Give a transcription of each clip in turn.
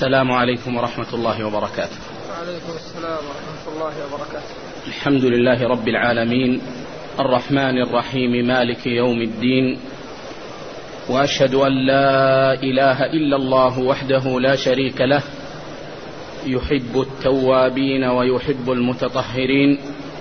السلام عليكم ورحمة الله وبركاته. وعليكم السلام ورحمة الله وبركاته. الحمد لله رب العالمين الرحمن الرحيم مالك يوم الدين، وأشهد أن لا إله إلا الله وحده لا شريك له، يحب التوابين ويحب المتطهرين،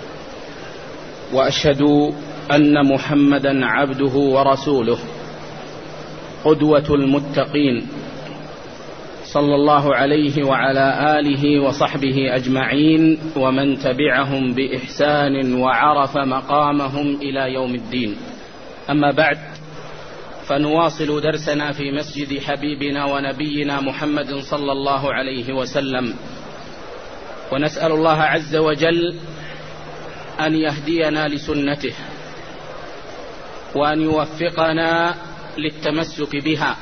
وأشهد أن محمدا عبده ورسوله قدوة المتقين، صلى الله عليه وعلى آله وصحبه أجمعين ومن تبعهم بإحسان وعرف مقامهم إلى يوم الدين. أما بعد، فنواصل درسنا في مسجد حبيبنا ونبينا محمد صلى الله عليه وسلم، ونسأل الله عز وجل أن يهدينا لسنته وأن يوفقنا للتمسك بها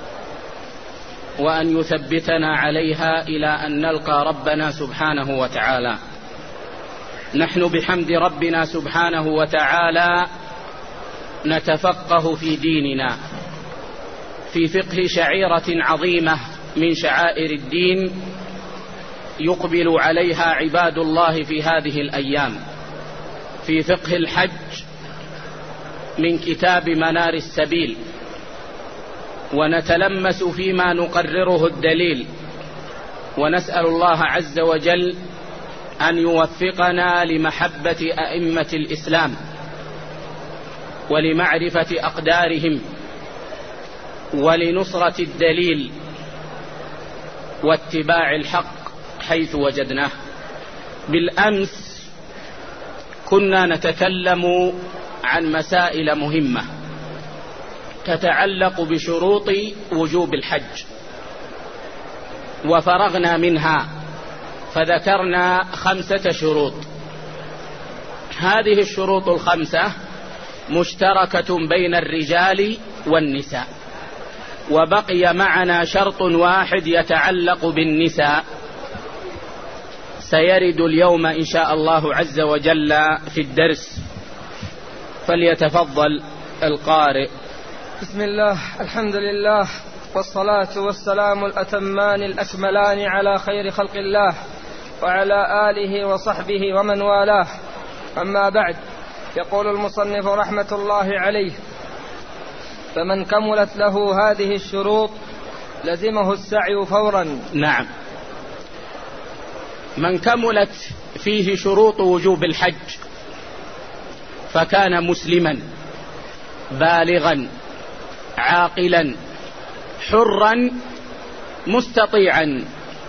وأن يثبتنا عليها إلى أن نلقى ربنا سبحانه وتعالى. نحن بحمد ربنا سبحانه وتعالى نتفقه في ديننا في فقه شعيرة عظيمة من شعائر الدين يقبل عليها عباد الله في هذه الأيام، في فقه الحج من كتاب منار السبيل، ونتلمس فيما نقرره الدليل، ونسأل الله عز وجل أن يوفقنا لمحبة أئمة الإسلام ولمعرفة أقدارهم ولنصرة الدليل واتباع الحق حيث وجدناه. بالأمس كنا نتكلم عن مسائل مهمة تتعلق بشروط وجوب الحج، وفرغنا منها فذكرنا 5 شروط. هذه الشروط 5 مشتركة بين الرجال والنساء، وبقي معنا شرط واحد يتعلق بالنساء سيرد اليوم إن شاء الله عز وجل في الدرس، فليتفضل القارئ. بسم الله، الحمد لله، والصلاة والسلام الأتمان الأكملان على خير خلق الله وعلى آله وصحبه ومن والاه. أما بعد، يقول المصنف رحمة الله عليه: فمن كملت له هذه الشروط لزمه السعي فورا. نعم، من كملت فيه شروط وجوب الحج فكان مسلما بالغا عاقلا حرا مستطيعا،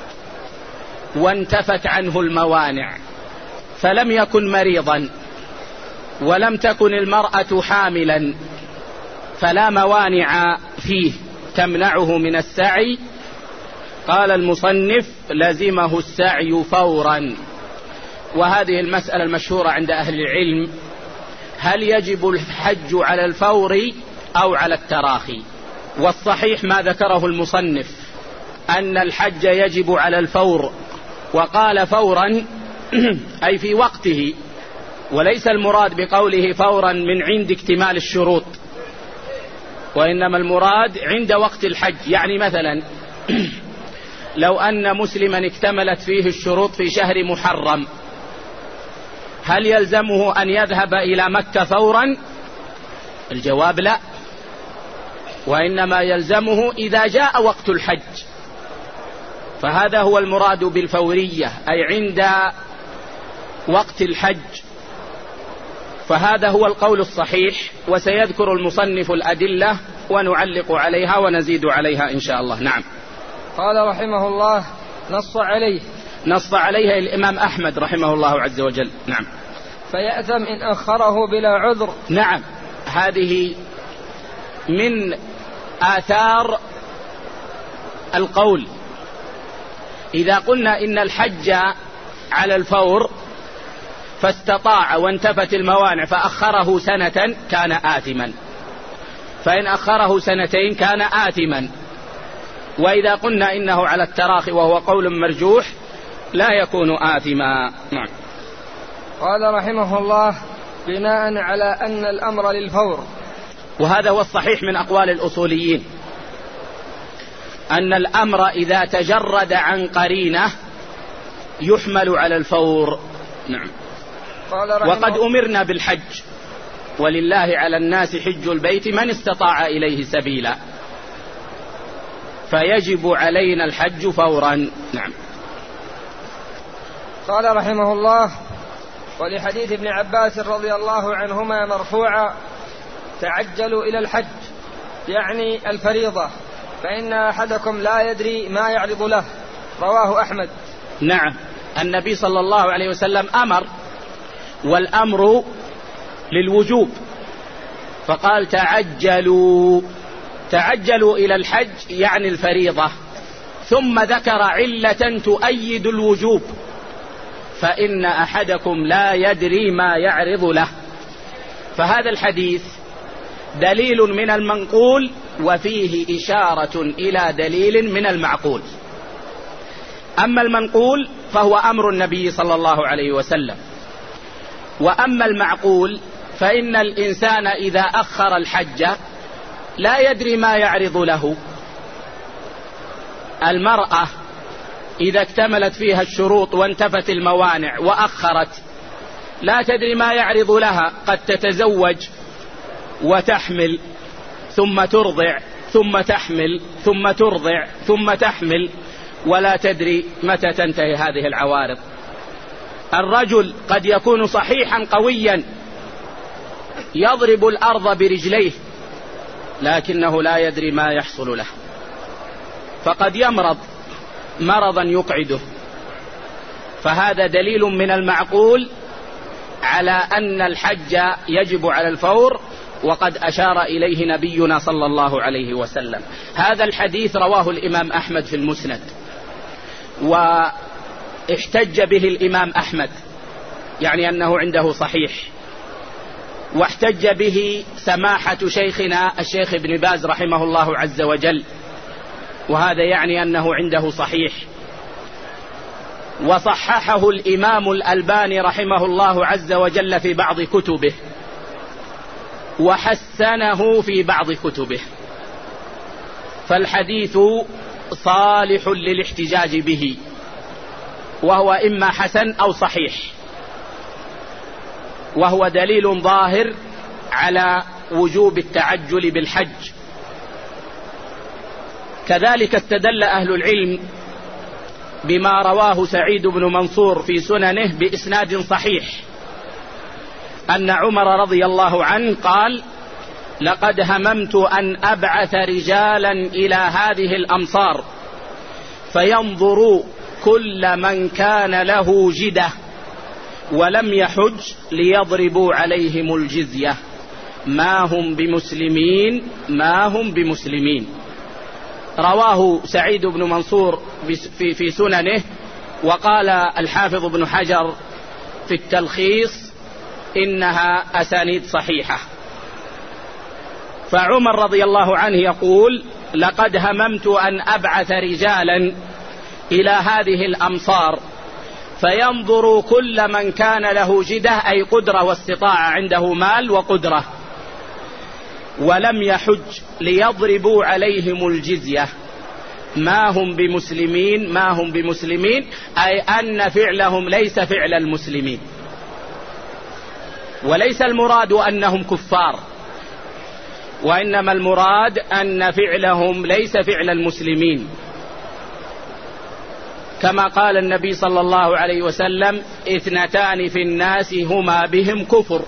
وانتفت عنه الموانع، فلم يكن مريضا ولم تكن المرأة حاملا، فلا موانع فيه تمنعه من السعي. قال المصنف: لزمه السعي فورا. وهذه المسألة المشهورة عند أهل العلم: هل يجب الحج على الفور أو على التراخي؟ والصحيح ما ذكره المصنف أن الحج يجب على الفور، وقال فورا أي في وقته، وليس المراد بقوله فورا من عند اكتمال الشروط، وإنما المراد عند وقت الحج. يعني مثلا لو أن مسلما اكتملت فيه الشروط في شهر محرم، هل يلزمه أن يذهب إلى مكة فورا؟ الجواب لا، وإنما يلزمه إذا جاء وقت الحج، فهذا هو المراد بالفورية، أي عند وقت الحج. فهذا هو القول الصحيح، وسيذكر المصنف الأدلة ونعلق عليها ونزيد عليها إن شاء الله. نعم. قال رحمه الله: نص عليها الإمام أحمد رحمه الله عز وجل. نعم. فيأثم إن أخره بلا عذر. نعم، هذه من آثار القول. إذا قلنا إن الحج على الفور فاستطاع وانتفت الموانع فأخره سنة كان آثما، فإن أخره 2 كان آثما. وإذا قلنا إنه على التراخي وهو قول مرجوح لا يكون آثما. نعم. قال رحمه الله: بناء على أن الأمر للفور. وهذا هو الصحيح من أقوال الأصوليين، أن الأمر إذا تجرد عن قرينة يحمل على الفور. نعم. وقد أمرنا بالحج، ولله على الناس حج البيت من استطاع إليه سبيلا، فيجب علينا الحج فورا. نعم. قال رحمه الله: ولحديث ابن عباس رضي الله عنهما مرفوعا: تعجلوا إلى الحج، يعني الفريضة، فإن أحدكم لا يدري ما يعرض له. رواه أحمد. نعم، النبي صلى الله عليه وسلم أمر، والأمر للوجوب، فقال تعجلوا إلى الحج يعني الفريضة، ثم ذكر علة تؤيد الوجوب: فإن أحدكم لا يدري ما يعرض له. فهذا الحديث دليل من المنقول، وفيه إشارة إلى دليل من المعقول. أما المنقول فهو أمر النبي صلى الله عليه وسلم، وأما المعقول فإن الإنسان إذا أخر الحج لا يدري ما يعرض له. المرأة إذا اكتملت فيها الشروط وانتفت الموانع وأخرت لا تدري ما يعرض لها، قد تتزوج وتحمل ثم ترضع ثم تحمل ثم ترضع ثم تحمل، ولا تدري متى تنتهي هذه العوارض. الرجل قد يكون صحيحا قويا يضرب الأرض برجليه، لكنه لا يدري ما يحصل له، فقد يمرض مرضا يقعده. فهذا دليل من المعقول على أن الحج يجب على الفور، وقد أشار إليه نبينا صلى الله عليه وسلم. هذا الحديث رواه الإمام أحمد في المسند، واحتج به الإمام أحمد، يعني أنه عنده صحيح، واحتج به سماحة شيخنا الشيخ ابن باز رحمه الله عز وجل، وهذا يعني أنه عنده صحيح. وصححه الإمام الألباني رحمه الله عز وجل في بعض كتبه، وحسنه في بعض كتبه، فالحديث صالح للاحتجاج به، وهو إما حسن أو صحيح، وهو دليل ظاهر على وجوب التعجل بالحج. كذلك استدل أهل العلم بما رواه سعيد بن منصور في سننه بإسناد صحيح أن عمر رضي الله عنه قال: لقد هممت أن أبعث رجالا إلى هذه الأمصار فينظروا كل من كان له جدة ولم يحج ليضربوا عليهم الجزية، ما هم بمسلمين. رواه سعيد بن منصور في سننه، وقال الحافظ ابن حجر في التلخيص إنها أسانيد صحيحة. فعمر رضي الله عنه يقول: لقد هممت أن أبعث رجالا إلى هذه الأمصار فينظروا كل من كان له جدة، أي قدرة واستطاعة، عنده مال وقدرة، ولم يحج ليضربوا عليهم الجزية، ما هم بمسلمين، أي أن فعلهم ليس فعل المسلمين، وليس المراد أنهم كفار، وإنما المراد أن فعلهم ليس فعل المسلمين، كما قال النبي صلى الله عليه وسلم: 2 في الناس هما بهم كفر: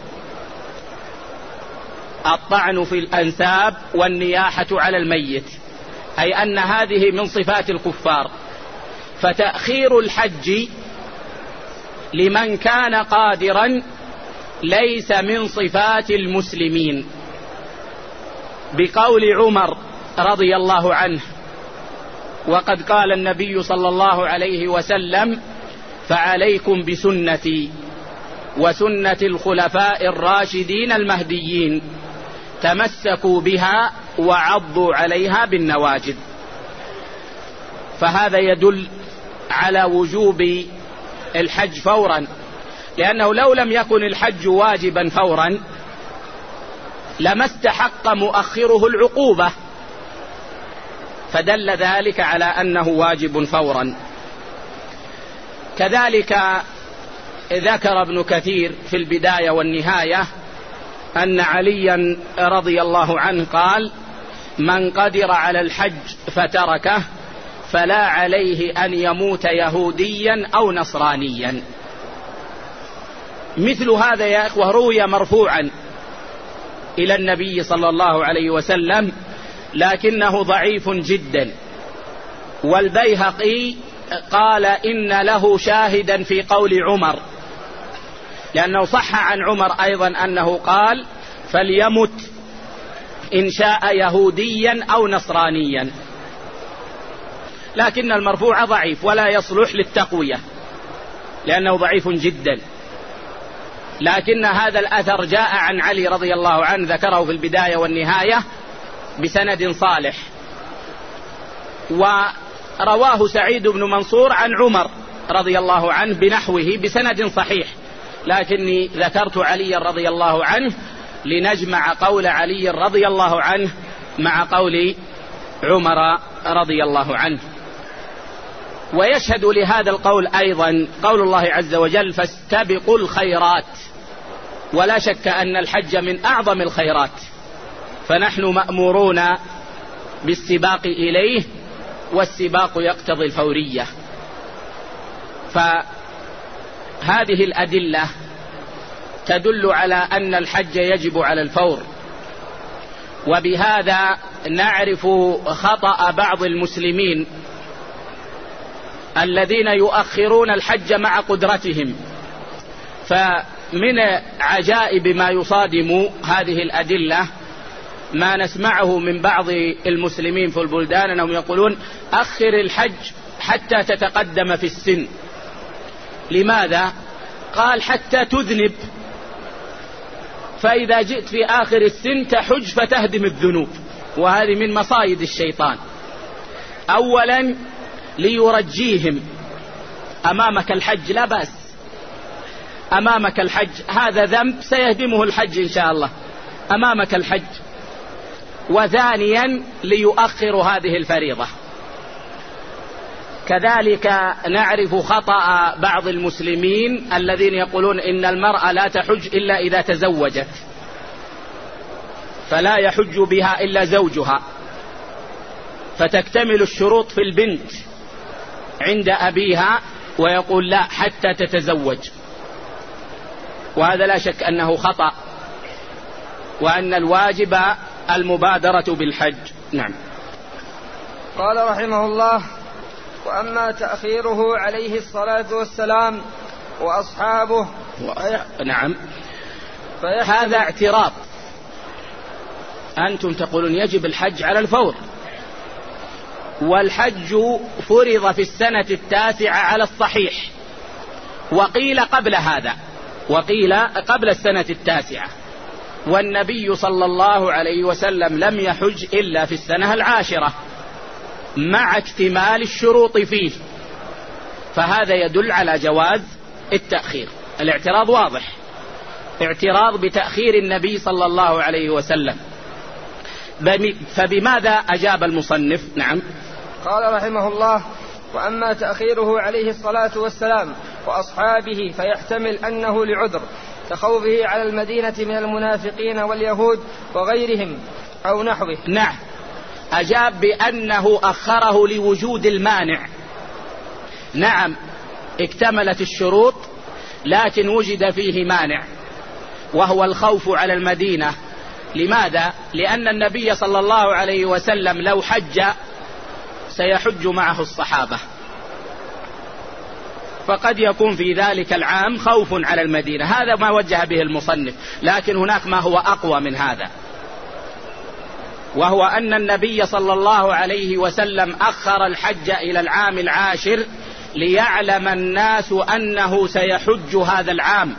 الطعن في الأنساب والنياحة على الميت، أي أن هذه من صفات الكفار. فتأخير الحج لمن كان قادرا ليس من صفات المسلمين، بقول عمر رضي الله عنه: وقد قال النبي صلى الله عليه وسلم: فعليكم بسنتي وسنة الخلفاء الراشدين المهديين، تمسكوا بها وعضوا عليها بالنواجذ. فهذا يدل على وجوب الحج فورا، لأنه لو لم يكن الحج واجبا فورا لما استحق مؤخره العقوبة، فدل ذلك على أنه واجب فورا. كذلك ذكر ابن كثير في البداية والنهاية أن عليا رضي الله عنه قال: من قدر على الحج فتركه فلا عليه أن يموت يهوديا أو نصرانيا. مثل هذا يا إخوة روي مرفوعا إلى النبي صلى الله عليه وسلم، لكنه ضعيف جدا. والبيهقي قال إن له شاهدا في قول عمر، لأنه صح عن عمر أيضا أنه قال: فليمت إن شاء يهوديا أو نصرانيا. لكن المرفوع ضعيف ولا يصلح للتقوية لأنه ضعيف جدا. لكن هذا الأثر جاء عن علي رضي الله عنه، ذكره في البداية والنهاية بسند صالح، ورواه سعيد بن منصور عن عمر رضي الله عنه بنحوه بسند صحيح، لكني ذكرت علي رضي الله عنه لنجمع قول علي رضي الله عنه مع قول عمر رضي الله عنه. ويشهد لهذا القول أيضا قول الله عز وجل: فاستبقوا الخيرات. ولا شك أن الحج من أعظم الخيرات، فنحن مأمورون بالسباق إليه، والسباق يقتضي الفورية. فهذه الأدلة تدل على أن الحج يجب على الفور. وبهذا نعرف خطأ بعض المسلمين الذين يؤخرون الحج مع قدرتهم. فمن عجائب ما يصادم هذه الأدلة ما نسمعه من بعض المسلمين في البلدان أنهم يقولون: أخر الحج حتى تتقدم في السن. لماذا؟ قال: حتى تذنب، فإذا جئت في آخر السن تحج فتهدم الذنوب. وهذه من مصايد الشيطان. أولا ليرجيهم: أمامك الحج لا بأس، أمامك الحج، هذا ذنب سيهدمه الحج إن شاء الله، أمامك الحج. وثانيا ليؤخر هذه الفريضة. كذلك نعرف خطأ بعض المسلمين الذين يقولون إن المرأة لا تحج إلا إذا تزوجت، فلا يحج بها إلا زوجها، فتكتمل الشروط في البنت عند أبيها، ويقول لا حتى تتزوج. وهذا لا شك أنه خطأ، وأن الواجب المبادرة بالحج. نعم. قال رحمه الله: وأما تأخيره عليه الصلاة والسلام وأصحابه نعم، هذا اعتراض. أنتم تقولون يجب الحج على الفور، والحج فرض في السنة 9 على الصحيح، وقيل قبل هذا، وقيل قبل السنة 9، والنبي صلى الله عليه وسلم لم يحج إلا في السنة 10 مع اكتمال الشروط فيه، فهذا يدل على جواز التأخير. الاعتراض واضح، اعتراض بتأخير النبي صلى الله عليه وسلم. فبماذا أجاب المصنف؟ نعم. قال رحمه الله: وأما تأخيره عليه الصلاة والسلام وأصحابه فيحتمل أنه لعذر كخوفه على المدينة من المنافقين واليهود وغيرهم أو نحوه. نعم، أجاب بأنه أخره لوجود المانع. نعم، اكتملت الشروط لكن وجد فيه مانع، وهو الخوف على المدينة. لماذا؟ لأن النبي صلى الله عليه وسلم لو حج سيحج معه الصحابة، فقد يكون في ذلك العام خوف على المدينة. هذا ما وجه به المصنف، لكن هناك ما هو أقوى من هذا، وهو أن النبي صلى الله عليه وسلم أخر الحج إلى العام 10 ليعلم الناس أنه سيحج هذا العام،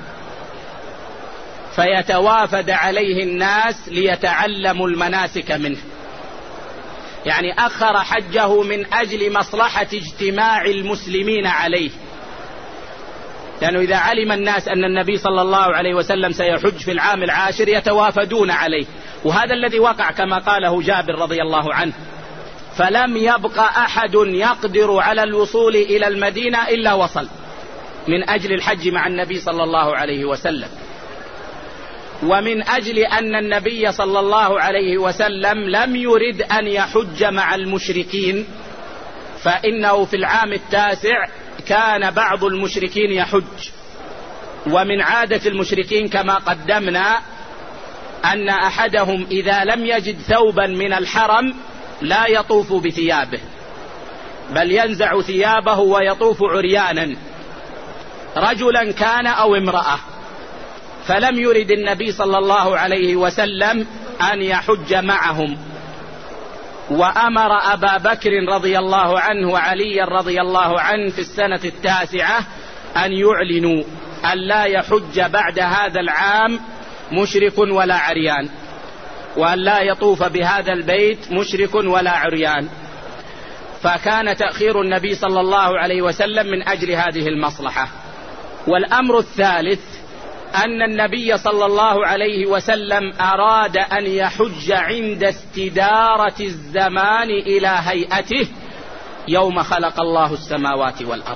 فيتوافد عليه الناس ليتعلموا المناسك منه. يعني أخر حجه من أجل مصلحة اجتماع المسلمين عليه، لأنه إذا علم الناس أن النبي صلى الله عليه وسلم سيحج في العام 10 يتوافدون عليه، وهذا الذي وقع كما قاله جابر رضي الله عنه، فلم يبق أحد يقدر على الوصول إلى المدينة إلا وصل من أجل الحج مع النبي صلى الله عليه وسلم. ومن أجل أن النبي صلى الله عليه وسلم لم يرد أن يحج مع المشركين، فإنه في العام 9 كان بعض المشركين يحج، ومن عادة المشركين كما قدمنا أن أحدهم إذا لم يجد ثوبا من الحرم لا يطوف بثيابه، بل ينزع ثيابه ويطوف عريانا، رجلا كان أو امرأة. فلم يرد النبي صلى الله عليه وسلم أن يحج معهم، وأمر أبا بكر رضي الله عنه وعلي رضي الله عنه في السنة 9 أن يعلنوا أن لا يحج بعد هذا العام مشرك ولا عريان، وأن لا يطوف بهذا البيت مشرك ولا عريان. فكان تأخير النبي صلى الله عليه وسلم من أجل هذه المصلحة. والأمر الثالث أن النبي صلى الله عليه وسلم أراد أن يحج عند استدارة الزمان إلى هيئته يوم خلق الله السماوات والأرض.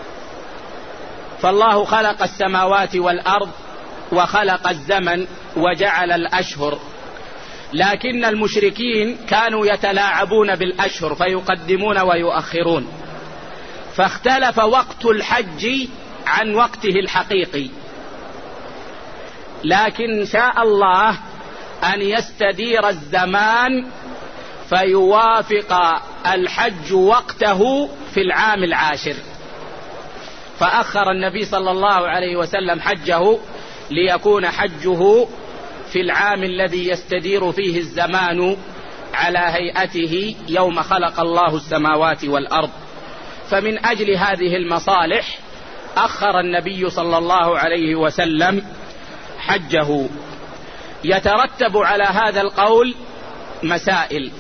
فالله خلق السماوات والأرض وخلق الزمن وجعل الأشهر، لكن المشركين كانوا يتلاعبون بالأشهر فيقدمون ويؤخرون، فاختلف وقت الحج عن وقته الحقيقي. لكن شاء الله أن يستدير الزمان فيوافق الحج وقته في العام 10، فأخر النبي صلى الله عليه وسلم حجه ليكون حجه في العام الذي يستدير فيه الزمان على هيئته يوم خلق الله السماوات والأرض. فمن أجل هذه المصالح أخر النبي صلى الله عليه وسلم حجه. يترتب على هذا القول مسائل،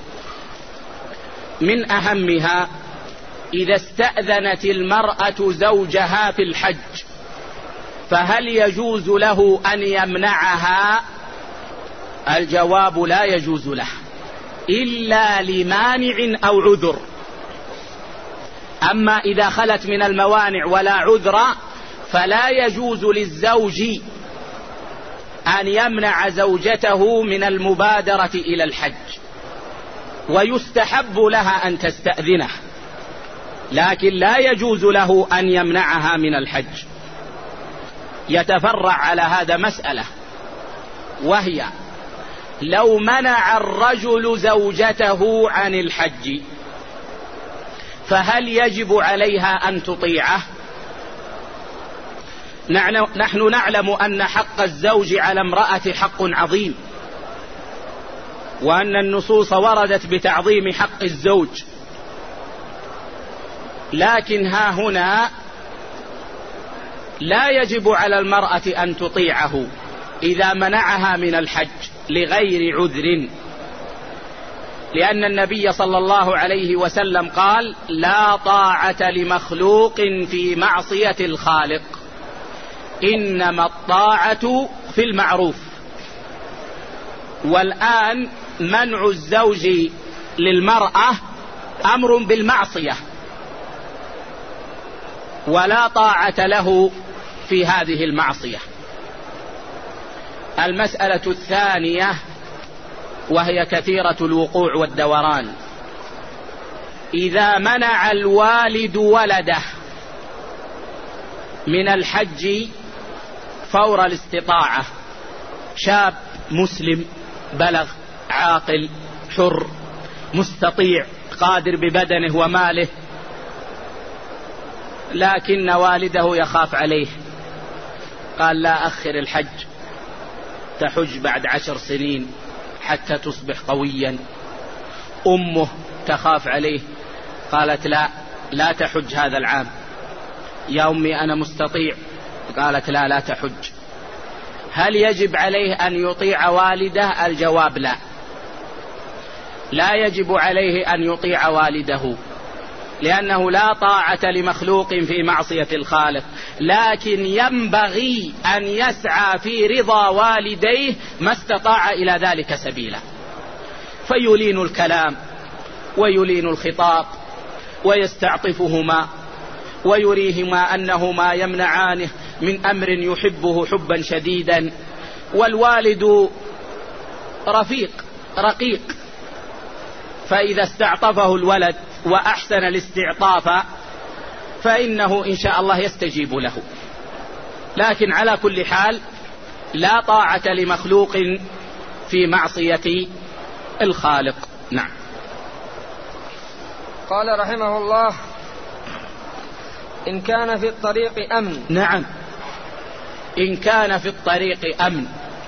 من أهمها: إذا استأذنت المرأة زوجها في الحج فهل يجوز له أن يمنعها؟ الجواب: لا يجوز له إلا لمانع أو عذر. أما إذا خلت من الموانع ولا عذر فلا يجوز للزوج أن يمنع زوجته من المبادرة إلى الحج، ويستحب لها أن تستأذنه، لكن لا يجوز له أن يمنعها من الحج. يتفرع على هذا مسألة، وهي: لو منع الرجل زوجته عن الحج فهل يجب عليها أن تطيعه؟ نحن نعلم أن حق الزوج على امرأة حق عظيم، وأن النصوص وردت بتعظيم حق الزوج، لكن ها هنا لا يجب على المرأة أن تطيعه إذا منعها من الحج لغير عذر، لأن النبي صلى الله عليه وسلم قال: لا طاعة لمخلوق في معصية الخالق، إنما الطاعة في المعروف. والآن منع الزوج للمرأة أمر بالمعصية، ولا طاعة له في هذه المعصية. المسألة الثانية، وهي كثيرة الوقوع والدوران: إذا منع الوالد ولده من الحج فور الاستطاعة، شاب مسلم بلغ عاقل حر مستطيع قادر ببدنه وماله، لكن والده يخاف عليه، قال: لا أخر الحج، تحج بعد 10 سنين حتى تصبح قويا. أمه تخاف عليه، قالت: لا تحج هذا العام. يا أمي أنا مستطيع، قالت: لا تحج. هل يجب عليه أن يطيع والده؟ الجواب: لا يجب عليه أن يطيع والده، لأنه لا طاعة لمخلوق في معصية الخالق، لكن ينبغي أن يسعى في رضا والديه ما استطاع إلى ذلك سبيلا، فيلين الكلام ويلين الخطاب ويستعطفهما ويريهما أنه ما يمنعانه من أمر يحبه حبا شديدا. والوالد رقيق، فإذا استعطفه الولد وأحسن الاستعطاف فإنه إن شاء الله يستجيب له. لكن على كل حال لا طاعة لمخلوق في معصية الخالق. نعم. قال رحمه الله: إن كان في الطريق أمن. نعم، إن كان في الطريق أمن،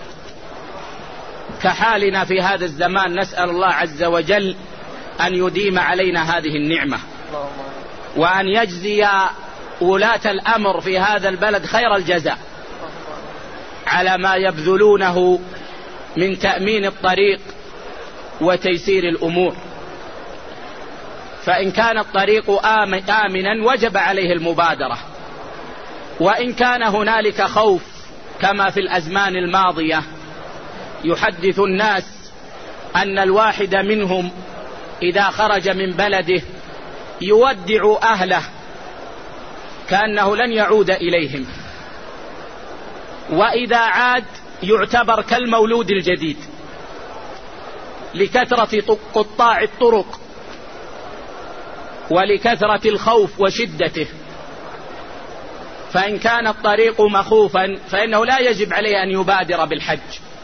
كحالنا في هذا الزمان، نسأل الله عز وجل أن يديم علينا هذه النعمة وأن يجزي ولاة الأمر في هذا البلد خير الجزاء على ما يبذلونه من تأمين الطريق وتيسير الأمور. فإن كان الطريق آمنا وجب عليه المبادرة، وإن كان هنالك خوف كما في الأزمان الماضية يحدث الناس أن الواحد منهم إذا خرج من بلده يودع أهله كأنه لن يعود إليهم، وإذا عاد يعتبر كالمولود الجديد لكثرة قطاع الطرق ولكثرة الخوف وشدته. فإن كان الطريق مخوفا فإنه لا يجب عليه أن يبادر بالحج،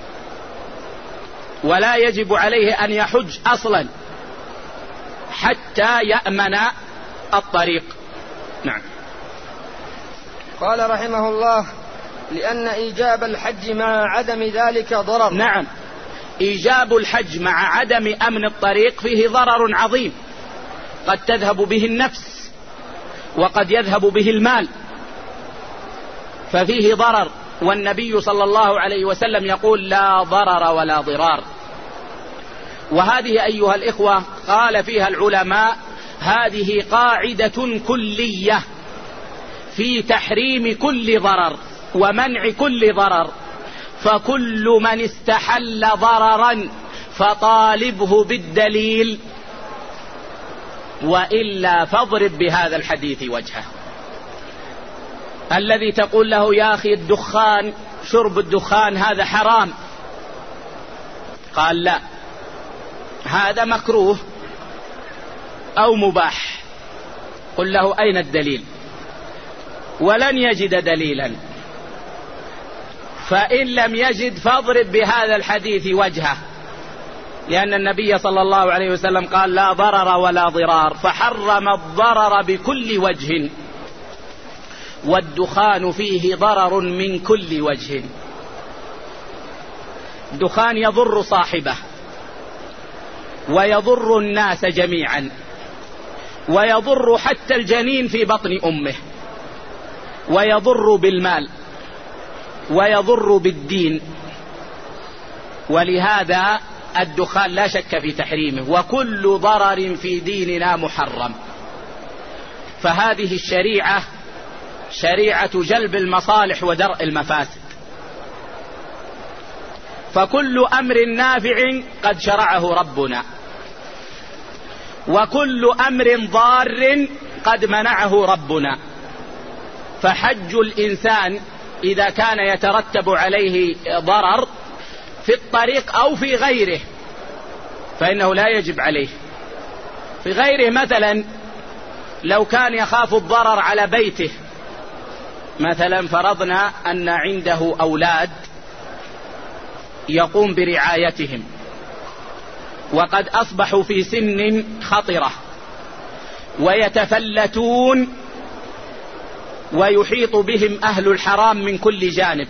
ولا يجب عليه أن يحج أصلا حتى يأمن الطريق. نعم. قال رحمه الله: لأن إيجاب الحج مع عدم ذلك ضرر. نعم، إيجاب الحج مع عدم أمن الطريق فيه ضرر عظيم، قد تذهب به النفس وقد يذهب به المال، ففيه ضرر. والنبي صلى الله عليه وسلم يقول: لا ضرر ولا ضرار. وهذه أيها الإخوة قال فيها العلماء: هذه قاعدة كلية في تحريم كل ضرر ومنع كل ضرر، فكل من استحل ضررا فطالبه بالدليل، وإلا فاضرب بهذا الحديث وجهه. الذي تقول له: يا أخي الدخان، شرب الدخان هذا حرام، قال: لا، هذا مكروه أو مباح. قل له: أين الدليل؟ ولن يجد دليلا، فإن لم يجد فاضرب بهذا الحديث وجهه، لأن النبي صلى الله عليه وسلم قال: لا ضرر ولا ضرار، فحرم الضرر بكل وجه، والدخان فيه ضرر من كل وجه. الدخان يضر صاحبه ويضر الناس جميعا، ويضر حتى الجنين في بطن أمه، ويضر بالمال، ويضر بالدين. ولهذا الدخان لا شك في تحريمه، وكل ضرر في ديننا محرم. فهذه الشريعة شريعة جلب المصالح ودرء المفاسد، فكل أمر نافع قد شرعه ربنا، وكل أمر ضار قد منعه ربنا. فحج الإنسان إذا كان يترتب عليه ضرر في الطريق أو في غيره فإنه لا يجب عليه. في غيره مثلا لو كان يخاف الضرر على بيته، مثلا فرضنا أن عنده أولاد يقوم برعايتهم وقد أصبحوا في سن خطرة ويتفلتون ويحيط بهم أهل الحرام من كل جانب،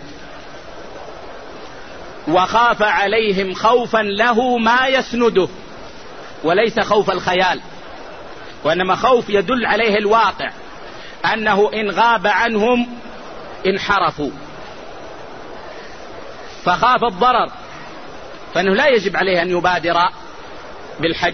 وخاف عليهم خوفا له ما يسنده، وليس خوف الخيال، وإنما خوف يدل عليه الواقع أنه إن غاب عنهم انحرفوا، فخاف الضرر، فإنه لا يجب عليه أن يبادر بالحج.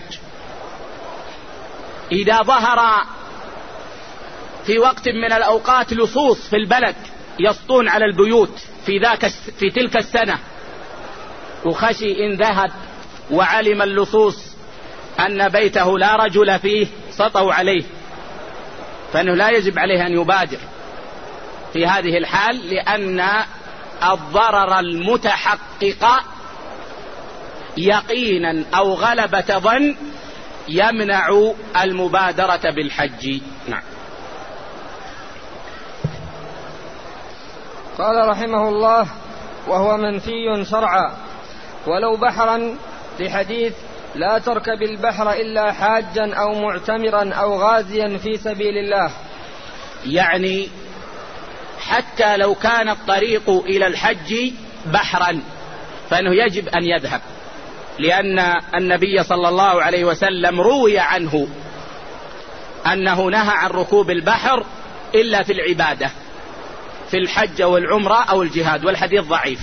إذا ظهر في وقت من الأوقات لصوص في البلد يسطون على البيوت في تلك السنة، وخشي إن ذهب وعلم اللصوص أن بيته لا رجل فيه سطوا عليه، فإنه لا يجب عليه أن يبادر في هذه الحال، لأن الضرر المتحقق يقينا أو غلبة ظن يمنع المبادرة بالحج. نعم. قال رحمه الله: وهو منفي شرعا ولو بحرا، لحديث: لا تركب البحر إلا حاجا أو معتمرا أو غازيا في سبيل الله. يعني حتى لو كان الطريق إلى الحج بحرا فإنه يجب أن يذهب، لأن النبي صلى الله عليه وسلم روي عنه أنه نهى عن ركوب البحر إلا في العبادة، في الحج والعمرة أو الجهاد، والحديث ضعيف.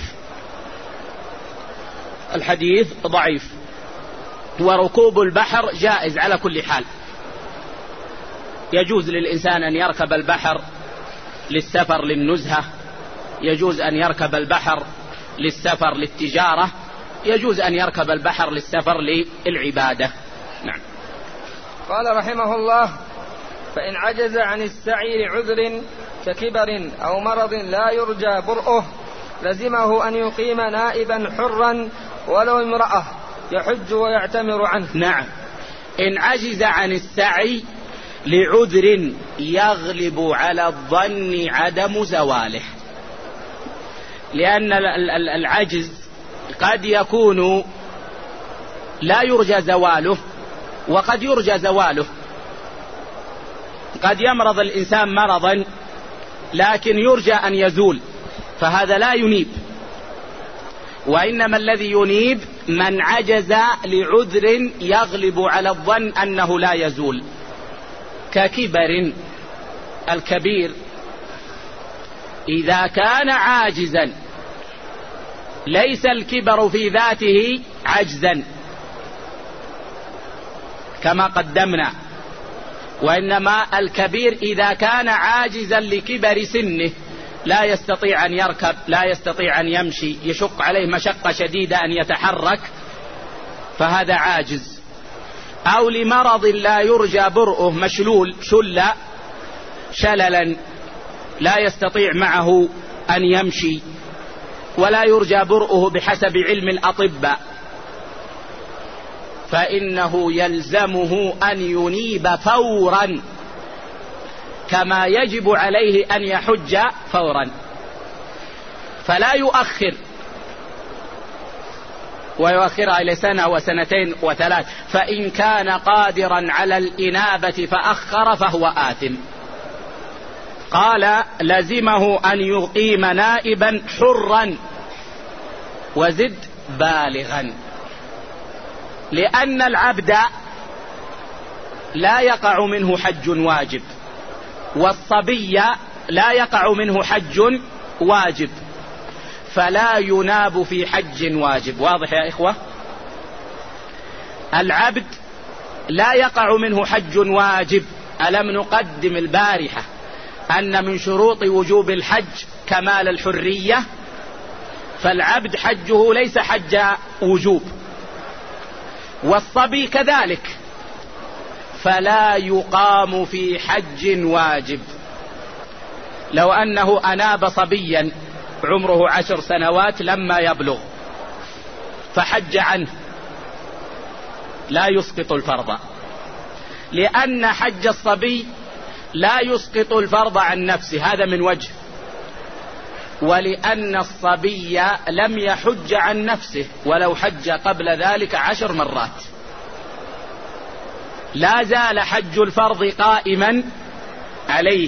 الحديث ضعيف. وركوب البحر جائز على كل حال، يجوز للإنسان أن يركب البحر للسفر للنزهة، يجوز أن يركب البحر للسفر للتجارة، يجوز أن يركب البحر للسفر للعبادة. نعم. قال رحمه الله: فإن عجز عن السعي لعذر ككبر أو مرض لا يرجى برؤه لزمه أن يقيم نائبا حرا ولو امرأة يحج ويعتمر عنه. نعم. إن عجز عن السعي لعذر يغلب على الظن عدم زواله، لأن العجز قد يكون لا يرجى زواله وقد يرجى زواله. قد يمرض الإنسان مرضا لكن يرجى أن يزول، فهذا لا ينيب. وإنما الذي ينيب من عجز لعذر يغلب على الظن أنه لا يزول، ككبر. الكبير إذا كان عاجزا ليس الكبر في ذاته عجزا كما قدمنا، وإنما الكبير إذا كان عاجزا لكبر سنه، لا يستطيع أن يركب، لا يستطيع أن يمشي، يشق عليه مشقة شديدة أن يتحرك، فهذا عاجز. أو لمرض لا يرجى برؤه، مشلول شللا لا يستطيع معه أن يمشي ولا يرجى برؤه بحسب علم الأطباء، فإنه يلزمه أن ينيب فورا كما يجب عليه أن يحج فورا، فلا يؤخر ويؤخرها إلى سنة وسنتين وثلاث. فإن كان قادرا على الإنابة فأخر فهو آثم. قال: لزمه أن يقيم نائبا حرا وزد بالغا، لأن العبد لا يقع منه حج واجب، والصبي لا يقع منه حج واجب، فلا يناب في حج واجب. واضح يا إخوة؟ العبد لا يقع منه حج واجب. ألم نقدم البارحة أن من شروط وجوب الحج كمال الحرية؟ فالعبد حجه ليس حج وجوب، والصبي كذلك، فلا يقام في حج واجب. لو أنه أناب صبيا عمره 10 سنوات لما يبلغ فحج عنه لا يسقط الفرض، لأن حج الصبي لا يسقط الفرض عن نفسه، هذا من وجه، ولأن الصبي لم يحج عن نفسه ولو حج قبل ذلك 10 مرات، لا زال حج الفرض قائما عليه،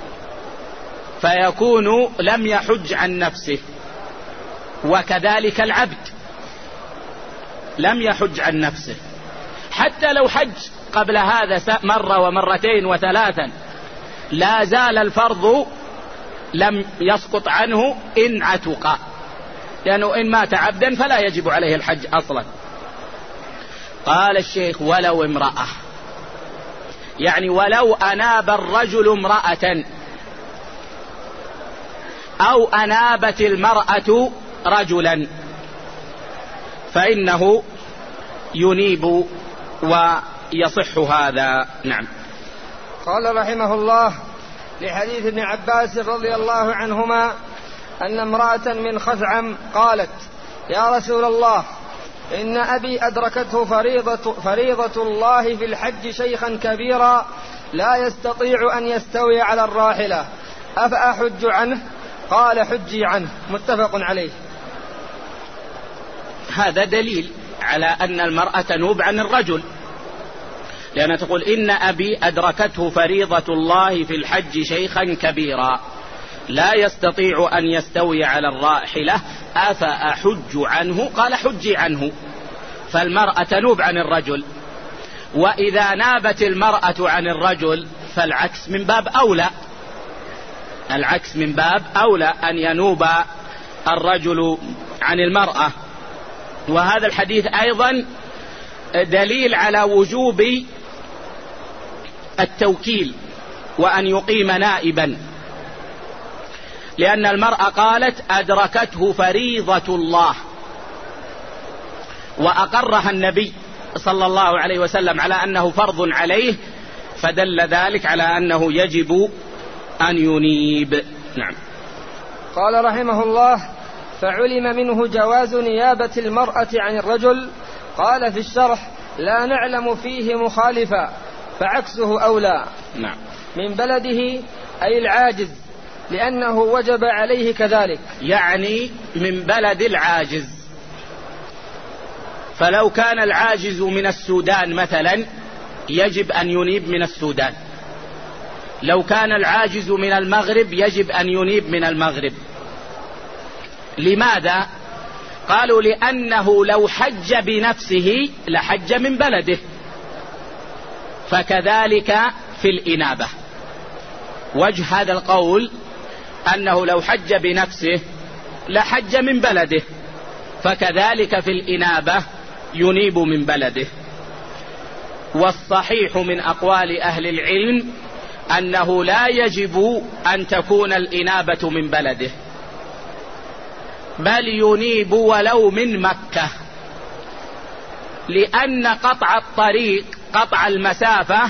فيكون لم يحج عن نفسه. وكذلك العبد لم يحج عن نفسه، حتى لو حج قبل هذا مرة ومرتين وثلاثا لا زال الفرض لم يسقط عنه إن عتق، لأنه إن مات عبدا فلا يجب عليه الحج أصلا. قال الشيخ: ولو امرأة، يعني ولو أناب الرجل امرأة أو أنابت المرأة رجلا فإنه ينيب ويصح هذا. نعم. قال رحمه الله: لحديث ابن عباس رضي الله عنهما أن امرأة من خثعم قالت: يا رسول الله، إن أبي أدركته فريضة الله في الحج شيخا كبيرا لا يستطيع أن يستوي على الراحلة، أفأحج عنه؟ قال: حجي عنه. متفق عليه. هذا دليل على أن المرأة تنوب عن الرجل، لأنها تقول: إن أبي أدركته فريضة الله في الحج شيخا كبيرا لا يستطيع أن يستوي على الراحلة، أفأحج عنه؟ قال: حجي عنه. فالمرأة تنوب عن الرجل، وإذا نابت المرأة عن الرجل فالعكس من باب أولى، العكس من باب أولى أن ينوب الرجل عن المرأة. وهذا الحديث أيضا دليل على وجوب التوكيل وأن يقيم نائبا، لأن المرأة قالت: أدركته فريضة الله، وأقرها النبي صلى الله عليه وسلم على أنه فرض عليه، فدل ذلك على أنه يجب أن ينيب. نعم. قال رحمه الله: فعلم منه جواز نيابة المرأة عن الرجل. قال في الشرح: لا نعلم فيه مخالفا، فعكسه أولى. نعم. من بلده أي العاجز، لأنه وجب عليه كذلك، يعني من بلد العاجز. فلو كان العاجز من السودان مثلا يجب أن ينيب من السودان، لو كان العاجز من المغرب يجب أن ينيب من المغرب. لماذا؟ قالوا: لأنه لو حج بنفسه لحج من بلده، فكذلك في الإنابة. وجه هذا القول أنه لو حج بنفسه لحج من بلده، فكذلك في الإنابة ينيب من بلده. والصحيح من أقوال أهل العلم أنه لا يجب أن تكون الإنابة من بلده، بل ينيب ولو من مكة، لأن قطع الطريق، قطع المسافة،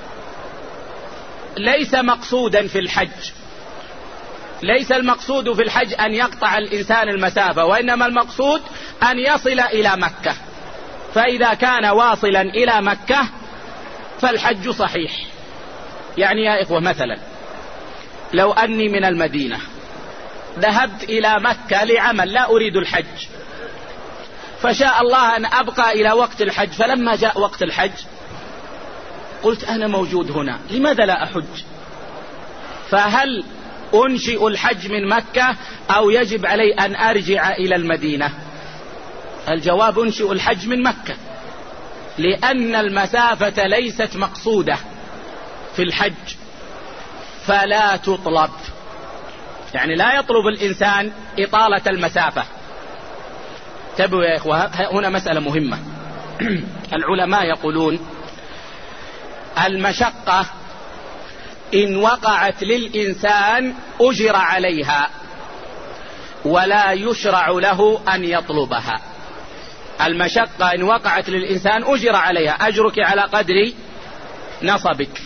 ليس مقصودا في الحج. ليس المقصود في الحج أن يقطع الإنسان المسافة، وإنما المقصود أن يصل إلى مكة. فإذا كان واصلا إلى مكة فالحج صحيح. يعني يا إخوة، مثلا لو أني من المدينة ذهبت إلى مكة لعمل، لا أريد الحج، فشاء الله أن أبقى إلى وقت الحج، فلما جاء وقت الحج قلت: أنا موجود هنا، لماذا لا أحج؟ فهل أنشئ الحج من مكة أو يجب علي أن أرجع إلى المدينة؟ الجواب: أنشئ الحج من مكة، لأن المسافة ليست مقصودة في الحج، فلا تطلب. يعني لا يطلب الإنسان إطالة المسافة. تبوا يا إخوة، هنا مسألة مهمة. العلماء يقولون: المشقة إن وقعت للإنسان أجر عليها، ولا يشرع له أن يطلبها. المشقة إن وقعت للإنسان أجر عليها، أجرك على قدر نصبك،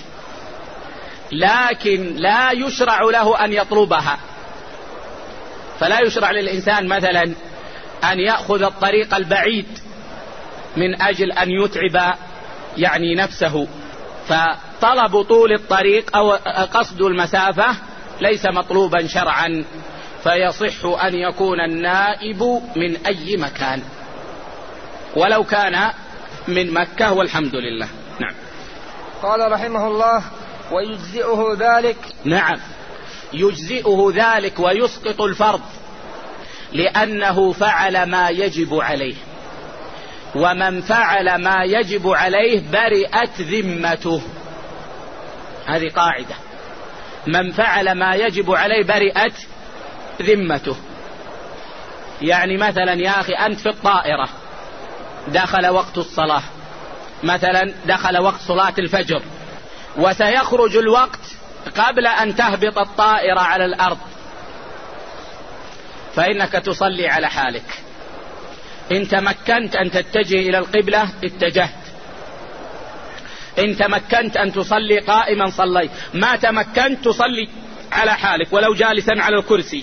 لكن لا يشرع له أن يطلبها. فلا يشرع للإنسان مثلا أن يأخذ الطريق البعيد من أجل أن يتعب يعني نفسه، فطلب طول الطريق أو قصد المسافة ليس مطلوبا شرعا، فيصح أن يكون النائب من أي مكان ولو كان من مكة، والحمد لله. نعم. قال رحمه الله: ويجزئه ذلك. نعم، يجزئه ذلك ويسقط الفرض، لأنه فعل ما يجب عليه، ومن فعل ما يجب عليه برئت ذمته. هذه قاعدة: من فعل ما يجب عليه برئت ذمته. يعني مثلا يا أخي، أنت في الطائرة، دخل وقت الصلاة، مثلا دخل وقت صلاة الفجر، وسيخرج الوقت قبل أن تهبط الطائرة على الأرض، فإنك تصلي على حالك. إن تمكنت أن تتجه إلى القبلة اتجهت، إن تمكنت أن تصلي قائما صليت، ما تمكنت تصلي على حالك ولو جالسا على الكرسي،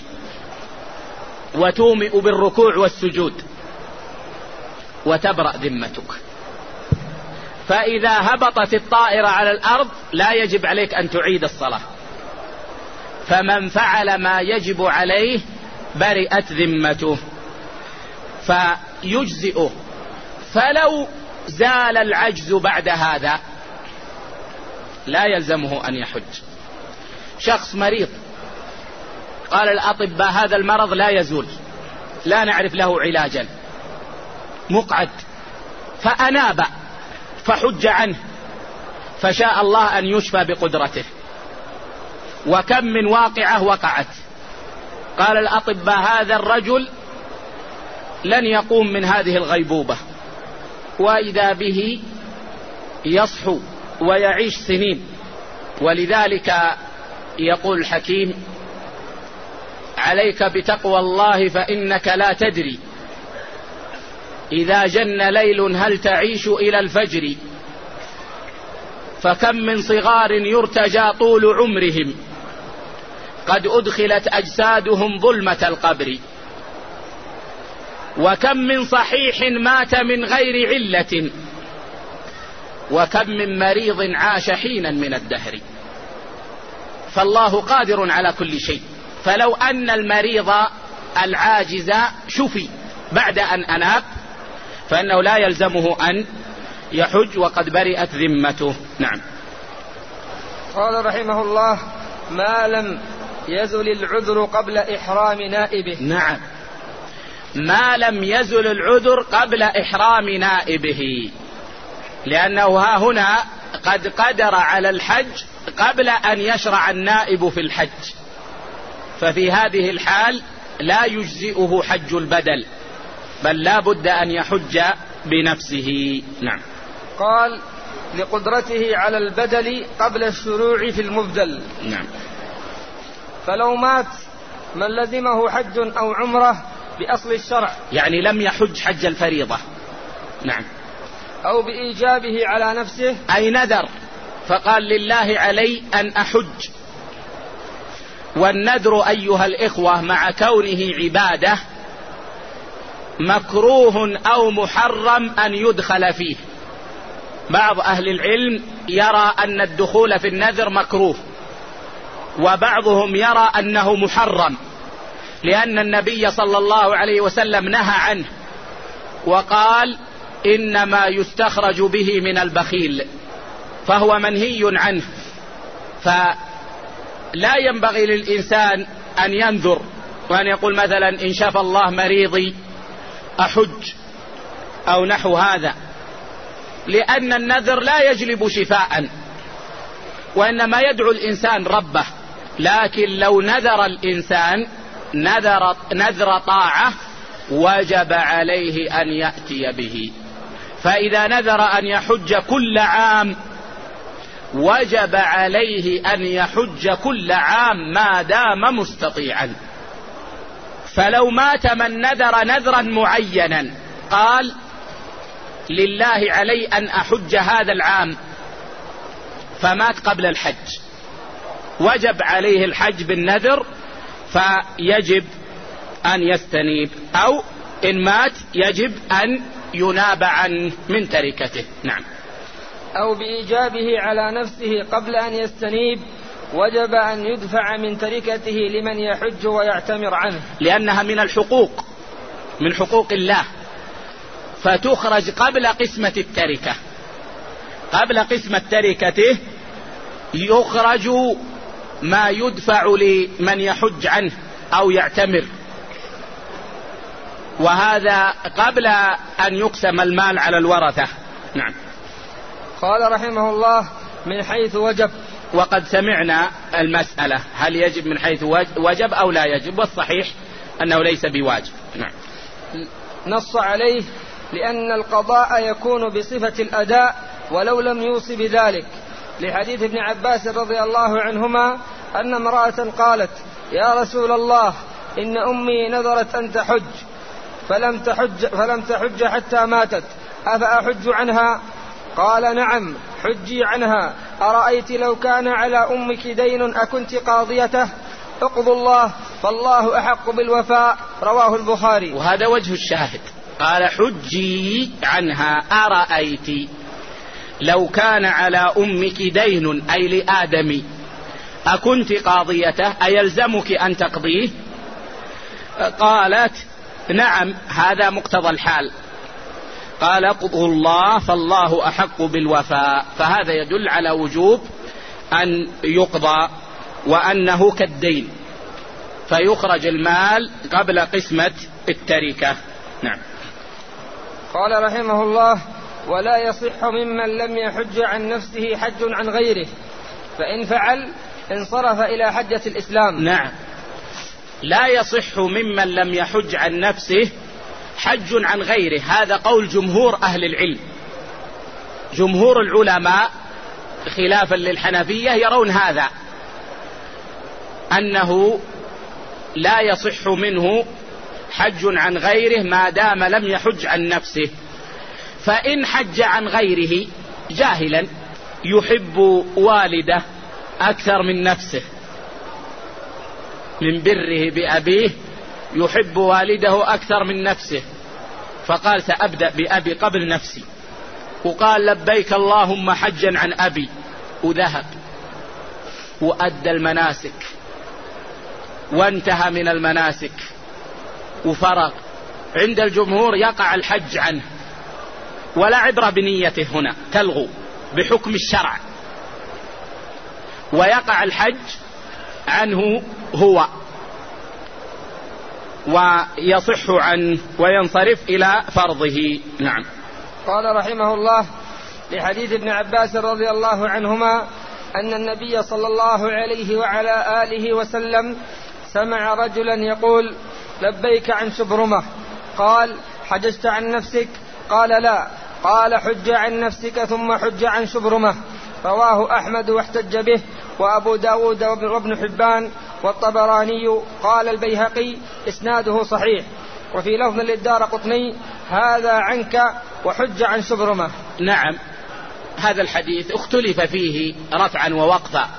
وتومئ بالركوع والسجود وتبرأ ذمتك. فإذا هبطت الطائرة على الأرض لا يجب عليك أن تعيد الصلاة، فمن فعل ما يجب عليه برئت ذمته فيجزئه. فلو زال العجز بعد هذا لا يلزمه أن يحج. شخص مريض قال الأطباء هذا المرض لا يزول، لا نعرف له علاجا، مقعد، فأناب فحج عنه، فشاء الله أن يشفى بقدرته. وكم من واقعة وقعت، قال الأطباء هذا الرجل لن يقوم من هذه الغيبوبة، وإذا به يصحو ويعيش سنين. ولذلك يقول الحكيم عليك بتقوى الله فإنك لا تدري إذا جن ليل هل تعيش إلى الفجر، فكم من صغار يرتجى طول عمرهم قد أدخلت أجسادهم ظلمة القبر، وكم من صحيح مات من غير علة، وكم من مريض عاش حينا من الدهر. فالله قادر على كل شيء. فلو أن المريض العاجز شفي بعد أن أناب فإنه لا يلزمه أن يحج وقد برئت ذمته. نعم. قال رحمه الله: ما لم يزل العذر قبل إحرام نائبه. نعم، ما لم يزل العذر قبل إحرام نائبه، لأنه ها هنا قد قدر على الحج قبل أن يشرع النائب في الحج، ففي هذه الحال لا يجزئه حج البدل، بل لا بد أن يحج بنفسه. نعم. قال: لقدرته على البدل قبل الشروع في المبدل. نعم. فلو مات من لزمه حج أو عمره بأصل الشرع، يعني لم يحج حج الفريضة. نعم. أو بإيجابه على نفسه، أي نذر فقال لله علي أن أحج. والنذر أيها الإخوة مع كونه عبادة مكروه أو محرم أن يدخل فيه. بعض أهل العلم يرى أن الدخول في النذر مكروه، وبعضهم يرى أنه محرم، لأن النبي صلى الله عليه وسلم نهى عنه وقال: إنما يستخرج به من البخيل، فهو منهي عنه. فلا ينبغي للإنسان أن ينذر وأن يقول مثلا إن شفى الله مريضي أحج أو نحو هذا، لأن النذر لا يجلب شفاء، وإنما يدعو الإنسان ربه. لكن لو نذر الإنسان نذر طاعة وجب عليه أن يأتي به. فإذا نذر أن يحج كل عام وجب عليه أن يحج كل عام ما دام مستطيعا. فلو مات من نذر نذرا معينا قال لله علي أن أحج هذا العام، فمات قبل الحج، وجب عليه الحج بالنذر، فيجب أن يستنيب، أو إن مات يجب أن يناب عنه من تركته. نعم. أو بإيجابه على نفسه قبل أن يستنيب وجب أن يدفع من تركته لمن يحج ويعتمر عنه، لأنها من الحقوق، من حقوق الله، فتخرج قبل قسمة التركة. قبل قسمة تركته يخرج ما يدفع لمن يحج عنه أو يعتمر، وهذا قبل أن يقسم المال على الورثة. نعم. قال رحمه الله: من حيث وجب. وقد سمعنا المسألة هل يجب من حيث وجب أو لا يجب، والصحيح أنه ليس بواجب. نعم. نص عليه لأن القضاء يكون بصفة الأداء ولو لم يوصي بذلك، لحديث ابن عباس رضي الله عنهما أن امرأة قالت: يا رسول الله إن أمي نذرت أن تحج فلم تحج حتى ماتت، أفأحج عنها؟ قال نعم حجي عنها. أرأيت لو كان على أمك دين أكنت قاضيته؟ اقضوا الله فالله أحق بالوفاء. رواه البخاري. وهذا وجه الشاهد. قال حجي عنها أرأيت لو كان على أمك دين أي لآدم أكنت قاضيته أيلزمك أن تقضيه؟ قالت نعم هذا مقتضى الحال. قال اقضوا الله فالله أحق بالوفاء. فهذا يدل على وجوب أن يقضى وأنه كالدين فيخرج المال قبل قسمة التركة. نعم. قال رحمه الله ولا يصح ممن لم يحج عن نفسه حج عن غيره، فإن فعل انصرف إلى حجة الإسلام. نعم لا يصح ممن لم يحج عن نفسه حج عن غيره. هذا قول جمهور أهل العلم. جمهور العلماء خلافا للحنفية يرون هذا، أنه لا يصح منه حج عن غيره ما دام لم يحج عن نفسه. فإن حج عن غيره جاهلا يحب والده أكثر من نفسه، من بره بأبيه يحب والده أكثر من نفسه، فقال سأبدأ بأبي قبل نفسي، وقال لبيك اللهم حجا عن أبي، وذهب وأدى المناسك وانتهى من المناسك وفرغ. عند الجمهور يقع الحج عنه ولا عبرة بنيته، هنا تلغو بحكم الشرع، ويقع الحج عنه هو ويصح عنه وينصرف إلى فرضه. نعم. قال رحمه الله لحديث ابن عباس رضي الله عنهما أن النبي صلى الله عليه وعلى آله وسلم سمع رجلا يقول لبيك عن شبرمة. قال حججت عن نفسك؟ قال لا. قال حج عن نفسك ثم حج عن شبرمة. رواه أحمد واحتج به وأبو داود وابن حبان والطبراني. قال البيهقي إسناده صحيح. وفي لفظ للدارقطني هذا عنك وحج عن شبرمة. نعم هذا الحديث اختلف فيه رفعا ووقفا،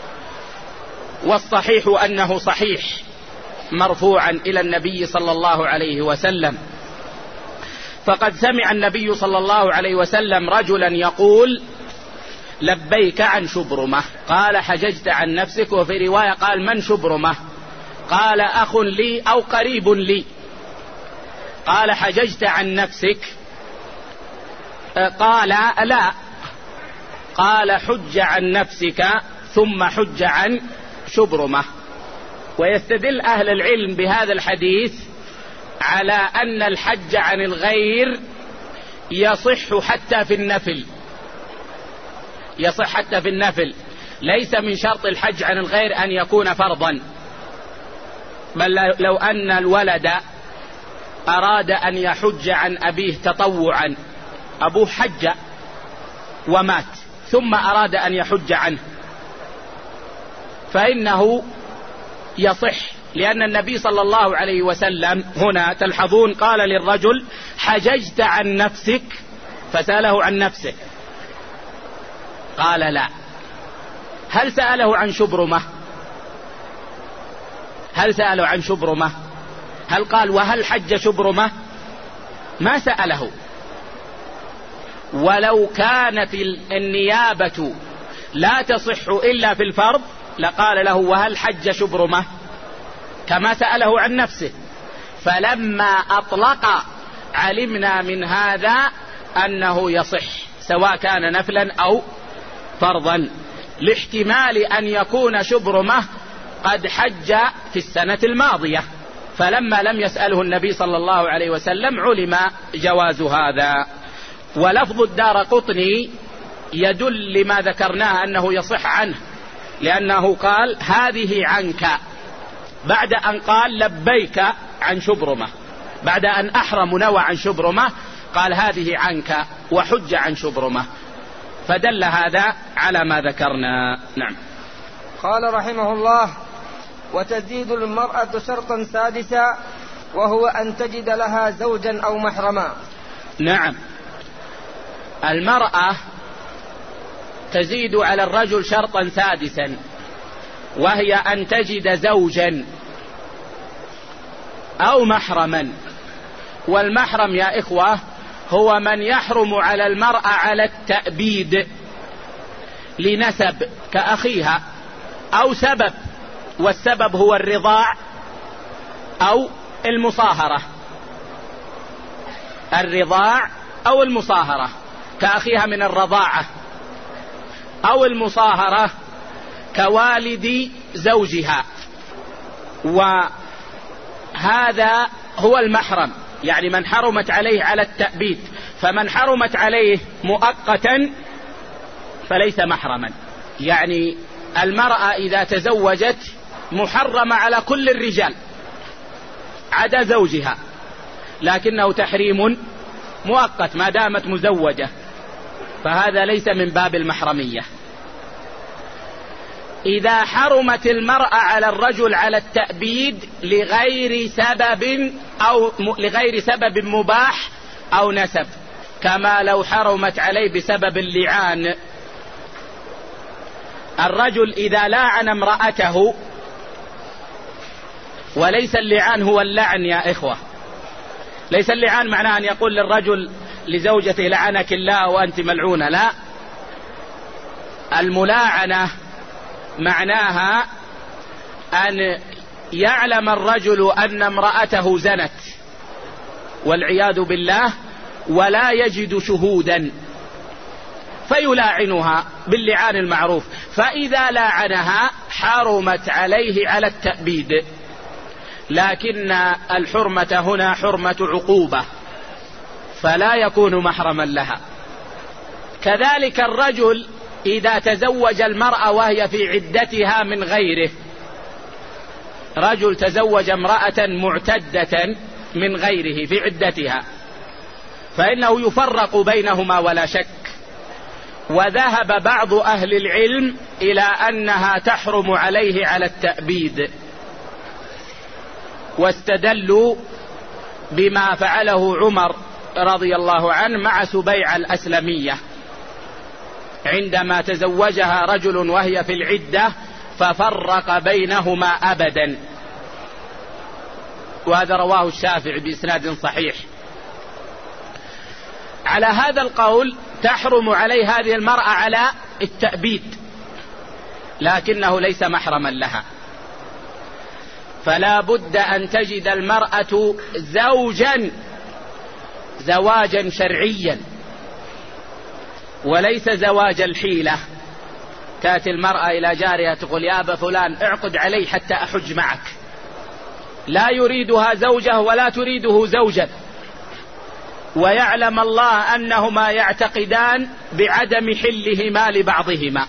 والصحيح أنه صحيح مرفوعا إلى النبي صلى الله عليه وسلم. فقد سمع النبي صلى الله عليه وسلم رجلا يقول لبيك عن شبرمة. قال حججت عن نفسك. وفي رواية قال من شبرمة؟ قال أخ لي أو قريب لي. قال حججت عن نفسك؟ قال لا. قال حج عن نفسك ثم حج عن شبرمة. ويستدل أهل العلم بهذا الحديث على أن الحج عن الغير يصح حتى في النفل، يصح حتى في النفل. ليس من شرط الحج عن الغير أن يكون فرضا، بل لو أن الولد أراد أن يحج عن أبيه تطوعا، أبوه حج ومات ثم أراد أن يحج عنه، فإنه يصح، لأن النبي صلى الله عليه وسلم هنا تلحظون قال للرجل حججت عن نفسك، فسأله عن نفسه قال لا. هل سأله عن شبرمة؟ هل سأله عن شبرمة؟ هل قال وهل حج شبرمة؟ ما سأله. ولو كانت النيابة لا تصح إلا في الفرض لقال له وهل حج شبرمة، كما سأله عن نفسه. فلما أطلق علمنا من هذا أنه يصح سواء كان نفلا أو فرضا، لاحتمال أن يكون شبرمة قد حج في السنة الماضية، فلما لم يسأله النبي صلى الله عليه وسلم علم جواز هذا. ولفظ الدارقطني يدل لما ذكرناه أنه يصح عنه، لأنه قال هذه عنك بعد أن قال لبيك عن شبرمة، بعد أن أحرم نوى عن شبرمة قال هذه عنك وحج عن شبرمة، فدل هذا على ما ذكرنا. نعم. قال رحمه الله وتزيد المرأة شرطا سادسا وهو أن تجد لها زوجا أو محرما. نعم، المرأة تزيد على الرجل شرطا سادسا، وهي أن تجد زوجا أو محرما. والمحرم يا إخوة هو من يحرم على المرأة على التأبيد لنسب كأخيها أو سبب، والسبب هو الرضاع أو المصاهرة، الرضاع أو المصاهرة كأخيها من الرضاعة، أو المصاهرة كوالد زوجها. وهذا هو المحرم، يعني من حرمت عليه على التأبيد. فمن حرمت عليه مؤقتا فليس محرما. يعني المرأة إذا تزوجت محرمة على كل الرجال عدا زوجها، لكنه تحريم مؤقت ما دامت مزوجة، فهذا ليس من باب المحرمية. إذا حرمت المرأة على الرجل على التأبيد لغير سبب مباح أو نسب، كما لو حرمت عليه بسبب اللعان. الرجل إذا لاعن امرأته، وليس اللعان هو اللعن يا إخوة، ليس اللعان معناه أن يقول للرجل لزوجته لعنك الله وأنت ملعونة، لا، الملاعنة معناها أن يعلم الرجل أن امرأته زنت والعياذ بالله ولا يجد شهودا فيلاعنها باللعان المعروف، فإذا لاعنها حرمت عليه على التأبيد، لكن الحرمة هنا حرمة عقوبة فلا يكون محرما لها. كذلك الرجل إذا تزوج المرأة وهي في عدتها من غيره، رجل تزوج امرأة معتدة من غيره في عدتها، فإنه يفرق بينهما ولا شك. وذهب بعض أهل العلم إلى أنها تحرم عليه على التأبيد، واستدلوا بما فعله عمر رضي الله عنه مع سبيعة الأسلمية عندما تزوجها رجل وهي في العدة ففرق بينهما أبدا، وهذا رواه الشافعي بإسناد صحيح. على هذا القول تحرم عليه هذه المرأة على التأبيد، لكنه ليس محرما لها، فلا بد أن تجد المرأة زواجا شرعيا، وليس زواج الحيلة. تأتي المرأة إلى جارها تقول يا أبا فلان اعقد علي حتى أحج معك، لا يريدها زوجه ولا تريده زوجا، ويعلم الله أنهما يعتقدان بعدم حلهما لبعضهما،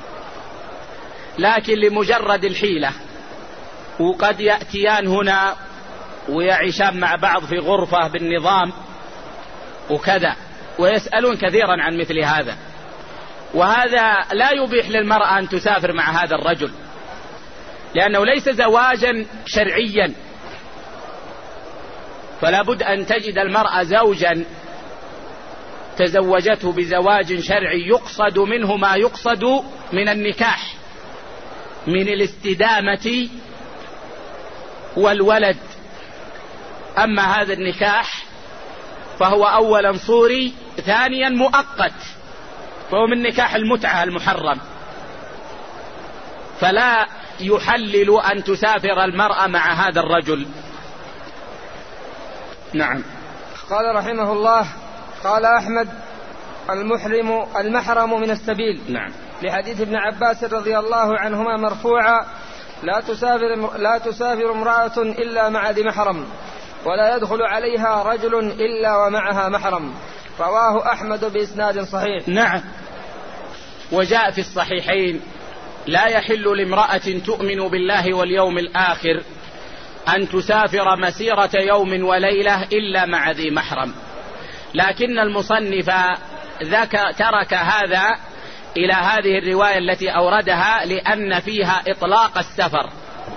لكن لمجرد الحيلة، وقد يأتيان هنا ويعيشان مع بعض في غرفة بالنظام وكذا، ويسألون كثيرا عن مثل هذا، وهذا لا يبيح للمرأة أن تسافر مع هذا الرجل، لأنه ليس زواجا شرعيا. فلا بد أن تجد المرأة زوجا تزوجته بزواج شرعي يقصد منه ما يقصد من النكاح من الاستدامة والولد. أما هذا النكاح فهو أولا صوري، ثانيا مؤقت، فهو من نكاح المتعة المحرم، فلا يحلل أن تسافر المرأة مع هذا الرجل. نعم. قال رحمه الله: قال أحمد: المحرم من السبيل. نعم. لحديث ابن عباس رضي الله عنهما مرفوعا: لا تسافر امرأة إلا مع ذي محرم، ولا يدخل عليها رجل إلا ومعها محرم. رواه أحمد بإسناد صحيح. نعم. وجاء في الصحيحين: لا يحل لامرأة تؤمن بالله واليوم الآخر أن تسافر مسيرة يوم وليلة إلا مع ذي محرم. لكن المصنف ترك هذا إلى هذه الرواية التي أوردها لأن فيها إطلاق السفر.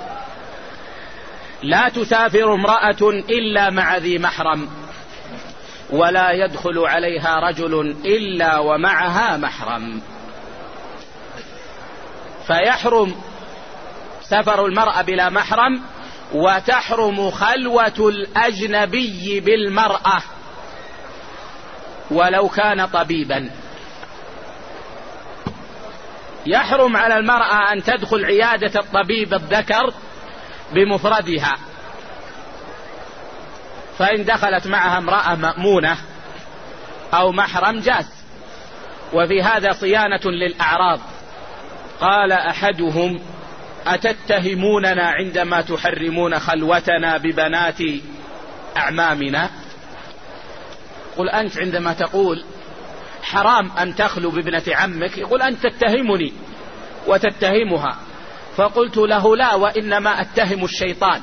لا تسافر امرأة إلا مع ذي محرم، ولا يدخل عليها رجل إلا ومعها محرم. فيحرم سفر المرأة بلا محرم، وتحرم خلوة الأجنبي بالمرأة ولو كان طبيبا. يحرم على المرأة أن تدخل عيادة الطبيب الذكر بمفردها، فإن دخلت معها امرأة مأمونة أو محرم جاز. وفي هذا صيانة للأعراض. قال أحدهم: أتتهموننا عندما تحرمون خلوتنا ببنات أعمامنا؟ قل أنت عندما تقول حرام أن تخلو بابنة عمك، يقول أنت تتهمني وتتهمها. فقلت له: لا، وإنما أتهم الشيطان،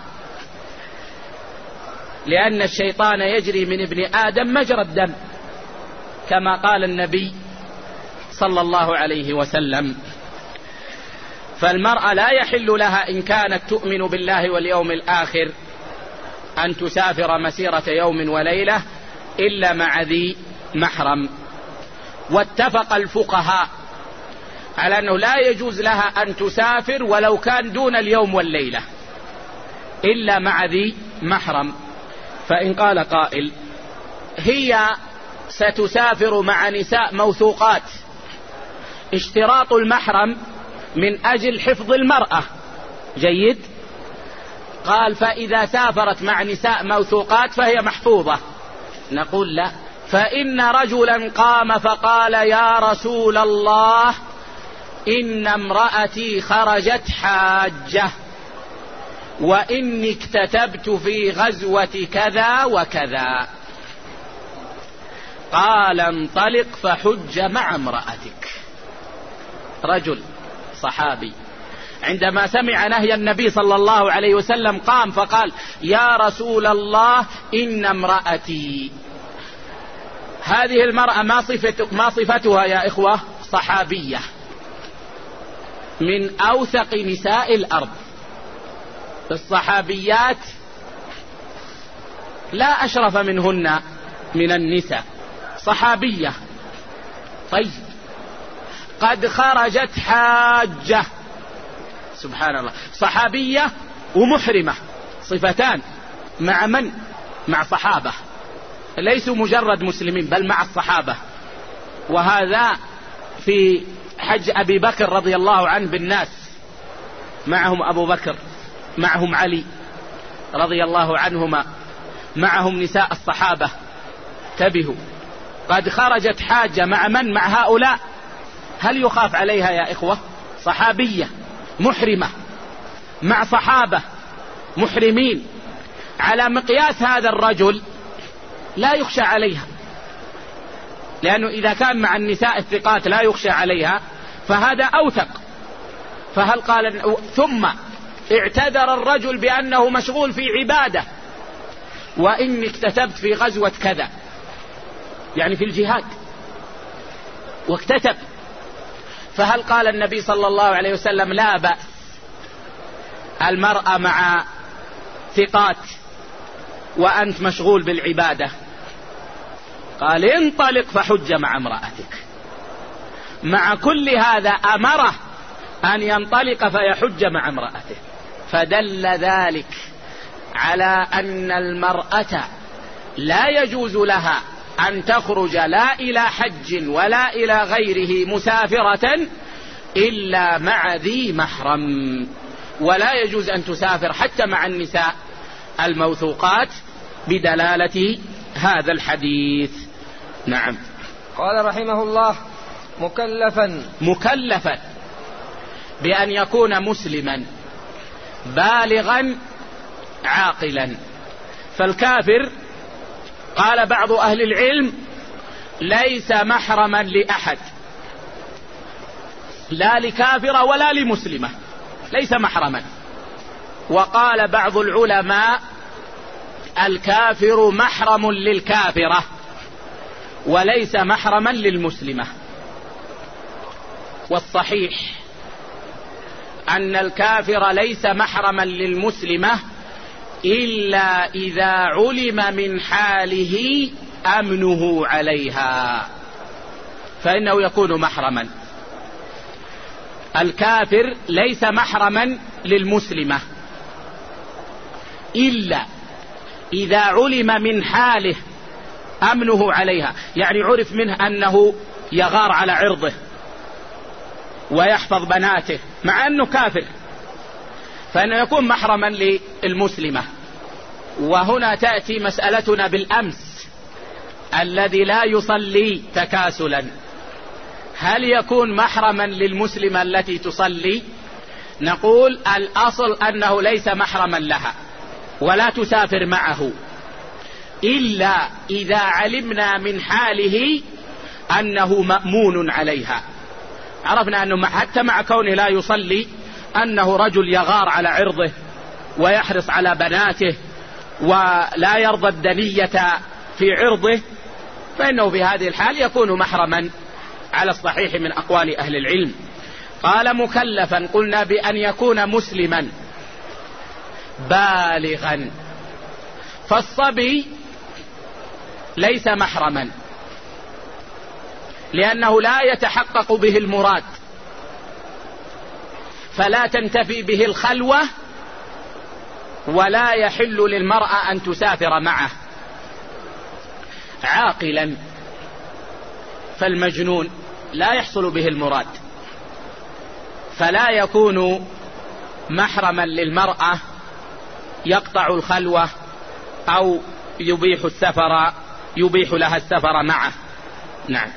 لأن الشيطان يجري من ابن آدم مجرى الدم، كما قال النبي صلى الله عليه وسلم. فالمرأة لا يحل لها إن كانت تؤمن بالله واليوم الآخر أن تسافر مسيرة يوم وليلة إلا مع ذي محرم. واتفق الفقهاء على أنه لا يجوز لها أن تسافر ولو كان دون اليوم والليلة إلا مع ذي محرم. فإن قال قائل: هي ستسافر مع نساء موثوقات، اشتراط المحرم من أجل حفظ المرأة، جيد. قال: فإذا سافرت مع نساء موثوقات فهي محفوظة. نقول: لا، فإن رجلا قام فقال: يا رسول الله، إن امرأتي خرجت حاجة، وإني اكتتبت في غزوة كذا وكذا. قال: انطلق فحج مع امرأتك. رجل صحابي عندما سمع نهي النبي صلى الله عليه وسلم قام فقال: يا رسول الله، إن امرأتي. هذه المرأة ما صفتها يا إخوة؟ صحابية من أوثق نساء الأرض. الصحابيات لا أشرف منهن من النساء، صحابية. طيب، قد خرجت حاجة، سبحان الله، صحابية ومحرمة، صفتان. مع من؟ مع صحابة، ليسوا مجرد مسلمين بل مع الصحابة. وهذا في حج أبي بكر رضي الله عنه بالناس، معهم أبو بكر، معهم علي رضي الله عنهما، معهم نساء الصحابة. انتبهوا، قد خرجت حاجة مع من؟ مع هؤلاء. هل يخاف عليها يا إخوة؟ صحابية محرمة مع صحابة محرمين، على مقياس هذا الرجل لا يخشى عليها، لأنه إذا كان مع النساء الثقات لا يخشى عليها فهذا أوثق. فهل قال؟ ثم اعتذر الرجل بأنه مشغول في عبادة، وإني اكتتبت في غزوة كذا، يعني في الجهاد واكتتب. فهل قال النبي صلى الله عليه وسلم: لا بأس، المرأة مع ثقات وأنت مشغول بالعبادة؟ قال: انطلق فحج مع امرأتك. مع كل هذا أمره أن ينطلق فيحج مع امرأته. فدل ذلك على أن المرأة لا يجوز لها أن تخرج لا إلى حج ولا إلى غيره مسافرة إلا مع ذي محرم، ولا يجوز أن تسافر حتى مع النساء الموثوقات بدلالة هذا الحديث. نعم. قال رحمه الله: مكلفا بأن يكون مسلما بالغا عاقلا. فالكافر قال بعض أهل العلم ليس محرما لأحد، لا لكافرة ولا لمسلمة، ليس محرما. وقال بعض العلماء الكافر محرم للكافرة وليس محرما للمسلمة. والصحيح أن الكافر ليس محرما للمسلمة إلا إذا علم من حاله أمنه عليها، فإنه يكون محرما. الكافر ليس محرما للمسلمة إلا إذا علم من حاله أمنه عليها، يعني عرف منه أنه يغار على عرضه ويحفظ بناته مع أنه كافر، فإنه يكون محرما للمسلمة. وهنا تأتي مسألتنا بالأمس، الذي لا يصلي تكاسلا هل يكون محرما للمسلمة التي تصلي؟ نقول الأصل أنه ليس محرما لها ولا تسافر معه، إلا إذا علمنا من حاله أنه مأمون عليها. عرفنا أنه حتى مع كونه لا يصلي أنه رجل يغار على عرضه ويحرص على بناته ولا يرضى الدنية في عرضه، فإنه في هذه الحال يكون محرما على الصحيح من أقوال أهل العلم. قال مكلفا، قلنا بأن يكون مسلما بالغا، فالصبي ليس محرما لأنه لا يتحقق به المراد، فلا تنتفي به الخلوة ولا يحل للمرأة أن تسافر معه. عاقلا، فالمجنون لا يحصل به المراد، فلا يكون محرما للمرأة يقطع الخلوة أو يبيح لها السفر معه. نعم.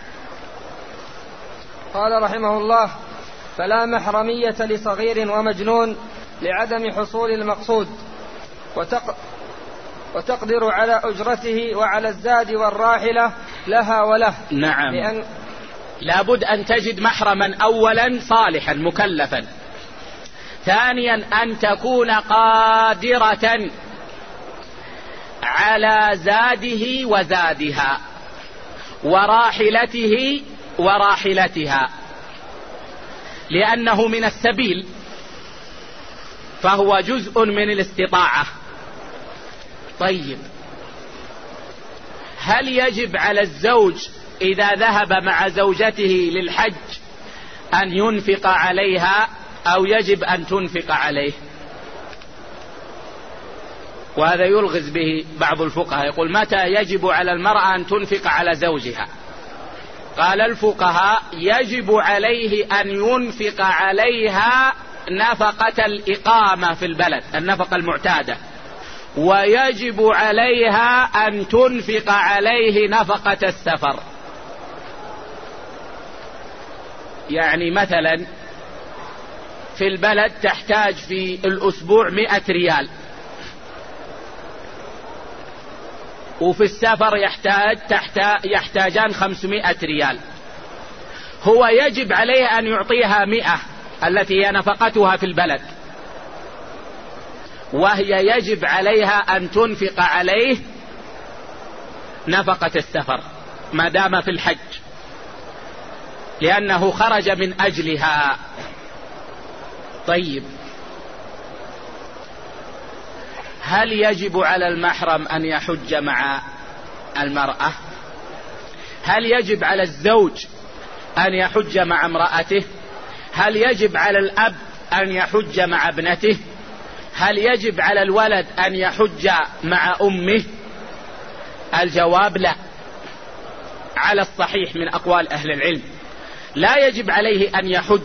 قال رحمه الله: فلا محرمية لصغير ومجنون لعدم حصول المقصود، وتقدر على أجرته وعلى الزاد والراحلة لها وله. نعم. لابد أن تجد محرما أولا صالحا مكلفا، ثانيا أن تكون قادرة على زاده وزادها وراحلته وراحلتها، لأنه من السبيل فهو جزء من الاستطاعة. طيب، هل يجب على الزوج إذا ذهب مع زوجته للحج أن ينفق عليها أو يجب أن تنفق عليه؟ وهذا يلغز به بعض الفقهاء، يقول متى يجب على المرأة أن تنفق على زوجها؟ قال الفقهاء: يجب عليه أن ينفق عليها نفقة الإقامة في البلد، النفقة المعتادة، ويجب عليها أن تنفق عليه نفقة السفر. يعني مثلا في البلد تحتاج في الأسبوع 100 ريال، وفي السفر يحتاجان 500 ريال، هو يجب عليه أن يعطيها 100 التي هي نفقتها في البلد، وهي يجب عليها أن تنفق عليه نفقة السفر ما دام في الحج، لأنه خرج من أجلها. طيب، هل يجب على المحرم أن يحج مع المرأة؟ هل يجب على الزوج أن يحج مع امرأته؟ هل يجب على الأب أن يحج مع ابنته؟ هل يجب على الولد أن يحج مع أمه؟ الجواب لا، على الصحيح من أقوال أهل العلم لا يجب عليه أن يحج،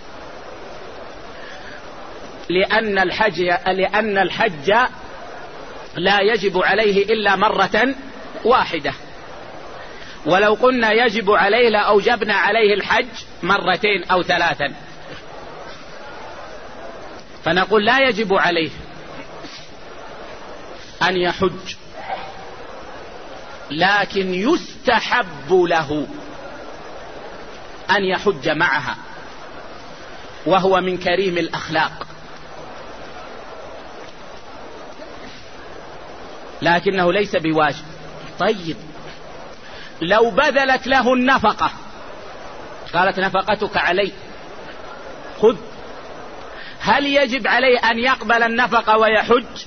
لأن الحج لا يجب عليه إلا مرة واحدة، ولو قلنا يجب عليه لأوجبنا عليه الحج 2 أو 3، فنقول لا يجب عليه أن يحج، لكن يستحب له أن يحج معها، وهو من كريم الأخلاق، لكنه ليس بواجب. طيب، لو بذلت له النفقة، قالت نفقتك علي خذ، هل يجب عليه أن يقبل النفقة ويحج؟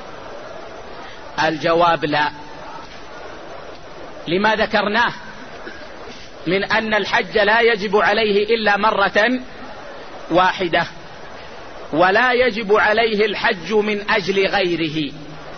الجواب لا، لما ذكرناه من أن الحج لا يجب عليه إلا مرة واحدة، ولا يجب عليه الحج من أجل غيره.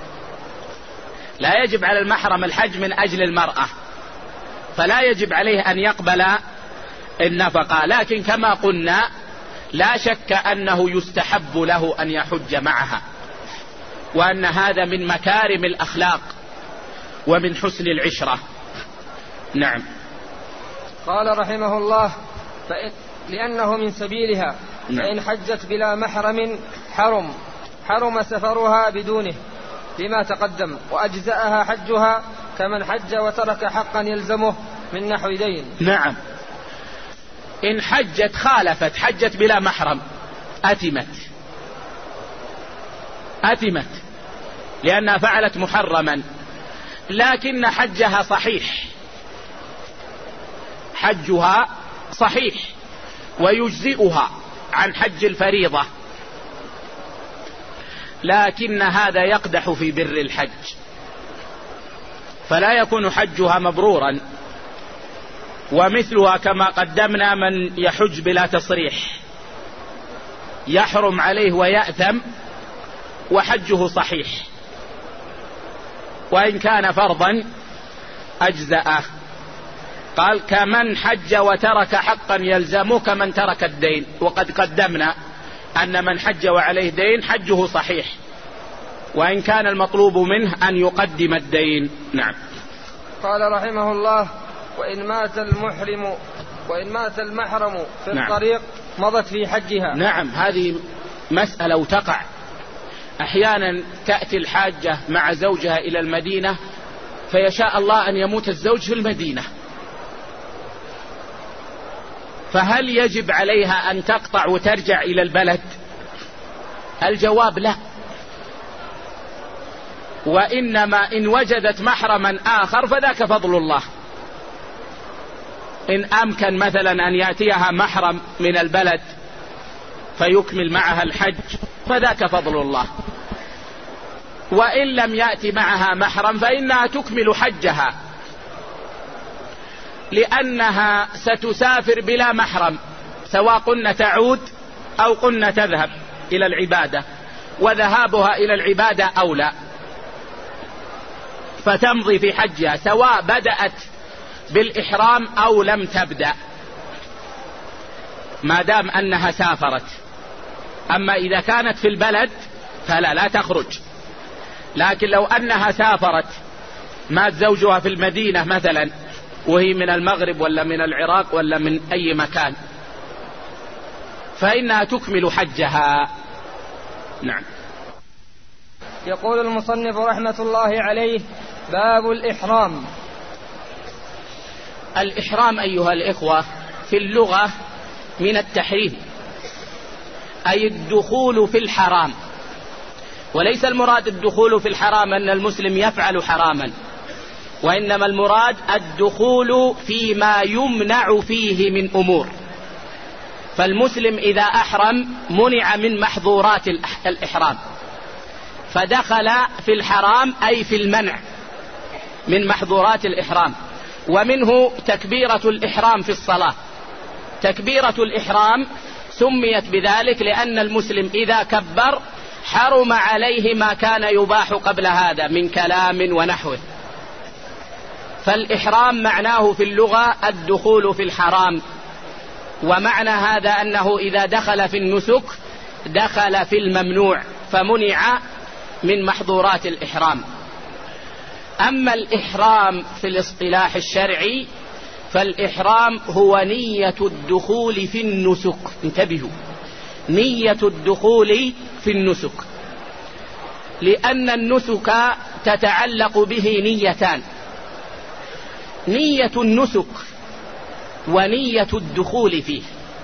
لا يجب على المحرم الحج من أجل المرأة، فلا يجب عليه أن يقبل النفقة. لكن كما قلنا لا شك أنه يستحب له أن يحج معها، وأن هذا من مكارم الأخلاق ومن حسن العشرة. نعم. قال رحمه الله: لأنه من سبيلها. فإن حجت بلا محرم حرم سفرها بدونه لما تقدم، وأجزأها حجها كمن حج وترك حقا يلزمه من نحو دين. نعم. إن حجت خالفت، حجت بلا محرم، أثمت لأنها فعلت محرما، لكن حجها صحيح ويجزئها عن حج الفريضة، لكن هذا يقدح في بر الحج، فلا يكون حجها مبرورا. ومثلها كما قدمنا من يحج بلا تصريح يحرم عليه ويأثم وحجه صحيح، وإن كان فرضا أجزأه. قال: كمن حج وترك حقا يلزمه كمن ترك الدين. وقد قدمنا أن من حج وعليه دين حجه صحيح، وإن كان المطلوب منه أن يقدم الدين. نعم. قال رحمه الله: وإن مات المحرم في الطريق مضت في حجها. نعم، هذه مسألة وتقع أحيانا. تأتي الحاجة مع زوجها إلى المدينة، فيشاء الله أن يموت الزوج في المدينة، فهل يجب عليها أن تقطع وترجع إلى البلد؟ الجواب لا، وإنما إن وجدت محرما آخر فذاك فضل الله. إن أمكن مثلا أن يأتيها محرم من البلد فيكمل معها الحج فذاك فضل الله، وإن لم يأتي معها محرم فإنها تكمل حجها، لأنها ستسافر بلا محرم، سواء قلنا تعود أو قلنا تذهب إلى العبادة، وذهابها إلى العبادة أولى، فتمضي في حجها سواء بدأت بالإحرام أو لم تبدأ، ما دام أنها سافرت. أما إذا كانت في البلد فلا تخرج. لكن لو أنها سافرت، مات زوجها في المدينة مثلا وهي من المغرب ولا من العراق ولا من أي مكان، فإنها تكمل حجها. نعم. يقول المصنف رحمة الله عليه: باب الإحرام. الإحرام أيها الإخوة في اللغة من التحريم، أي الدخول في الحرام، وليس المراد الدخول في الحرام أن المسلم يفعل حراما، وإنما المراد الدخول فيما يمنع فيه من أمور. فالمسلم إذا أحرم منع من محظورات الإحرام، فدخل في الحرام أي في المنع من محظورات الإحرام. ومنه تكبيرة الإحرام في الصلاة. تكبيرة الإحرام سميت بذلك لأن المسلم إذا كبر حرم عليه ما كان يباح قبل هذا من كلام ونحوه. فالإحرام معناه في اللغة الدخول في الحرام، ومعنى هذا أنه إذا دخل في النسك دخل في الممنوع، فمنع من محظورات الإحرام. أما الإحرام في الاصطلاح الشرعي فالإحرام هو نية الدخول في النسك. انتبهوا، نية الدخول في النسك، لأن النسك تتعلق به نيتان: نية النسك ونية الدخول فيه.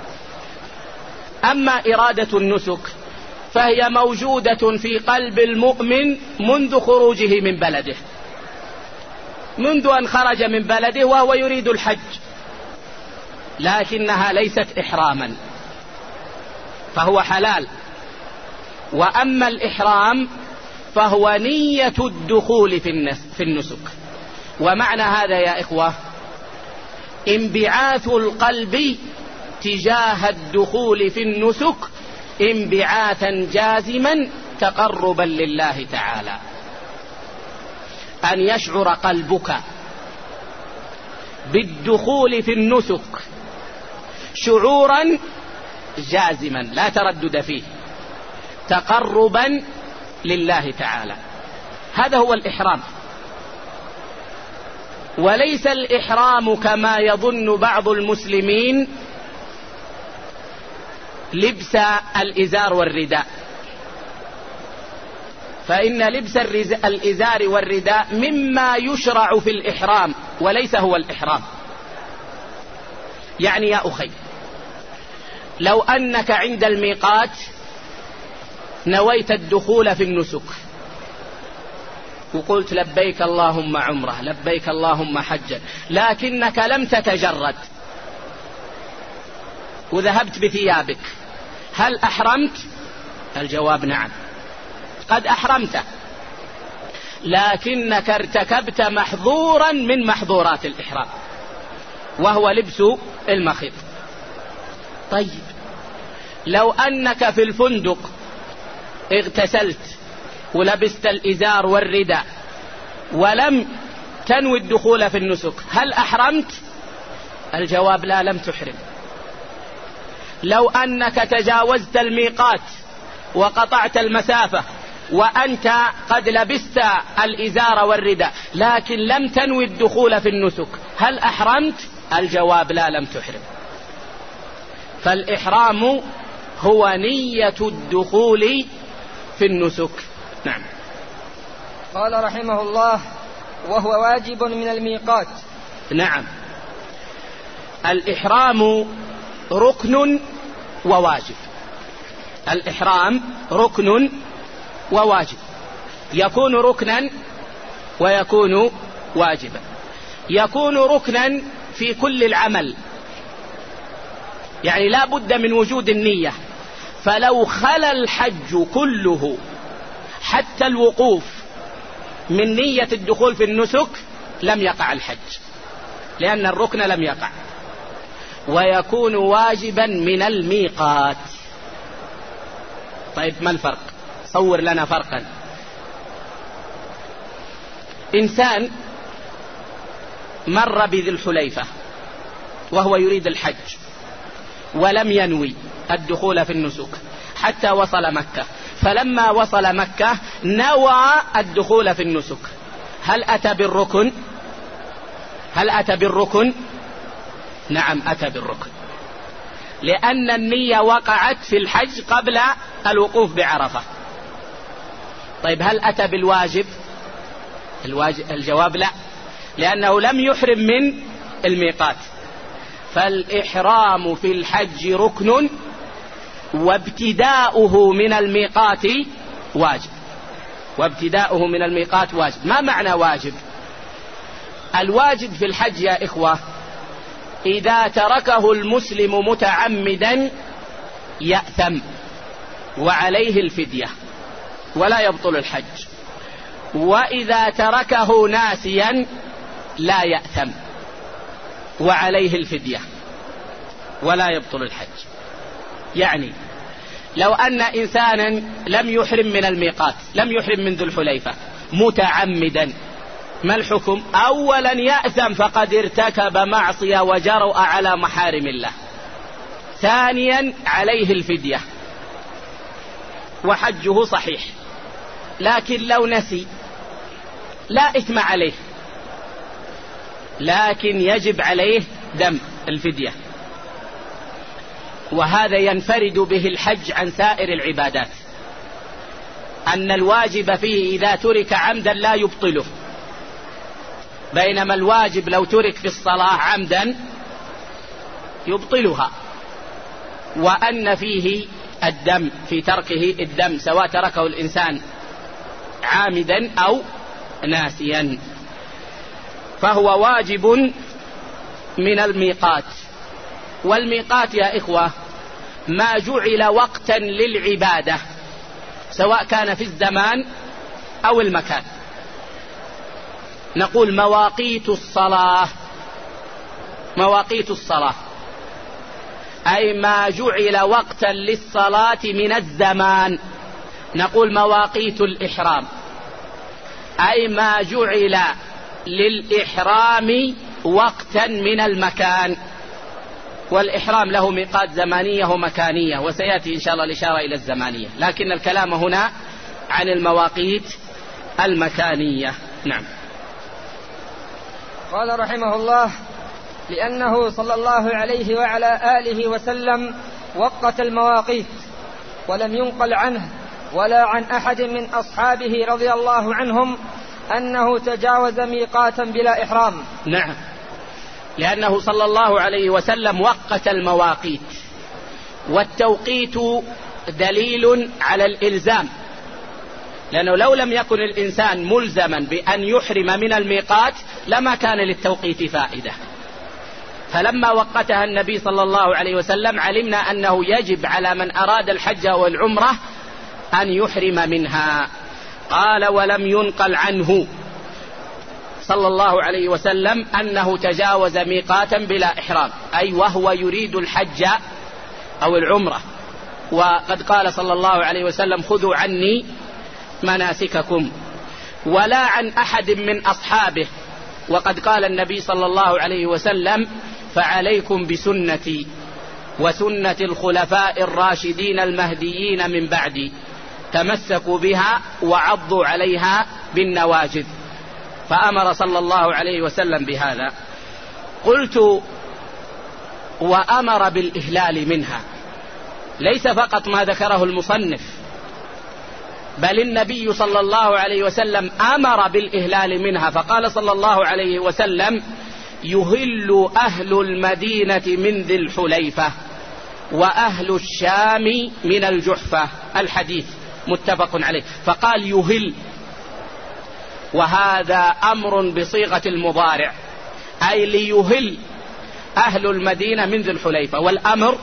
أما إرادة النسك فهي موجودة في قلب المؤمن منذ خروجه من بلده، منذ أن خرج من بلده وهو يريد الحج، لكنها ليست إحراما، فهو حلال. وأما الإحرام فهو نية الدخول في النسك. ومعنى هذا يا إخوة انبعاث القلب تجاه الدخول في النسك انبعاثا جازما تقربا لله تعالى، أن يشعر قلبك بالدخول في النسك شعورا جازما لا تردد فيه، تقربا لله تعالى. هذا هو الإحرام. وليس الإحرام كما يظن بعض المسلمين لبس الإزار والرداء، فإن لبس الإزار والرداء مما يشرع في الإحرام وليس هو الإحرام. يعني يا أخي، لو أنك عند الميقات نويت الدخول في النسك وقلت لبيك اللهم عمره لبيك اللهم حجا، لكنك لم تتجرد وذهبت بثيابك، هل أحرمت؟ الجواب نعم، قد أحرمت، لكنك ارتكبت محظورا من محظورات الإحرام وهو لبس المخيط. طيب، لو أنك في الفندق اغتسلت ولبست الإزار والرداء ولم تنوي الدخول في النسك، هل أحرمت؟ الجواب لا، لم تحرم. لو أنك تجاوزت الميقات وقطعت المسافة وأنت قد لبست الإزار والرداء لكن لم تنوي الدخول في النسك، هل أحرمت؟ الجواب لا، لم تحرم. فالإحرام هو نية الدخول في النسك. نعم. قال رحمه الله: وهو واجب من الميقات. نعم، الإحرام ركن وواجب. الإحرام ركن وواجب، يكون ركنا ويكون واجبا. يكون ركنا في كل العمل، يعني لا بد من وجود النية، فلو خلا الحج كله حتى الوقوف من نية الدخول في النسك لم يقع الحج، لأن الركن لم يقع. ويكون واجبا من الميقات. طيب، ما الفرق؟ صور لنا فرقا. إنسان مر بذي الحليفة وهو يريد الحج ولم ينوي الدخول في النسك حتى وصل مكة، فلما وصل مكة نوى الدخول في النسك، هل أتى بالركن؟ هل أتى بالركن؟ نعم، أتى بالركن، لأن النية وقعت في الحج قبل الوقوف بعرفة. طيب، هل أتى بالواجب؟ الجواب لا، لأنه لم يحرم من الميقات. فالإحرام في الحج ركن، وابتداؤه من الميقات واجب. وابتداؤه من الميقات واجب. ما معنى واجب؟ الواجب في الحج يا إخوة إذا تركه المسلم متعمدا يأثم وعليه الفدية ولا يبطل الحج، وإذا تركه ناسيا لا يأثم وعليه الفدية ولا يبطل الحج. يعني لو أن إنسانا لم يحرم من الميقات، لم يحرم من ذو الحليفة متعمدا، ما الحكم؟ أولا يأثم فقد ارتكب معصية وجرأ على محارم الله، ثانيا عليه الفدية وحجه صحيح. لكن لو نسي لا إثم عليه، لكن يجب عليه دم الفدية. وهذا ينفرد به الحج عن سائر العبادات، أن الواجب فيه إذا ترك عمدا لا يبطله، بينما الواجب لو ترك في الصلاة عمدا يبطلها. وأن فيه الدم، في تركه الدم، سواء تركه الإنسان عامدا أو ناسيا، فهو واجب من الميقات. والميقات يا إخوة ما جعل وقتا للعبادة، سواء كان في الزمان أو المكان. نقول مواقيت الصلاة، مواقيت الصلاة أي ما جعل وقتا للصلاة من الزمان. نقول مواقيت الإحرام أي ما جعل للإحرام وقتا من المكان، والإحرام له ميقات زمانية ومكانية، وسيأتي إن شاء الله الإشارة إلى الزمانية، لكن الكلام هنا عن المواقيت المكانية. نعم. قال رحمه الله: لأنه صلى الله عليه وعلى آله وسلم وقت المواقيت، ولم ينقل عنه ولا عن أحد من أصحابه رضي الله عنهم أنه تجاوز ميقاتا بلا إحرام. نعم، لأنه صلى الله عليه وسلم وقت المواقيت، والتوقيت دليل على الإلزام، لأنه لو لم يكن الإنسان ملزما بأن يحرم من الميقات لما كان للتوقيت فائدة. فلما وقتها النبي صلى الله عليه وسلم علمنا أنه يجب على من أراد الحج والعمرة أن يحرم منها. قال: ولم ينقل عنه صلى الله عليه وسلم أنه تجاوز ميقاتا بلا إحرام، أي وهو يريد الحج أو العمرة، وقد قال صلى الله عليه وسلم: خذوا عني مناسككم. ولا عن أحد من أصحابه، وقد قال النبي صلى الله عليه وسلم: فعليكم بسنتي وسنة الخلفاء الراشدين المهديين من بعدي، تمسكوا بها وعضوا عليها بالنواجذ. فأمر صلى الله عليه وسلم بهذا. قلت: وأمر بالإهلال منها، ليس فقط ما ذكره المصنف، بل النبي صلى الله عليه وسلم أمر بالإهلال منها، فقال صلى الله عليه وسلم: يهل أهل المدينة من ذي الحليفة وأهل الشام من الجحفة. الحديث متفق عليه. فقال يهل، وهذا أمر بصيغة المضارع، أي ليهل أهل المدينة من ذي الحليفة، والأمر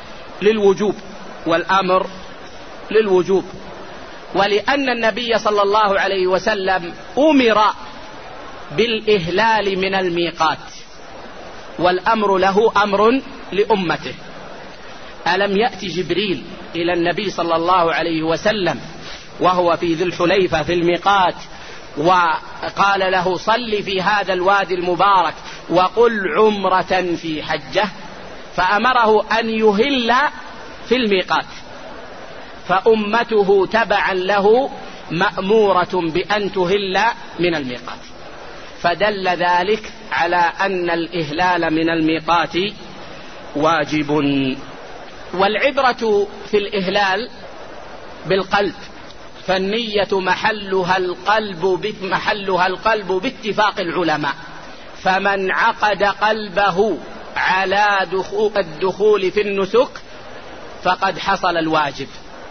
للوجوب. ولأن النبي صلى الله عليه وسلم أمر بالإهلال من الميقات، والأمر له أمر لأمته. ألم يأتي جبريل إلى النبي صلى الله عليه وسلم وهو في ذي الحليفة في الميقات، وقال له: صل في هذا الوادي المبارك وقل عمرة في حجة، فأمره أن يهل في الميقات، فأمته تبعا له مأمورة بأن تهل من الميقات. فدل ذلك على أن الإهلال من الميقات واجب. والعبرة في الإهلال بالقلب، فالنية محلها القلب باتفاق العلماء، فمن عقد قلبه على الدخول في النسك فقد حصل الواجب.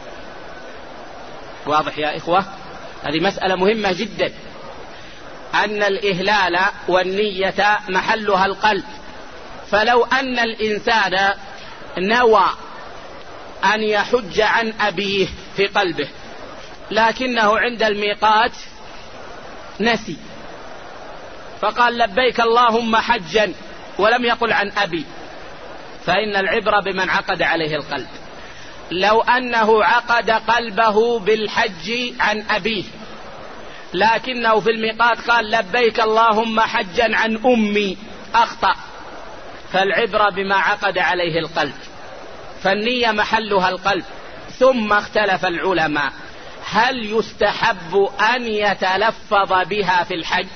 واضح يا إخوة؟ هذه مسألة مهمة جدا، أن الإهلال والنية محلها القلب. فلو أن الإنسان نوى أن يحج عن أبيه في قلبه، لكنه عند الميقات نسي فقال: لبيك اللهم حجا، ولم يقل عن أبي، فإن العبرة بمن عقد عليه القلب. لو أنه عقد قلبه بالحج عن أبيه، لكنه في الميقات قال: لبيك اللهم حجا عن أمي، أخطأ، فالعبرة بما عقد عليه القلب، فالنية محلها القلب. ثم اختلف العلماء: هل يستحب أن يتلفظ بها في الحج؟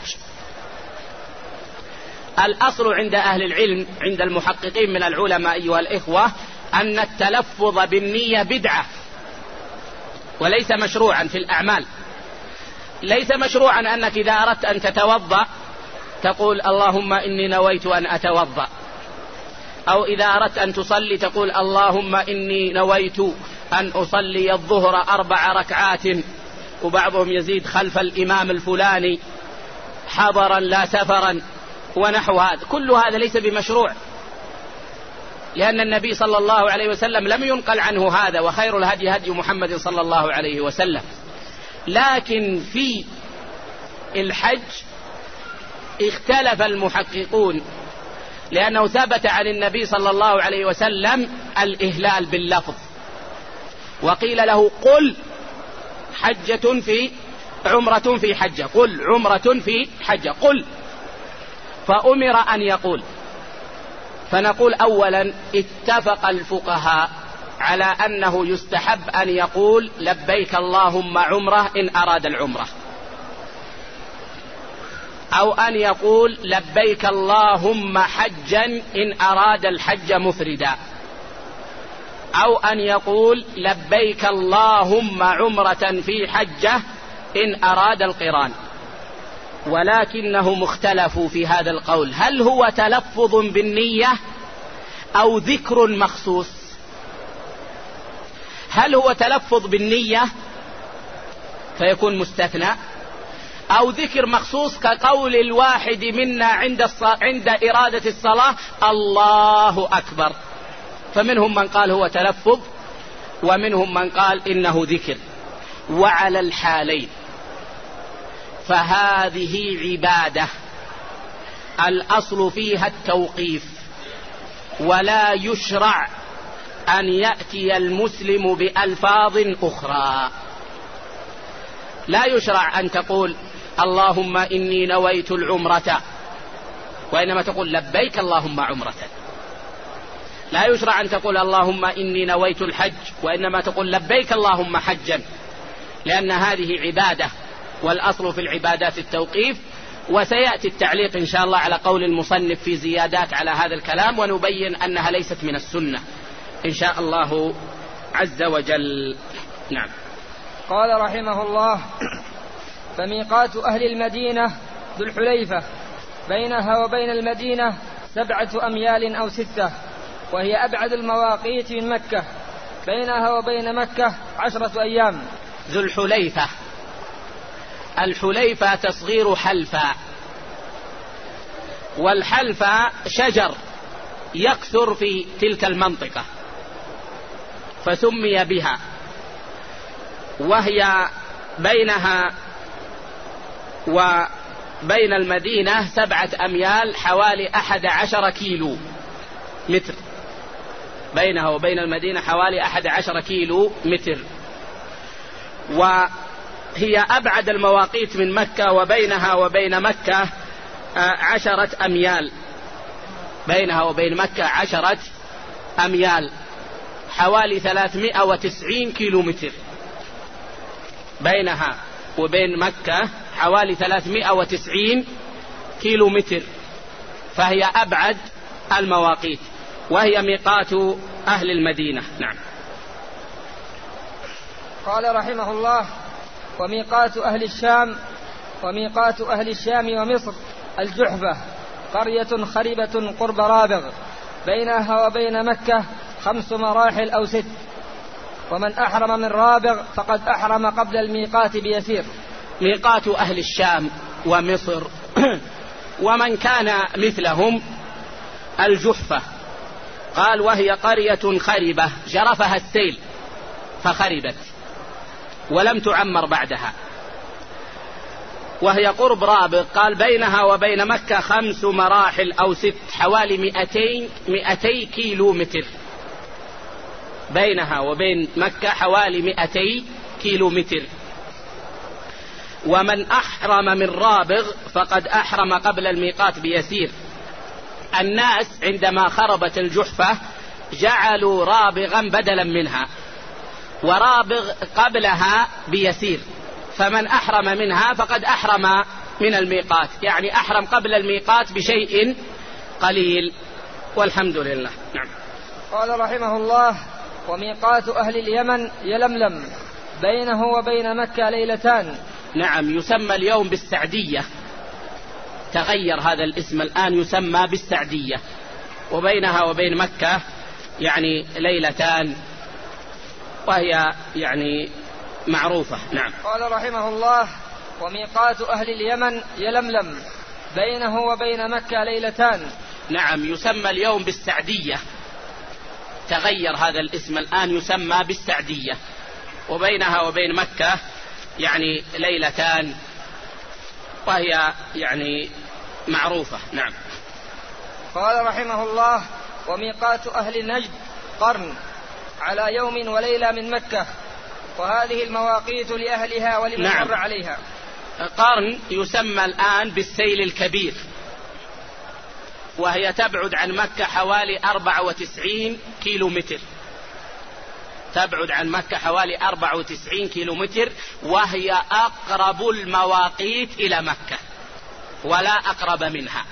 الأصل عند أهل العلم، عند المحققين من العلماء أيها الإخوة، أن التلفظ بالنية بدعة وليس مشروعا في الأعمال. ليس مشروعا أنك إذا أردت أن تتوضأ تقول: اللهم إني نويت أن أتوضأ، أو إذا أردت أن تصلي تقول: اللهم إني نويت أن أصلي الظهر 4 ركعات، وبعضهم يزيد خلف الإمام الفلاني حضرا لا سفرا ونحو هذا. كل هذا ليس بمشروع، لأن النبي صلى الله عليه وسلم لم ينقل عنه هذا، وخير الهدي هدي محمد صلى الله عليه وسلم. لكن في الحج اختلف المحققون: لأنه ثبت عن النبي صلى الله عليه وسلم الإهلال باللفظ، وقيل له قل حجة في عمرة في حجة، قل عمرة في حجة، قل، فأمر أن يقول. فنقول أولا اتفق الفقهاء على أنه يستحب أن يقول لبيك اللهم عمرة إن أراد العمرة، أو أن يقول لبيك اللهم حجا إن أراد الحج مفردا، أو أن يقول لبيك اللهم عمرة في حجة إن أراد القران. ولكنهم اختلفوا في هذا القول، هل هو تلفظ بالنية أو ذكر مخصوص؟ هل هو تلفظ بالنية فيكون مستثنى، أو ذكر مخصوص كقول الواحد منا عند إرادة الصلاة الله أكبر؟ فمنهم من قال هو تلفظ، ومنهم من قال إنه ذكر. وعلى الحالين فهذه عبادة الأصل فيها التوقيف، ولا يشرع أن يأتي المسلم بألفاظ أخرى. لا يشرع أن تقول اللهم إني نويت العمرة، وإنما تقول لبيك اللهم عمرة. لا يشرع أن تقول اللهم إني نويت الحج، وإنما تقول لبيك اللهم حجا، لأن هذه عبادة، والأصل في العبادات التوقيف. وسيأتي التعليق إن شاء الله على قول المصنف في زيادات على هذا الكلام، ونبين أنها ليست من السنة إن شاء الله عز وجل. نعم. قال رحمه الله: فميقات أهل المدينة ذو الحليفة، بينها وبين المدينة 7 أميال أو 6، وهي أبعد المواقيت من مكة، بينها وبين مكة 10 أيام. ذو الحليفة، الحليفة تصغير حلفا، والحلفا شجر يكثر في تلك المنطقة فسمي بها، وهي بينها وبين المدينة 7 أميال حوالي 11 كيلو متر، بينها وبين المدينة حوالي 11 كيلو متر، وهي أبعد المواقيت من مكة، وبينها وبين مكة 10 أميال، بينها وبين مكة 10 أميال حوالي 390 كيلو متر، بينها وبين مكة حوالي 390 كيلو متر، فهي أبعد المواقيت، وهي ميقات أهل المدينة. نعم. قال رحمه الله: وميقات أهل الشام ومصر الجحفة، قرية خربة قرب رابغ، بينها وبين مكة 5 مراحل أو 6، ومن أحرم من رابغ فقد أحرم قبل الميقات بيسير. ميقات أهل الشام ومصر ومن كان مثلهم الجحفة، قال وهي قرية خربة جرفها السيل فخربت ولم تعمر بعدها، وهي قرب رابغ، قال بينها وبين مكة 5 مراحل أو 6 حوالي 200 كيلو متر، بينها وبين مكة حوالي 200 كيلو متر. ومن أحرم من رابغ فقد أحرم قبل الميقات بيسير. الناس عندما خربت الجحفة جعلوا رابغا بدلا منها، ورابغ قبلها بيسير، فمن أحرم منها فقد أحرم من الميقات، يعني أحرم قبل الميقات بشيء قليل، والحمد لله. نعم. قال رحمه الله: وميقات أهل اليمن يلملم، بينه وبين مكة 2 ليلة. نعم، يسمى اليوم بالسعدية، تغير هذا الاسم الآن يسمى بالسعدية، وبينها وبين مكة يعني 2 ليلة، وهي يعني معروفة. نعم. قال رحمه الله: وميقات أهل اليمن يلملم، بينه وبين مكة 2 ليلة. نعم، يسمى اليوم بالسعدية، تغير هذا الاسم الآن يسمى بالسعدية، وبينها وبين مكة يعني 2 ليلة، وهي يعني معروفة. نعم. قال رحمه الله: وميقات أهل نجد قرن على يوم وليلة من مكة، وهذه المواقيت لأهلها ولمن مر عليها. قرن يسمى الآن بالسيل الكبير، وهي تبعد عن مكة حوالي 94 كيلومتر، تبعد عن مكة حوالي 94 كيلومتر، وهي أقرب المواقيت إلى مكة ولا أقرب منها.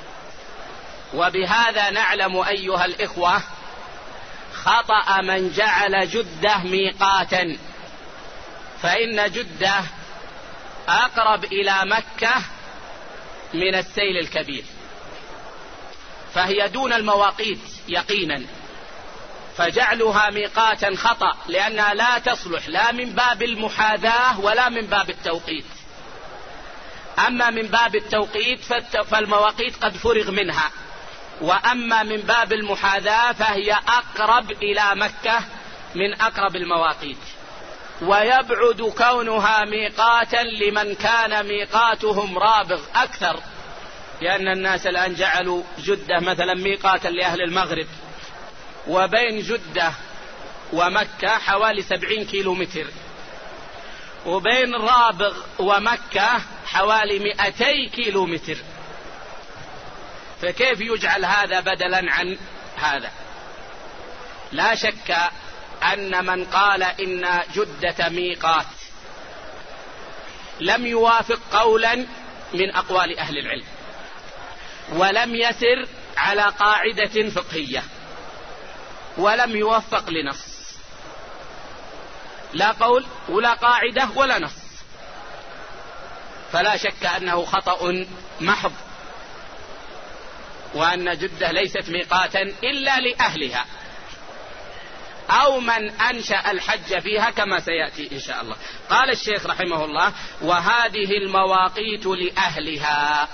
وبهذا نعلم أيها الإخوة خطأ من جعل جدة ميقاتا، فإن جدة أقرب إلى مكة من السيل الكبير، فهي دون المواقيت يقينا، فجعلها ميقاتا خطأ، لأنها لا تصلح لا من باب المحاذاة ولا من باب التوقيت. أما من باب التوقيت فالمواقيت قد فرغ منها، وأما من باب المحاذاة فهي أقرب إلى مكة من أقرب المواقيت. ويبعد كونها ميقاتا لمن كان ميقاتهم رابغ أكثر، لأن الناس الآن جعلوا جدة مثلا ميقاتا لأهل المغرب، وبين جدة ومكة حوالي 70 كيلومتر، وبين رابغ ومكة حوالي 200 كيلومتر، فكيف يجعل هذا بدلا عن هذا؟ لا شك أن من قال إن جدة ميقات لم يوافق قولا من أقوال أهل العلم، ولم يسر على قاعدة فقهية، ولم يوفق لنص، لا قول ولا قاعدة ولا نص، فلا شك أنه خطأ محض، وأن جدة ليست ميقاتا إلا لأهلها أو من أنشأ الحج فيها كما سيأتي إن شاء الله. قال الشيخ رحمه الله: وهذه المواقيت لأهلها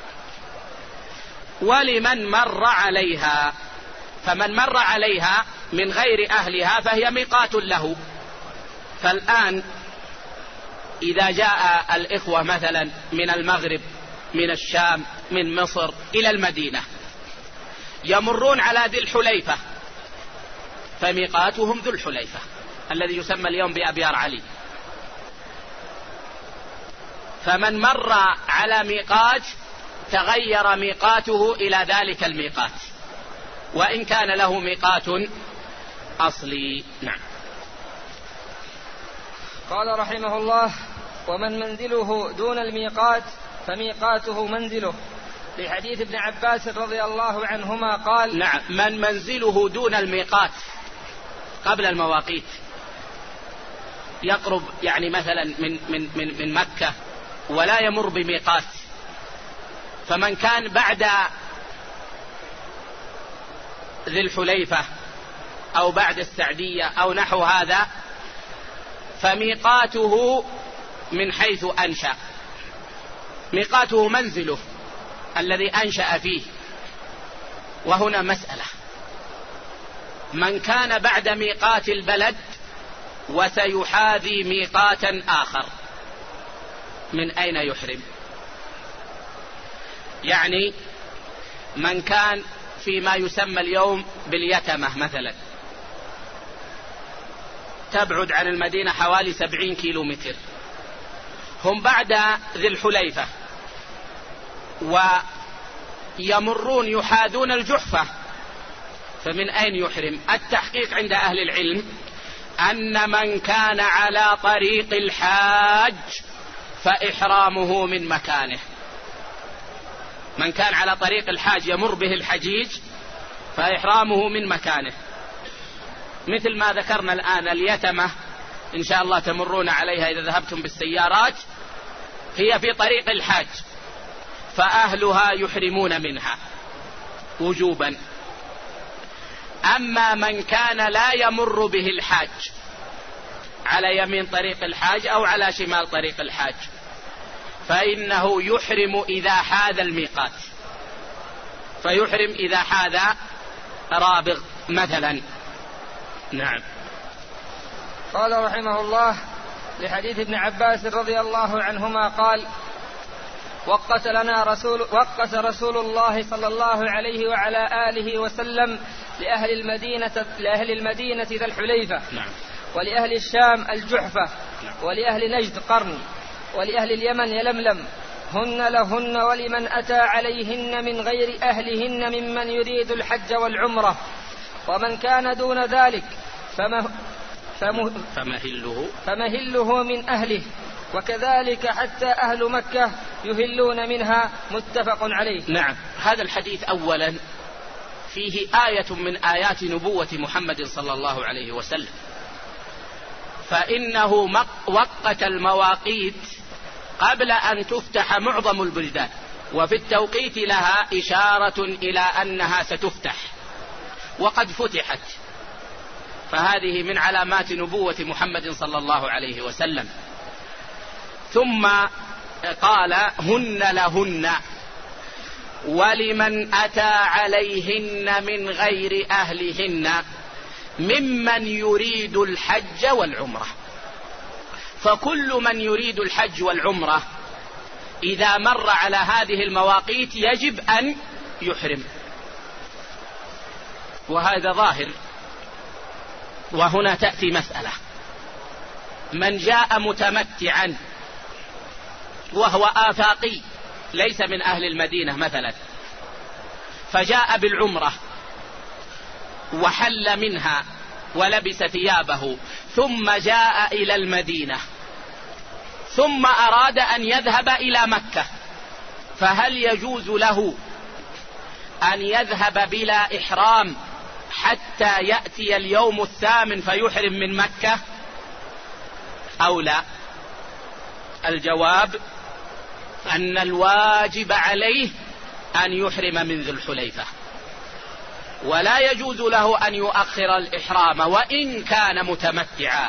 ولمن مر عليها. فمن مر عليها من غير أهلها فهي ميقات له. فالآن إذا جاء الإخوة مثلا من المغرب، من الشام، من مصر إلى المدينة، يمرون على ذي الحليفة، فميقاتهم ذو الحليفة الذي يسمى اليوم بأبيار علي. فمن مر على ميقات تغير ميقاته إلى ذلك الميقات، وإن كان له ميقات أصلي. نعم. قال رحمه الله: ومن منزله دون الميقات فميقاته منزله، لحديث ابن عباس رضي الله عنهما قال: نعم، من منزله دون الميقات قبل المواقيت، يقرب يعني مثلا من مكة ولا يمر بميقات، فمن كان بعد ذي الحليفة أو بعد السعدية أو نحو هذا فميقاته من حيث أنشأ، ميقاته منزله الذي أنشأ فيه. وهنا مسألة: من كان بعد ميقات البلد وسيحاذي ميقاتا آخر، من أين يحرم؟ يعني من كان فيما يسمى اليوم باليتمة مثلا، تبعد عن المدينة حوالي 70 كيلومتر، هم بعد ذي الحليفة ويمرون يحاذون الجحفة، فمن أين يحرم؟ التحقيق عند أهل العلم أن من كان على طريق الحاج فإحرامه من مكانه. من كان على طريق الحاج يمر به الحجيج فإحرامه من مكانه، مثل ما ذكرنا الآن اليتمة إن شاء الله تمرون عليها إذا ذهبتم بالسيارات، هي في طريق الحاج فأهلها يحرمون منها وجوبا. أما من كان لا يمر به الحاج على يمين طريق الحاج أو على شمال طريق الحاج فإنه يحرم إذا حاذ الميقات، فيحرم إذا حاذ رابغ مثلا. نعم. قال رحمه الله: لحديث ابن عباس رضي الله عنهما قال: وقت رسول الله صلى الله عليه وعلى آله وسلم لأهل المدينة ذا الحليفة، ولأهل الشام الجحفة، ولأهل نجد قرن، ولأهل اليمن يلملم، هن لهن ولمن أتى عليهن من غير أهلهن ممن يريد الحج والعمرة، ومن كان دون ذلك فمهله من أهله، وكذلك حتى أهل مكة يهلون منها، متفق عليه. نعم، هذا الحديث أولا فيه آية من آيات نبوة محمد صلى الله عليه وسلم، فإنه وقت المواقيت قبل أن تفتح معظم البلدان، وفي التوقيت لها إشارة إلى أنها ستفتح وقد فتحت، فهذه من علامات نبوة محمد صلى الله عليه وسلم. ثم قال هن لهن ولمن أتى عليهن من غير أهلهن ممن يريد الحج والعمرة. فكل من يريد الحج والعمرة إذا مر على هذه المواقيت يجب أن يحرم، وهذا ظاهر. وهنا تأتي مسألة: من جاء متمتعا وهو آفاقي ليس من أهل المدينة مثلا، فجاء بالعمرة وحل منها ولبس ثيابه، ثم جاء إلى المدينة، ثم أراد أن يذهب إلى مكة، فهل يجوز له أن يذهب بلا إحرام حتى يأتي اليوم الثامن فيحرم من مكة أو لا؟ الجواب أن الواجب عليه أن يحرم من ذي الحليفة، ولا يجوز له أن يؤخر الإحرام وإن كان متمتعا،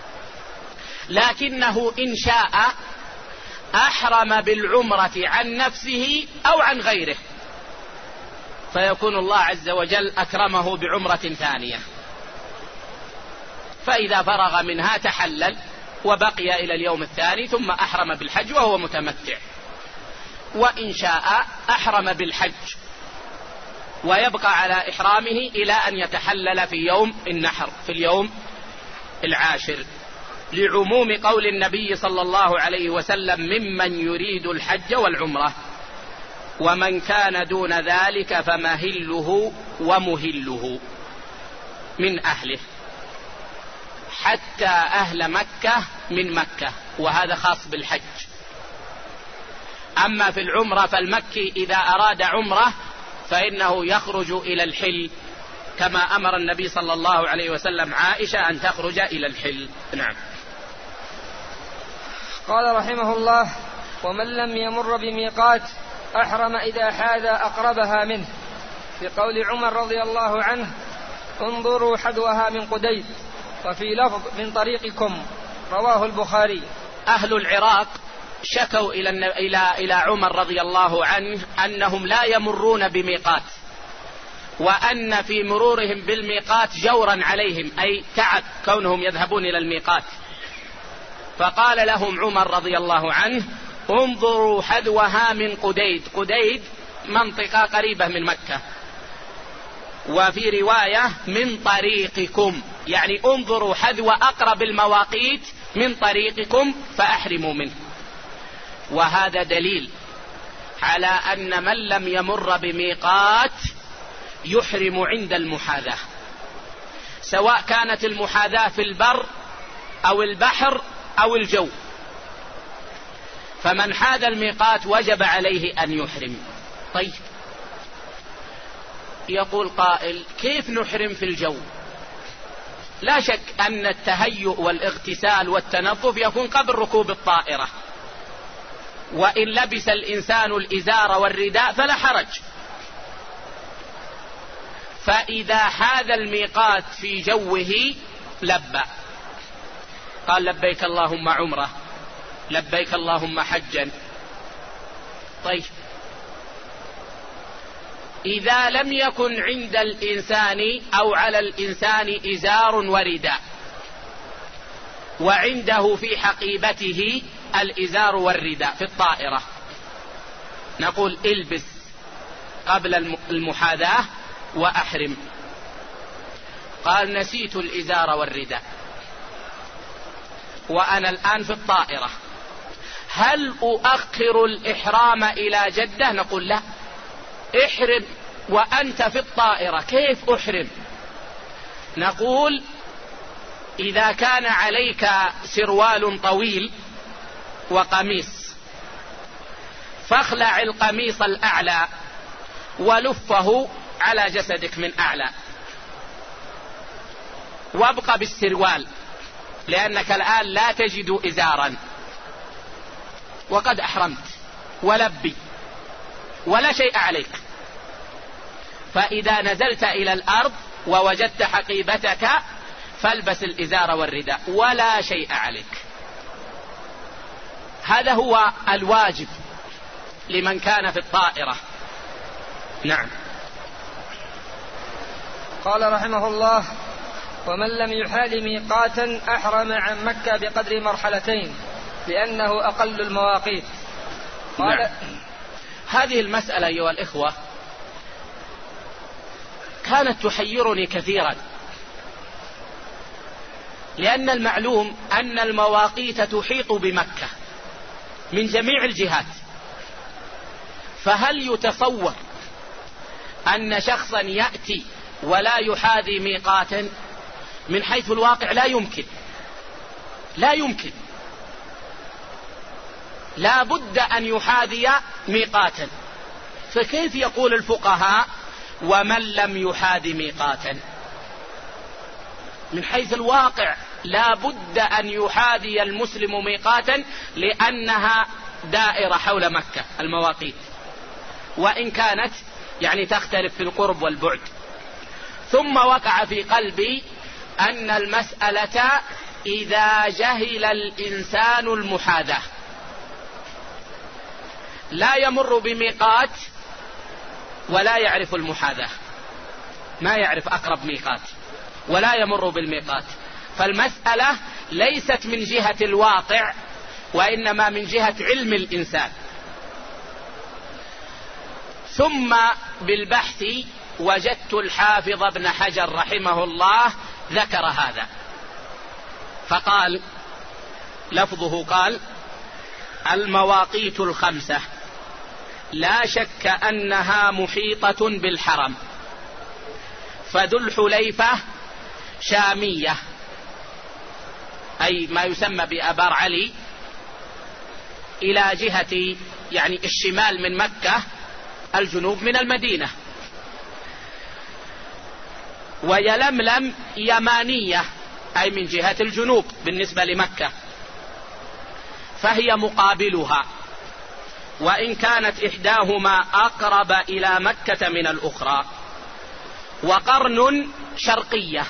لكنه إن شاء أحرم بالعمرة عن نفسه أو عن غيره، فيكون الله عز وجل أكرمه بعمرة ثانية، فإذا فرغ منها تحلل وبقي إلى اليوم الثاني ثم أحرم بالحج وهو متمتع. وإن شاء أحرم بالحج ويبقى على إحرامه إلى أن يتحلل في يوم النحر في اليوم العاشر، لعموم قول النبي صلى الله عليه وسلم ممن يريد الحج والعمرة، ومن كان دون ذلك فمهله ومهله من أهله، حتى أهل مكة من مكة، وهذا خاص بالحج. أما في العمرة فالمكي إذا أراد عمرة فإنه يخرج إلى الحل، كما أمر النبي صلى الله عليه وسلم عائشة أن تخرج إلى الحل. نعم. قال رحمه الله: ومن لم يمر بميقات أحرم إذا حاذ أقربها منه، في قول عمر رضي الله عنه: انظروا حدوها من قديد، وفي لفظ من طريقكم، رواه البخاري. أهل العراق شكوا إلى عمر رضي الله عنه أنهم لا يمرون بميقات، وأن في مرورهم بالميقات جورا عليهم، أي تعب كونهم يذهبون إلى الميقات، فقال لهم عمر رضي الله عنه: انظروا حذوها من قديد. قديد منطقة قريبة من مكة، وفي رواية من طريقكم، يعني انظروا حذو أقرب المواقيت من طريقكم فأحرموا منه. وهذا دليل على أن من لم يمر بميقات يحرم عند المحاذاة، سواء كانت المحاذاة في البر أو البحر أو الجو، فمن حاذ الميقات وجب عليه أن يحرم. طيب، يقول قائل: كيف نحرم في الجو؟ لا شك أن التهيؤ والاغتسال والتنظف يكون قبل ركوب الطائرة، وإن لبس الإنسان الإزار والرداء فلا حرج. فإذا حاذ الميقات في جوه لبى، قال: لبيك اللهم عمرة، لبيك اللهم حجا. طيب، إذا لم يكن عند الإنسان أو على الإنسان إزار ورداء، وعنده في حقيبته الإزار والرداء في الطائرة، نقول البس قبل المحاذاة وأحرم. قال نسيت الإزار والرداء وأنا الآن في الطائرة، هل أؤخر الإحرام إلى جدة؟ نقول لا، احرم وأنت في الطائرة. كيف أحرم؟ نقول إذا كان عليك سروال طويل وقميص فاخلع القميص الأعلى ولفه على جسدك من أعلى وابقى بالسروال، لأنك الآن لا تجد إزارا وقد أحرمت، ولبي ولا شيء عليك. فإذا نزلت إلى الأرض ووجدت حقيبتك فالبس الإزار والرداء ولا شيء عليك. هذا هو الواجب لمن كان في الطائرة. نعم. قال رحمه الله: ومن لم يحال ميقاتا أحرم عن مكة بقدر مرحلتين لأنه أقل المواقيت. قال نعم. هذه المسألة أيها الإخوة كانت تحيرني كثيرا، لأن المعلوم أن المواقيت تحيط بمكة من جميع الجهات، فهل يتصور أن شخصا يأتي ولا يحاذي ميقاتا؟ من حيث الواقع لا يمكن، لا يمكن، لا بد أن يحاذي ميقاتا. فكيف يقول الفقهاء ومن لم يحاذي ميقاتا؟ من حيث الواقع لا بد أن يحاذي المسلم ميقاتا، لأنها دائرة حول مكة المواقيت، وإن كانت يعني تختلف في القرب والبعد. ثم وقع في قلبي أن المسألة إذا جهل الإنسان المحاذاة لا يمر بميقات ولا يعرف المحاذاة، ما يعرف أقرب ميقات ولا يمر بالميقات، فالمسألة ليست من جهة الواقع وإنما من جهة علم الإنسان. ثم بالبحث وجدت الحافظ ابن حجر رحمه الله ذكر هذا، فقال لفظه قال: المواقيت الخمسة لا شك أنها محيطة بالحرم، فذو الحليفة شامية أي ما يسمى بأبار علي إلى جهة يعني الشمال من مكة، الجنوب من المدينة، ويلملم يمانية أي من جهة الجنوب بالنسبة لمكة، فهي مقابلها، وإن كانت إحداهما أقرب إلى مكة من الأخرى. وقرن شرقية،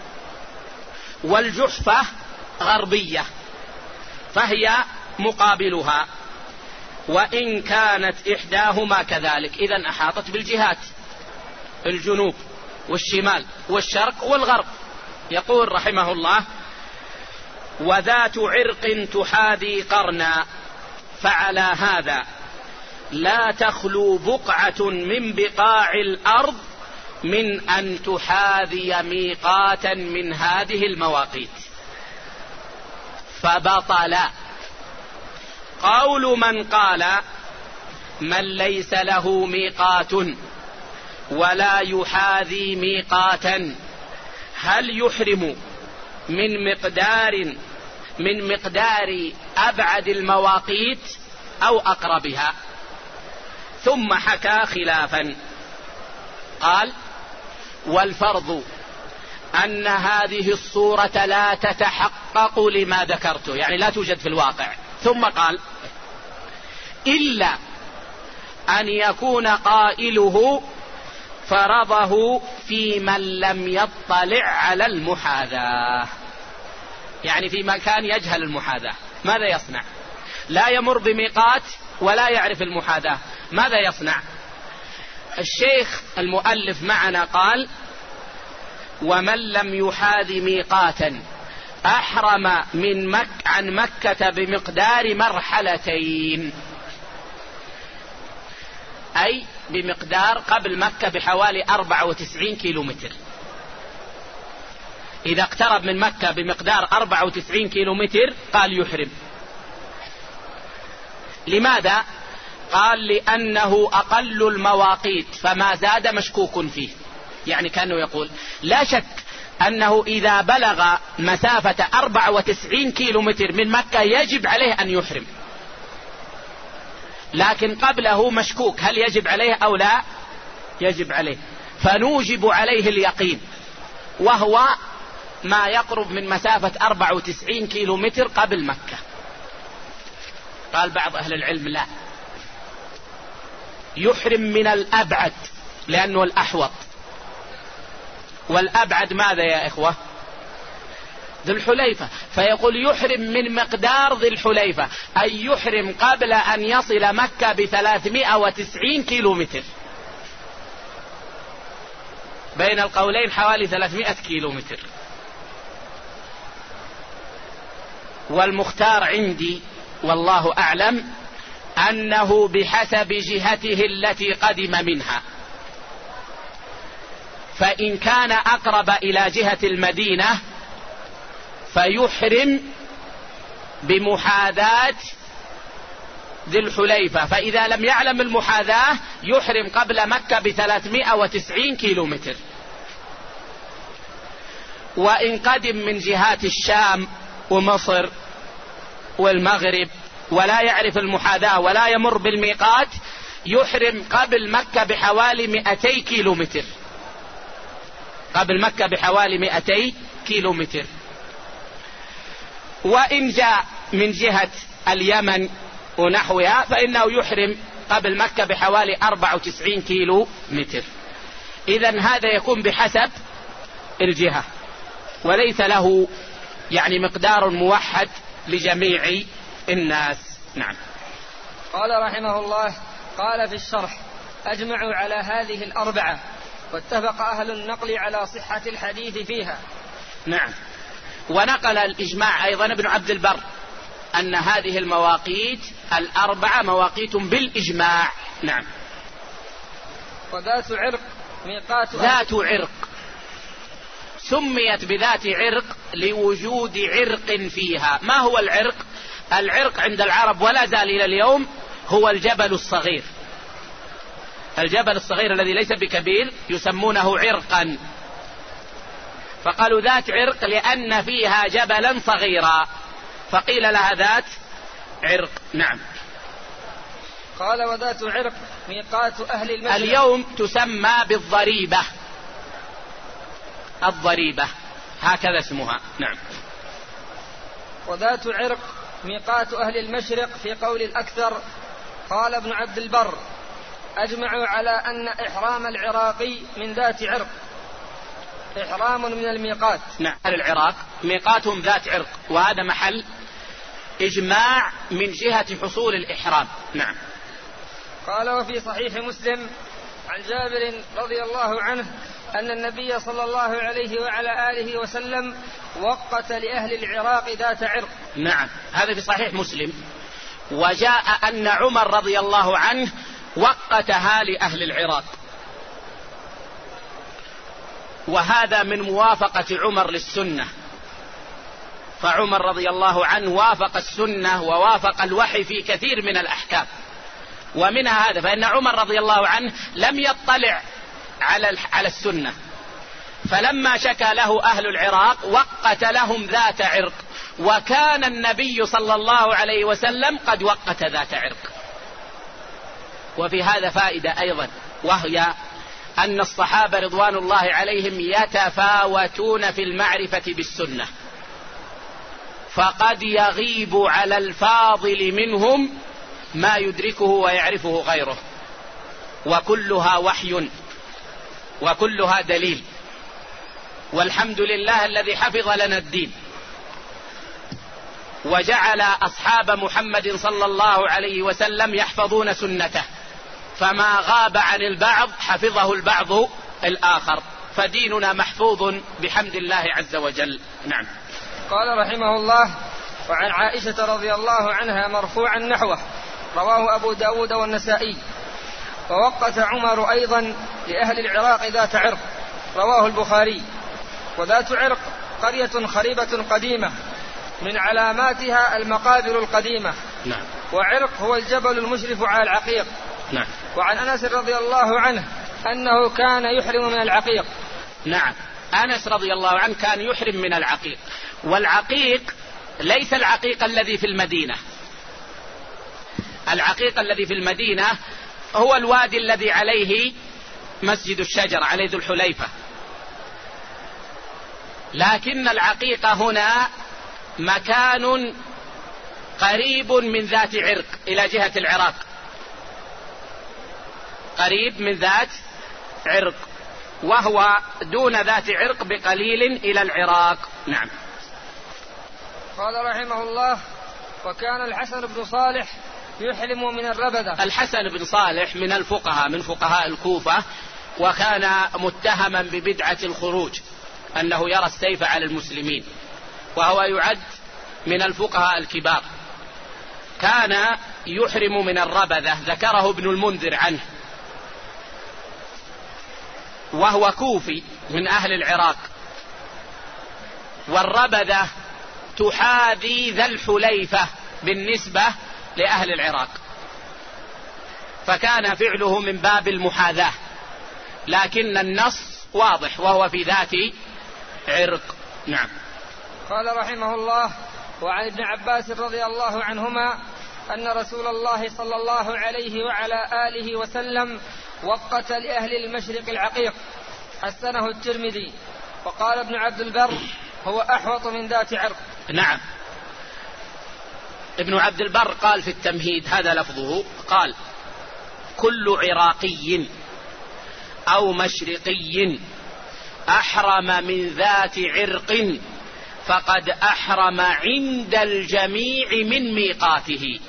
والجحفة غربية، فهي مقابلها، وإن كانت إحداهما كذلك. إذن أحاطت بالجهات الجنوب والشمال والشرق والغرب. يقول رحمه الله: وذات عرق تحاذي قرنا، فعلى هذا لا تخلو بقعة من بقاع الأرض من أن تحاذي ميقاتا من هذه المواقيت. فبطل قول من قال من ليس له ميقات ولا يحاذي ميقاتا هل يحرم من مقدار أبعد المواقيت أو أقربها؟ ثم حكى خلافا، قال: والفرض أن هذه الصورة لا تتحقق لما ذكرته، يعني لا توجد في الواقع. ثم قال: إلا أن يكون قائله فرضه في من لم يطلع على المحاذاة، يعني في مكان يجهل المحاذاة ماذا يصنع؟ لا يمر بميقات ولا يعرف المحاذاة، ماذا يصنع؟ الشيخ المؤلف معنا قال: ومن لم يحاذ ميقاتا أحرم عن مكة بمقدار مرحلتين. أي بمقدار قبل مكة بحوالي 94 كيلومتر. إذا اقترب من مكة بمقدار 94 كيلومتر قال يحرم. لماذا؟ قال لأنه أقل المواقيت فما زاد مشكوك فيه. يعني كأنه يقول لا شك أنه إذا بلغ مسافة 94 كيلومتر من مكة يجب عليه أن يحرم، لكن قبله مشكوك هل يجب عليه أو لا يجب عليه، فنوجب عليه اليقين، وهو ما يقرب من مسافة 94 كيلومتر قبل مكة. قال بعض أهل العلم لا، يحرم من الأبعد لأنه الأحوط. والأبعد ماذا يا إخوة؟ ذو الحليفة. فيقول يحرم من مقدار ذي الحليفة، أي يحرم قبل أن يصل مكة ب390 كيلومتر. بين القولين حوالي 300 كيلومتر. والمختار عندي والله أعلم أنه بحسب جهته التي قدم منها، فإن كان أقرب إلى جهة المدينة فيحرم بمحاذاة ذي الحليفة، فإذا لم يعلم المحاذاة يحرم قبل مكة ب390 كيلومتر. وإن قدم من جهات الشام ومصر والمغرب ولا يعرف المحاذاة ولا يمر بالميقات يحرم قبل مكة بحوالي 200 كيلومتر، قبل مكة بحوالي 200 كيلومتر. وإن جاء من جهة اليمن ونحوها فإنه يحرم قبل مكة بحوالي 94 كيلومتر. إذن هذا يكون بحسب الجهة وليس له يعني مقدار موحد لجميع الناس. نعم. قال رحمه الله: قال في الشرح: أجمعوا على هذه الأربعة، واتفق أهل النقل على صحة الحديث فيها. نعم. ونقل الإجماع أيضا ابن عبد البر أن هذه المواقيت الأربعة مواقيت بالإجماع. نعم. وذات عرق ميقات ذات عرق سميت بذات عرق لوجود عرق فيها. ما هو العرق؟ العرق عند العرب ولا زال إلى اليوم هو الجبل الصغير. الجبل الصغير الذي ليس بكبير يسمونه عرقا، فقالوا ذات عرق لأن فيها جبلا صغيرا فقيل لها ذات عرق. نعم. قال: وذات عرق ميقات أهل المشرق. اليوم تسمى بالضريبة، الضريبة هكذا اسمها. نعم. وذات عرق ميقات أهل المشرق في قول الأكثر. قال ابن عبد البر: أجمعوا على أن إحرام العراقي من ذات عرق إحرام من الميقات. نعم. العراق ميقاتهم ذات عرق، وهذا محل إجماع من جهة حصول الإحرام. نعم. قال: وفي صحيح مسلم عن جابر رضي الله عنه أن النبي صلى الله عليه وعلى آله وسلم وقت لأهل العراق ذات عرق. نعم، هذا في صحيح مسلم. وجاء أن عمر رضي الله عنه وقتها لأهل العراق، وهذا من موافقة عمر للسنة، فعمر رضي الله عنه وافق السنة ووافق الوحي في كثير من الأحكام. ومنها هذا، فإن عمر رضي الله عنه لم يطلع على السنة، فلما شكى له أهل العراق وقت لهم ذات عرق، وكان النبي صلى الله عليه وسلم قد وقت ذات عرق. وفي هذا فائدة أيضا، وهي أن الصحابة رضوان الله عليهم يتفاوتون في المعرفة بالسنة، فقد يغيب على الفاضل منهم ما يدركه ويعرفه غيره، وكلها وحي وكلها دليل، والحمد لله الذي حفظ لنا الدين وجعل أصحاب محمد صلى الله عليه وسلم يحفظون سنته، فما غاب عن البعض حفظه البعض الآخر، فديننا محفوظ بحمد الله عز وجل. نعم. قال رحمه الله: وعن عائشة رضي الله عنها مرفوعا نحوه، رواه أبو داود والنسائي. ووقت عمر أيضا لأهل العراق ذات عرق، رواه البخاري. وذات عرق قرية خريبة قديمة من علاماتها المقابر القديمة. نعم. وعرق هو الجبل المشرف على العقيق. نعم. وعن أنس رضي الله عنه أنه كان يحرم من العقيق. نعم، أنس رضي الله عنه كان يحرم من العقيق. والعقيق ليس العقيق الذي في المدينة. العقيق الذي في المدينة هو الوادي الذي عليه مسجد الشجر، عليه ذو الحليفة. لكن العقيق هنا مكان قريب من ذات عرق إلى جهة العراق، قريب من ذات عرق، وهو دون ذات عرق بقليل إلى العراق. نعم. قال رحمه الله: وكان الحسن بن صالح يحرم من الربذة. الحسن بن صالح من الفقهاء، من فقهاء الكوفة، وكان متهما ببدعة الخروج، أنه يرى السيف على المسلمين، وهو يعد من الفقهاء الكبار. كان يحرم من الربذة، ذكره ابن المنذر عنه، وهو كوفي من أهل العراق. والربذة تحاذي ذا الحليفة بالنسبة لأهل العراق، فكان فعله من باب المحاذاة، لكن النص واضح وهو في ذات عرق. نعم. قال رحمه الله: وعن ابن عباس رضي الله عنهما أن رسول الله صلى الله عليه وعلى آله وسلم وقت لأهل المشرق العقيق، حسنه الترمذي. وقال ابن عبد البر: هو أحوط من ذات عرق. نعم. ابن عبد البر قال في التمهيد، هذا لفظه، قال: كل عراقي أو مشرقي أحرم من ذات عرق فقد أحرم عند الجميع من ميقاته،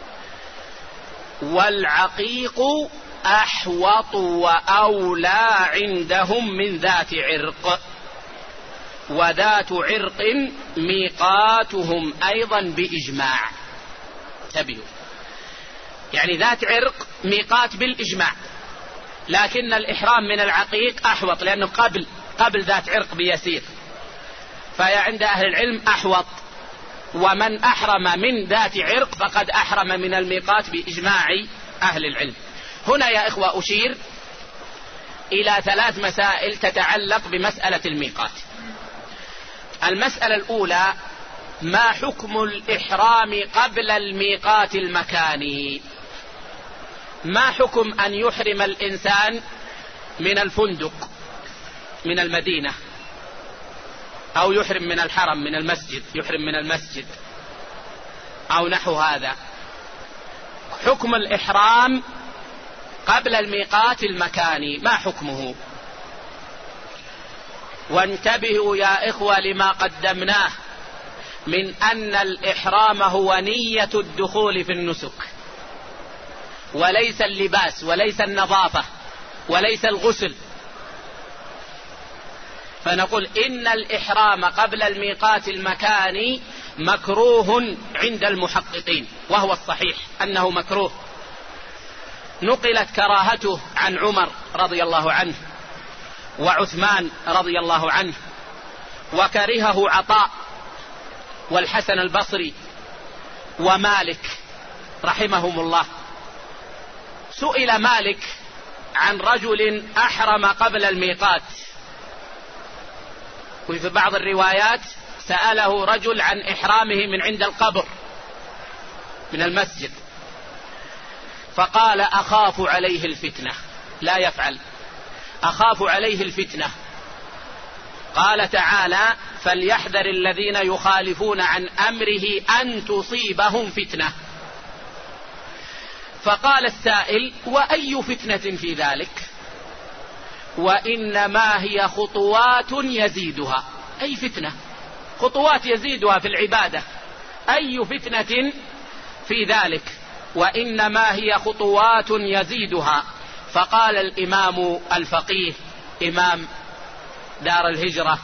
والعقيق أحوط وأولى عندهم من ذات عرق، وذات عرق ميقاتهم أيضا بإجماع. تبيوا، يعني ذات عرق ميقات بالإجماع، لكن الإحرام من العقيق أحوط، لأنه قبل ذات عرق بيسير، فعند أهل العلم أحوط. ومن أحرم من ذات عرق فقد أحرم من الميقات بإجماع أهل العلم. هنا يا إخوة أشير إلى 3 مسائل تتعلق بمسألة الميقات. المسألة الأولى: ما حكم الإحرام قبل الميقات المكاني؟ ما حكم أن يحرم الإنسان من الفندق من المدينة، أو يحرم من الحرم من المسجد، يحرم من المسجد أو نحو هذا؟ حكم الإحرام قبل الميقات المكاني ما حكمه؟ وانتبهوا يا إخوة لما قدمناه من أن الإحرام هو نية الدخول في النسك، وليس اللباس، وليس النظافة، وليس الغسل. فنقول إن الإحرام قبل الميقات المكاني مكروه عند المحققين، وهو الصحيح أنه مكروه. نقلت كراهته عن عمر رضي الله عنه وعثمان رضي الله عنه، وكرهه عطاء والحسن البصري ومالك رحمهم الله. سئل مالك عن رجل أحرم قبل الميقات، وفي بعض الروايات سأله رجل عن إحرامه من عند القبر من المسجد، فقال: أخاف عليه الفتنة، لا يفعل، أخاف عليه الفتنة. قال تعالى: فليحذر الذين يخالفون عن أمره أن تصيبهم فتنة. فقال السائل: وأي فتنة في ذلك؟ وإنما هي خطوات يزيدها. أي فتنة؟ خطوات يزيدها في العبادة، أي فتنة في ذلك؟ وإنما هي خطوات يزيدها. فقال الإمام الفقيه إمام دار الهجرة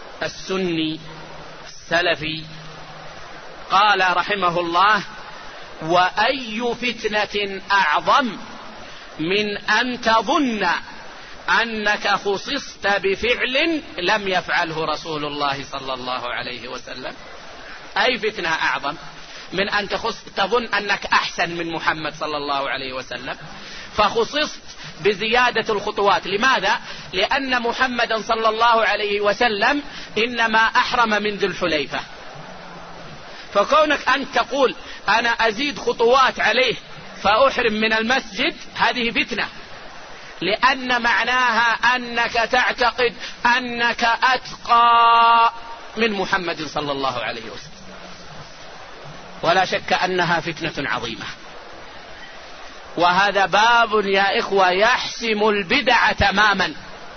السني السلفي، قال رحمه الله: وأي فتنة أعظم من أن تظن أنك خصصت بفعل لم يفعله رسول الله صلى الله عليه وسلم؟ أي فتنة أعظم من أن تظن أنك أحسن من محمد صلى الله عليه وسلم، فخصصت بزيادة الخطوات. لماذا؟ لأن محمدا صلى الله عليه وسلم إنما أحرم من ذي الحليفة، فكونك أن تقول أنا أزيد خطوات عليه فأحرم من المسجد، هذه فتنة، لأن معناها أنك تعتقد أنك أتقى من محمد صلى الله عليه وسلم، ولا شك أنها فتنة عظيمة. وهذا باب يا إخوة يحسم البدع تماما،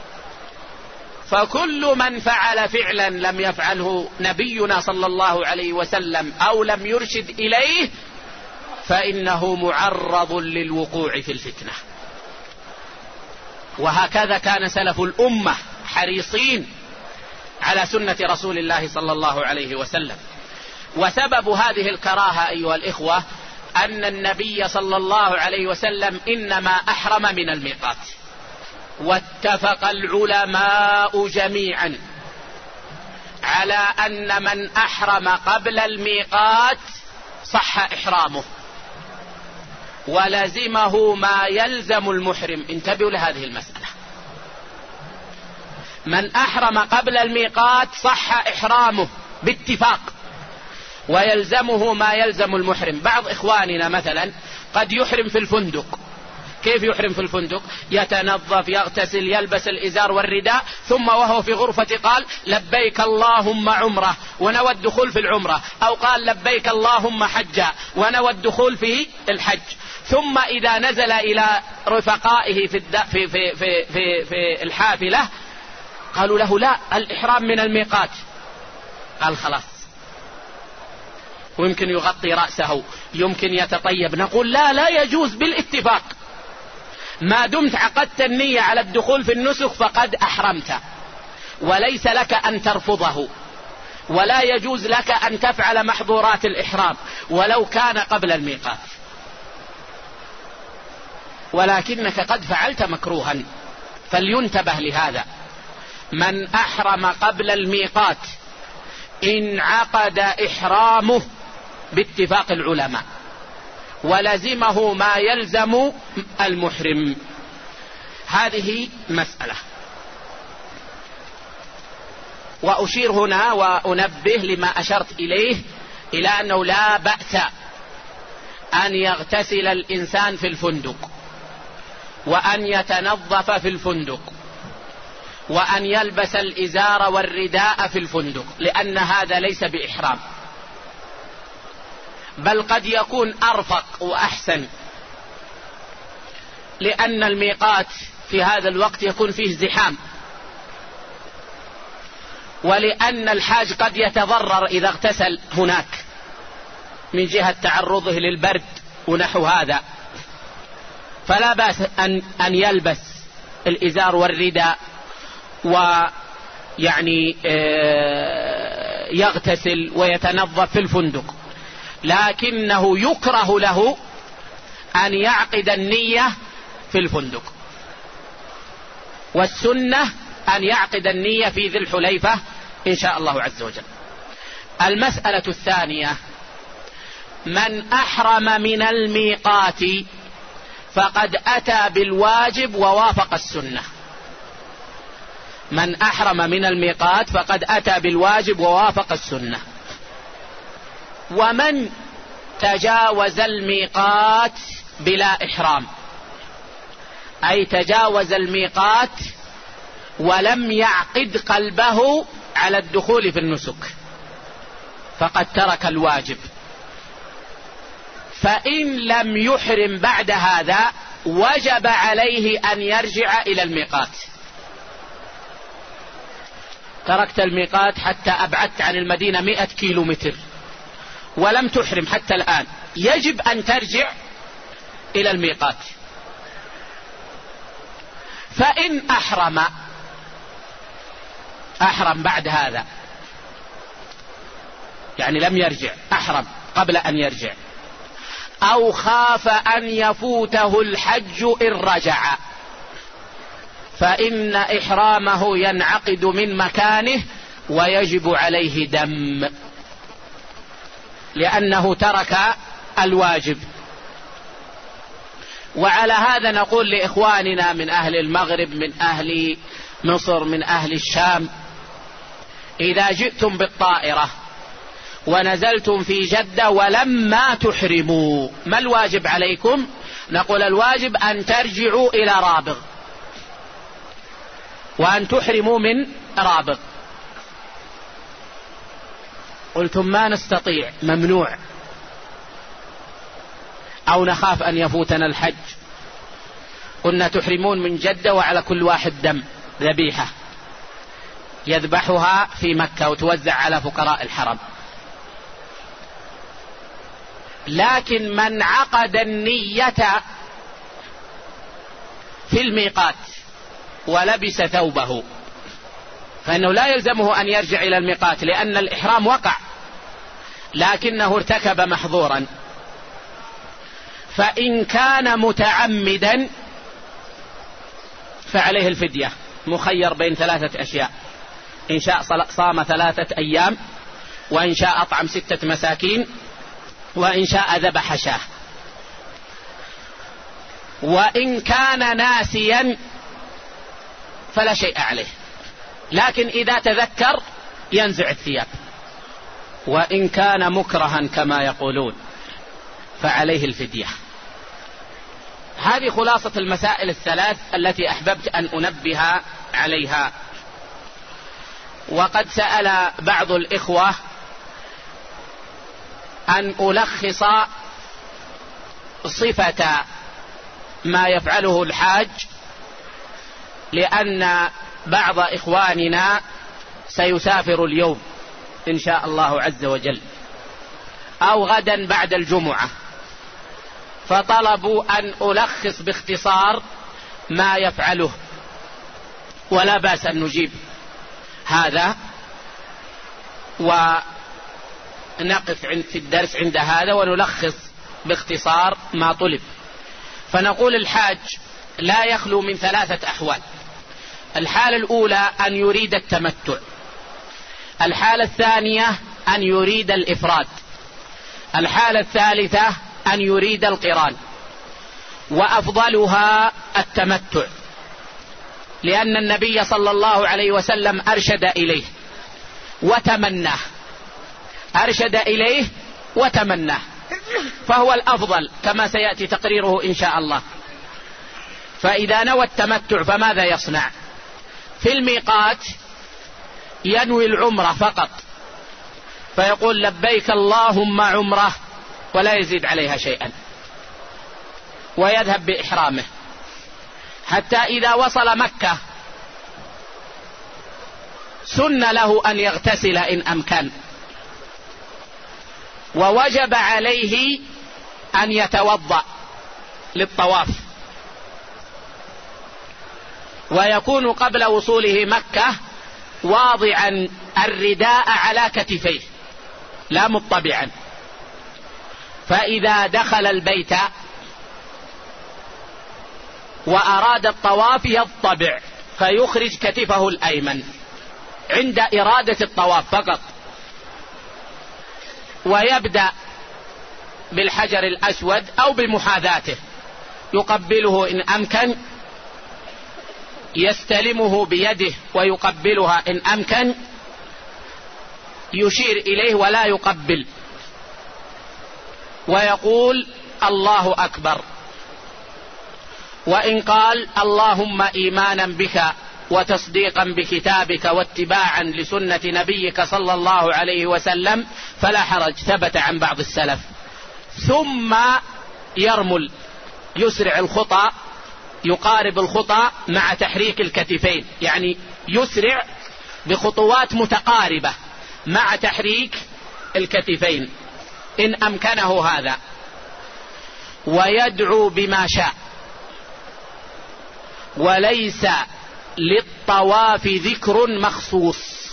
فكل من فعل فعلا لم يفعله نبينا صلى الله عليه وسلم أو لم يرشد إليه فإنه معرض للوقوع في الفتنة. وهكذا كان سلف الأمة حريصين على سنة رسول الله صلى الله عليه وسلم. وسبب هذه الكراهة أيها الإخوة أن النبي صلى الله عليه وسلم إنما أحرم من الميقات، واتفق العلماء جميعا على أن من أحرم قبل الميقات صح إحرامه ولزمه ما يلزم المحرم. انتبهوا لهذه المسألة، من أحرم قبل الميقات صح إحرامه باتفاق ويلزمه ما يلزم المحرم. بعض إخواننا مثلا قد يحرم في الفندق. كيف يحرم في الفندق؟ يتنظف، يغتسل، يلبس الإزار والرداء، ثم وهو في غرفة قال لبيك اللهم عمرة ونوى الدخول في العمرة، أو قال لبيك اللهم حجا ونوى الدخول في الحج. ثم إذا نزل إلى رفقائه في الحافلة قالوا له لا، الإحرام من الميقات. قال خلاص، ويمكن يغطي رأسه، يمكن يتطيب. نقول لا يجوز بالاتفاق، ما دمت عقدت النية على الدخول في النسك فقد أحرمت، وليس لك أن ترفضه، ولا يجوز لك أن تفعل محظورات الإحرام ولو كان قبل الميقات، ولكنك قد فعلت مكروها. فلينتبه لهذا، من أحرم قبل الميقات انعقد إحرامه باتفاق العلماء ولزمه ما يلزم المحرم. هذه مسألة. وأشير هنا وأنبه لما أشرت إليه، إلى أنه لا بأس أن يغتسل الإنسان في الفندق، وأن يتنظف في الفندق، وأن يلبس الإزار والرداء في الفندق، لأن هذا ليس بإحرام، بل قد يكون أرفق وأحسن، لأن الميقات في هذا الوقت يكون فيه زحام، ولأن الحاج قد يتضرر إذا اغتسل هناك من جهة تعرضه للبرد ونحو هذا، فلا بأس أن يلبس الإزار والرداء ويعني يغتسل ويتنظف في الفندق، لكنه يكره له أن يعقد النية في الفندق، والسنة أن يعقد النية في ذي الحليفة إن شاء الله عز وجل. المسألة الثانية، من أحرم من الميقات فقد أتى بالواجب ووافق السنة. من أحرم من الميقات فقد أتى بالواجب ووافق السنة. ومن تجاوز الميقات بلا إحرام، أي تجاوز الميقات ولم يعقد قلبه على الدخول في النسك، فقد ترك الواجب. فإن لم يحرم بعد هذا وجب عليه أن يرجع إلى الميقات. تركت الميقات حتى أبعدت عن المدينة 100 كيلومتر ولم تحرم حتى الآن، يجب أن ترجع إلى الميقات. فإن أحرم بعد هذا، يعني لم يرجع، أحرم قبل أن يرجع، أو خاف أن يفوته الحج إن رجع، فإن إحرامه ينعقد من مكانه ويجب عليه دم، لأنه ترك الواجب. وعلى هذا نقول لإخواننا من أهل المغرب، من أهل مصر، من أهل الشام: إذا جئتم بالطائرة ونزلتم في جدة ولما تحرموا، ما الواجب عليكم؟ نقول الواجب أن ترجعوا إلى رابغ وأن تحرموا من رابغ. قلتم ما نستطيع، ممنوع، أو نخاف أن يفوتنا الحج. قلنا تحرمون من جدة وعلى كل واحد دم، ذبيحة يذبحها في مكة وتوزع على فقراء الحرم. لكن من عقد النية في الميقات ولبس ثوبه فإنه لا يلزمه أن يرجع إلى الميقات، لأن الإحرام وقع لكنه ارتكب محظورا. فإن كان متعمدا فعليه الفدية، مخير بين 3 أشياء: إن شاء صام 3 أيام، وإن شاء أطعم 6 مساكين، وإن شاء ذبح شاة. وإن كان ناسيا فلا شيء عليه، لكن إذا تذكر ينزع الثياب. وإن كان مكرها كما يقولون فعليه الفدية. هذه خلاصة المسائل الثلاث التي أحببت أن أنبه عليها. وقد سأل بعض الإخوة أن ألخص صفة ما يفعله الحاج، لأن بعض إخواننا سيسافر اليوم إن شاء الله عز وجل أو غدا بعد الجمعة، فطلبوا أن ألخص باختصار ما يفعله، ولا بأس أن نجيب هذا ونقف في الدرس عند هذا ونلخص باختصار ما طلب. فنقول الحاج لا يخلو من 3 أحوال: الحالة الأولى أن يريد التمتع، الحالة الثانية أن يريد الإفراد، الحالة الثالثة أن يريد القران. وأفضلها التمتع، لأن النبي صلى الله عليه وسلم أرشد إليه وتمناه، أرشد إليه وتمناه، فهو الأفضل كما سيأتي تقريره إن شاء الله. فإذا نوى التمتع فماذا يصنع؟ في الميقات ينوي العمرة فقط، فيقول لبيك اللهم عمرة ولا يزيد عليها شيئا، ويذهب بإحرامه حتى إذا وصل مكة سن له أن يغتسل إن أمكن، ووجب عليه أن يتوضأ للطواف، ويكون قبل وصوله مكة واضعا الرداء على كتفيه لا مطبعا. فإذا دخل البيت وأراد الطواف يضطبع فيخرج كتفه الأيمن عند إرادة الطواف فقط، ويبدأ بالحجر الأسود أو بمحاذاته، يقبله إن أمكن، يستلمه بيده ويقبلها إن أمكن، يشير إليه ولا يقبل، ويقول الله أكبر. وإن قال اللهم إيمانا بك وتصديقا بكتابك واتباعا لسنة نبيك صلى الله عليه وسلم فلا حرج، ثبت عن بعض السلف. ثم يرمل، يسرع الخطى، يقارب الخطى مع تحريك الكتفين، يعني يسرع بخطوات متقاربة مع تحريك الكتفين إن أمكنه هذا، ويدعو بما شاء، وليس للطواف ذكر مخصوص.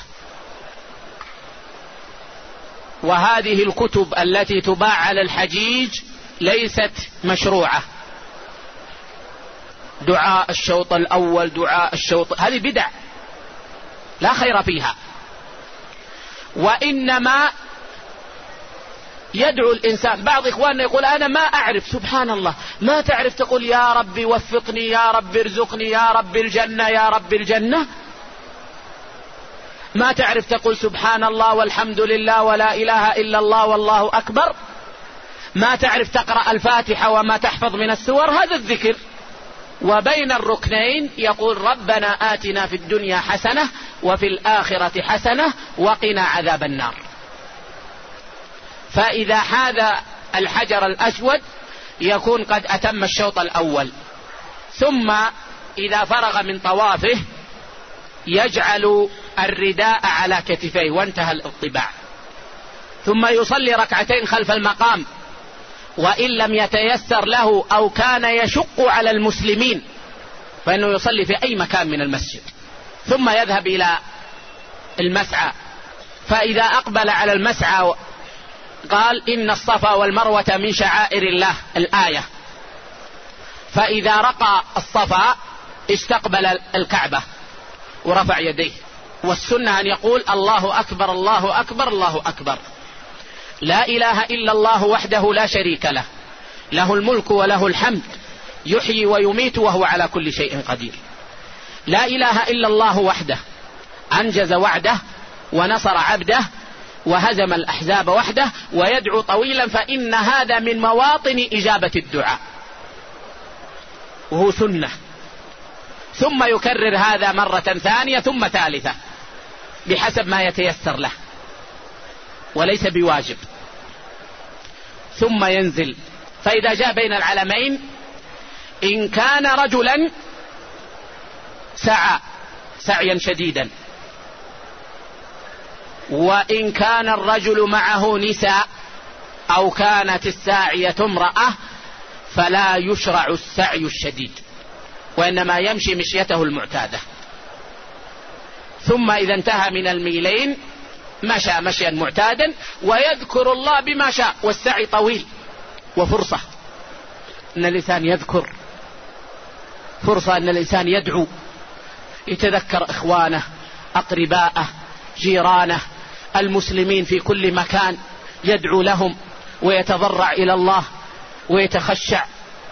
وهذه الكتب التي تباع على الحجيج ليست مشروعة. دعاء الشوط الأول، دعاء الشوط، هذه بدع لا خير فيها. وإنما يدعو الإنسان. بعض إخواننا يقول أنا ما أعرف، سبحان الله، ما تعرف تقول يا ربي وفقني، يا ربي ارزقني، يا ربي الجنة، يا ربي الجنة؟ ما تعرف تقول سبحان الله والحمد لله ولا إله إلا الله والله أكبر؟ ما تعرف تقرأ الفاتحة وما تحفظ من السور؟ هذا الذكر. وبين الركنين يقول ربنا آتنا في الدنيا حسنة وفي الآخرة حسنة وقنا عذاب النار. فإذا حاذ الحجر الأسود يكون قد أتم الشوط الأول. ثم إذا فرغ من طوافه يجعل الرداء على كتفيه وانتهى الاطباع. ثم يصلي ركعتين خلف المقام، وإن لم يتيسر له أو كان يشق على المسلمين فإنه يصلي في أي مكان من المسجد. ثم يذهب إلى المسعى. فإذا أقبل على المسعى قال إن الصفا والمروة من شعائر الله، الآية. فإذا رقى الصفا استقبل الكعبة ورفع يديه. والسنة أن يقول الله أكبر الله أكبر الله أكبر، لا إله إلا الله وحده لا شريك له، له الملك وله الحمد، يحيي ويميت وهو على كل شيء قدير. لا إله إلا الله وحده أنجز وعده ونصر عبده وهزم الأحزاب وحده. ويدعو طويلا، فإن هذا من مواطن إجابة الدعاء وهو سنة. ثم يكرر هذا مرة ثانية ثم ثالثة بحسب ما يتيسر له وليس بواجب. ثم ينزل. فإذا جاء بين العلمين إن كان رجلا سعى سعيا شديدا، وإن كان الرجل معه نساء أو كانت الساعية امرأة فلا يشرع السعي الشديد، وإنما يمشي مشيته المعتادة. ثم إذا انتهى من الميلين مشى مشيا معتادا ويذكر الله بما شاء. والسعي طويل وفرصة أن الإنسان يذكر، فرصة أن الإنسان يدعو، يتذكر إخوانه أقرباءه جيرانه المسلمين في كل مكان، يدعو لهم ويتضرع إلى الله ويتخشع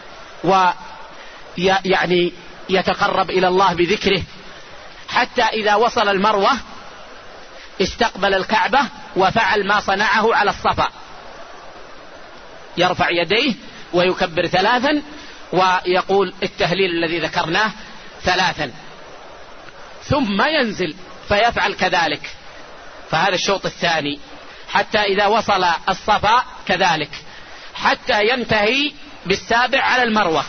ويعني يتقرب إلى الله بذكره. حتى إذا وصل المروة استقبل الكعبة وفعل ما صنعه على الصفا، يرفع يديه ويكبر 3 ويقول التهليل الذي ذكرناه 3، ثم ينزل فيفعل كذلك. فهذا الشوط الثاني. حتى إذا وصل الصفا كذلك حتى ينتهي بالسابع على المروة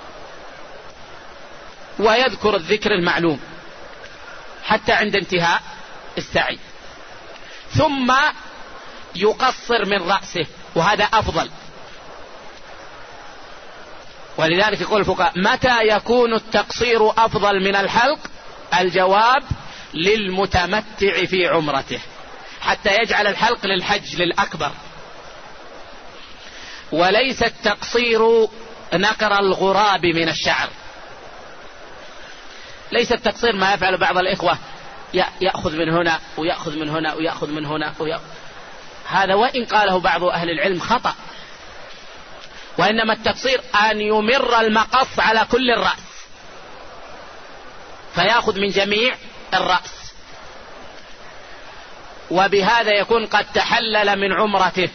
ويذكر الذكر المعلوم حتى عند انتهاء السعي. ثم يقصر من رأسه، وهذا أفضل. ولذلك يقول الفقهاء متى يكون التقصير أفضل من الحلق؟ الجواب للمتمتع في عمرته، حتى يجعل الحلق للحج للأكبر. وليس التقصير نقر الغراب من الشعر. ليس التقصير ما يفعل بعض الإخوة، يأخذ من هنا ويأخذ من هنا ويأخذ من هنا هذا وإن قاله بعض أهل العلم خطأ. وإنما التقصير أن يمر المقص على كل الرأس فيأخذ من جميع الرأس، وبهذا يكون قد تحلل من عمرته،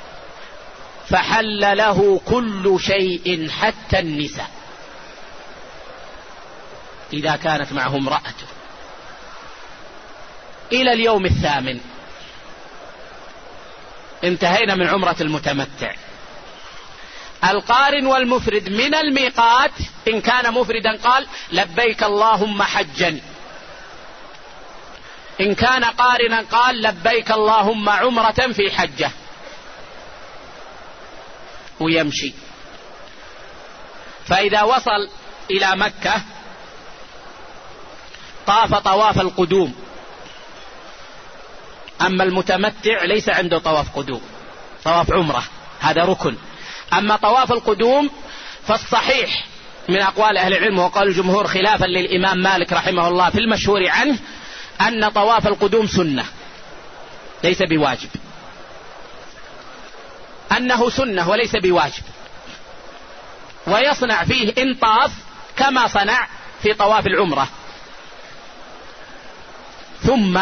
فحل له كل شيء حتى النساء إذا كانت معه امرأته. إلى اليوم 8 انتهينا من عمرة المتمتع. القارن والمفرد من الميقات إن كان مفردا قال لبيك اللهم حجا، إن كان قارنا قال لبيك اللهم عمرة في حجة، ويمشي. فإذا وصل إلى مكة طاف طواف القدوم. أما المتمتع ليس عنده طواف قدوم، طواف عمرة هذا ركن. أما طواف القدوم فالصحيح من أقوال أهل العلم وقال الجمهور خلافا للإمام مالك رحمه الله في المشهور عنه أن طواف القدوم سنة ليس بواجب، أنه سنة وليس بواجب، ويصنع فيه إن طاف كما صنع في طواف العمرة. ثم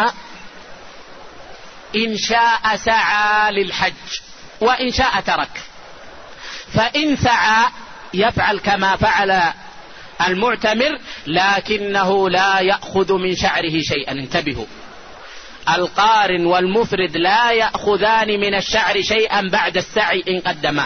إن شاء سعى للحج وإن شاء ترك، فإن سعى يفعل كما فعل المعتمر لكنه لا يأخذ من شعره شيئا. انتبهوا، القارن والمفرد لا يأخذان من الشعر شيئا بعد السعي إن قدمه،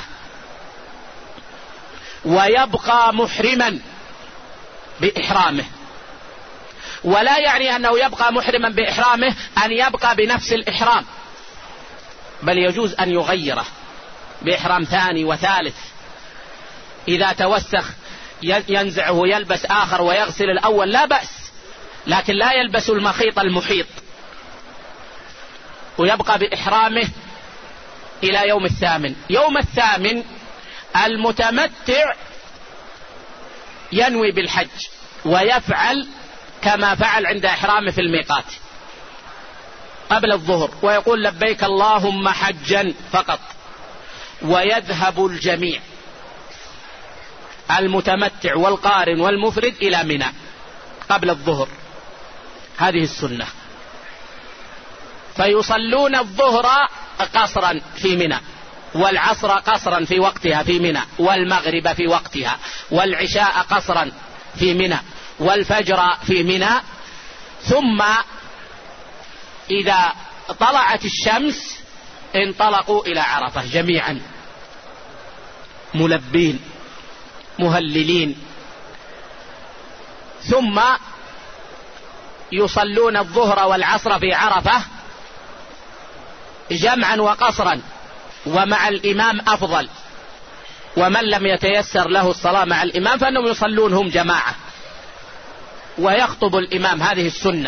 ويبقى محرما بإحرامه. ولا يعني أنه يبقى محرما بإحرامه أن يبقى بنفس الإحرام، بل يجوز أن يغيره بإحرام ثاني وثالث. إذا توسخ ينزعه يلبس آخر ويغسل الأول لا بأس، لكن لا يلبس المخيط المحيط، ويبقى بإحرامه إلى يوم الثامن. يوم الثامن المتمتع ينوي بالحج ويفعل كما فعل عند إحرامه في الميقات قبل الظهر، ويقول لبيك اللهم حجا فقط، ويذهب الجميع المتمتع والقارن والمفرد إلى منى قبل الظهر. هذه السنة. فيصلون الظهر قصرا في منى، والعصر قصرا في وقتها في منى، والمغرب في وقتها، والعشاء قصرا في منى، والفجر في منى. ثم إذا طلعت الشمس انطلقوا إلى عرفة جميعا ملبين مهللين، ثم يصلون الظهر والعصر في عرفة جمعا وقصرا، ومع الإمام أفضل، ومن لم يتيسر له الصلاة مع الإمام فإنهم يصلون هم جماعة، ويخطب الإمام. هذه السنة.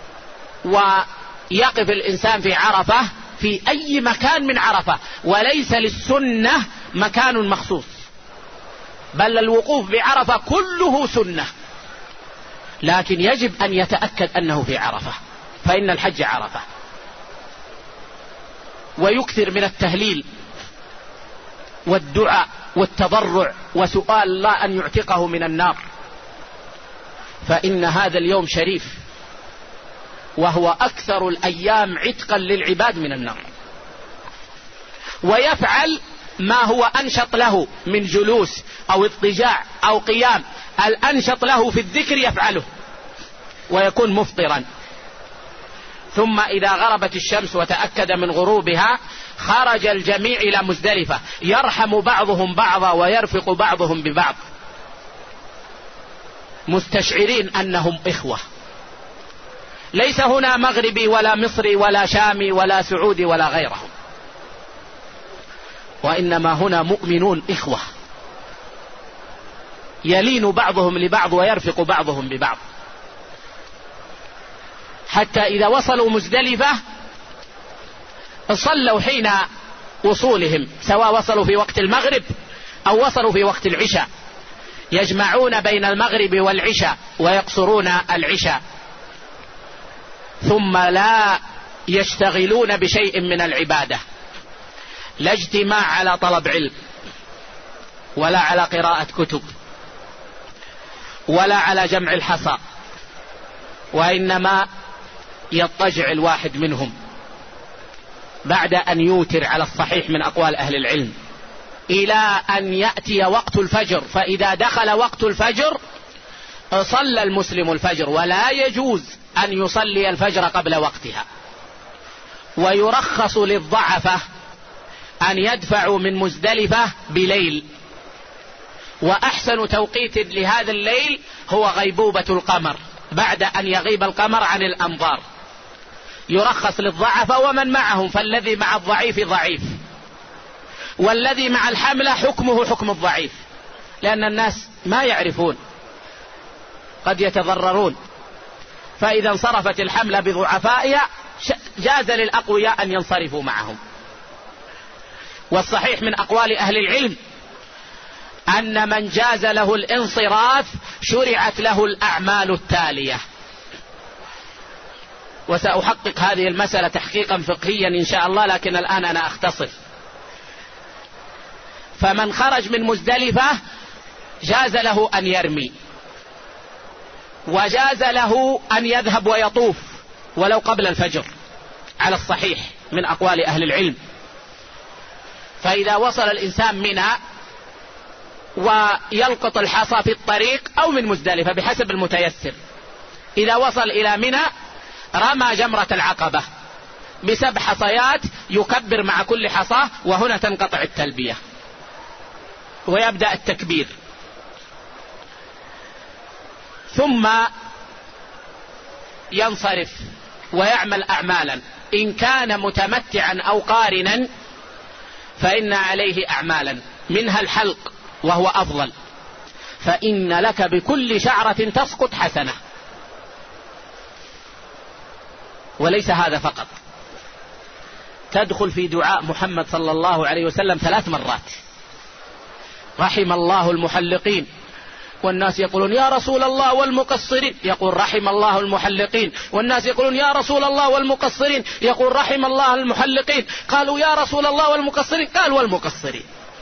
ويقف الإنسان في عرفة في أي مكان من عرفة، وليس للسنة مكان مخصوص، بل الوقوف بعرفة كله سنة، لكن يجب أن يتأكد أنه في عرفة، فإن الحج عرفة. ويكثر من التهليل والدعاء والتضرع وسؤال الله أن يعتقه من النار، فإن هذا اليوم شريف، وهو أكثر الأيام عتقا للعباد من النار. ويفعل ما هو أنشط له من جلوس أو اضطجاع أو قيام، الأنشط له في الذكر يفعله ويكون مفطرا. ثم إذا غربت الشمس وتأكد من غروبها خرج الجميع إلى مزدلفة، يرحم بعضهم بعضا ويرفق بعضهم ببعض، مستشعرين أنهم إخوة. ليس هنا مغربي ولا مصري ولا شامي ولا سعودي ولا غيرهم، وإنما هنا مؤمنون إخوة، يلين بعضهم لبعض ويرفق بعضهم ببعض. حتى إذا وصلوا مزدلفة صلوا حين وصولهم، سواء وصلوا في وقت المغرب أو وصلوا في وقت العشاء، يجمعون بين المغرب والعشاء ويقصرون العشاء، ثم لا يشتغلون بشيء من العبادة، لا اجتماع على طلب علم، ولا على قراءة كتب، ولا على جمع الحصى، وإنما يضطجع الواحد منهم بعد أن يوتر على الصحيح من أقوال أهل العلم إلى أن يأتي وقت الفجر. فإذا دخل وقت الفجر صلى المسلم الفجر، ولا يجوز أن يصلي الفجر قبل وقتها. ويرخص للضعفة أن يدفعوا من مزدلفة بليل، وأحسن توقيت لهذا الليل هو غيبوبة القمر، بعد أن يغيب القمر عن الأنظار يرخص للضعفة ومن معهم، فالذي مع الضعيف ضعيف، والذي مع الحملة حكمه حكم الضعيف، لأن الناس ما يعرفون قد يتضررون. فإذا انصرفت الحملة بضعفائها جاز للأقوياء أن ينصرفوا معهم. والصحيح من أقوال أهل العلم أن من جاز له الانصراف شرعت له الأعمال التالية. وسأحقق هذه المسألة تحقيقا فقهيا إن شاء الله، لكن الآن أنا أختصر. فمن خرج من مزدلفة جاز له أن يرمي، وجاز له أن يذهب ويطوف ولو قبل الفجر على الصحيح من أقوال أهل العلم. فإذا وصل الإنسان منى ويلقط الحصى في الطريق أو من مزدلفة بحسب المتيسر، إذا وصل إلى منى رمى جمرة العقبة ب7 حصيات، يكبر مع كل حصاة، وهنا تنقطع التلبية ويبدأ التكبير. ثم ينصرف ويعمل أعمالا. إن كان متمتعا أو قارنا فإن عليه أعمالا، منها الحلق وهو أفضل، فإن لك بكل شعرة تسقط حسنة. وليس هذا فقط، تدخل في دعاء محمد صلى الله عليه وسلم 3 مرات: رحم الله المحلقين. والناس يقولون يا رسول الله والمقصرين، يقول رحم الله المحلقين. والناس يقولون يا رسول الله والمقصرين، يقول رحم الله المحلقين. قالوا يا رسول الله والمقصرين، قال والمقصرين.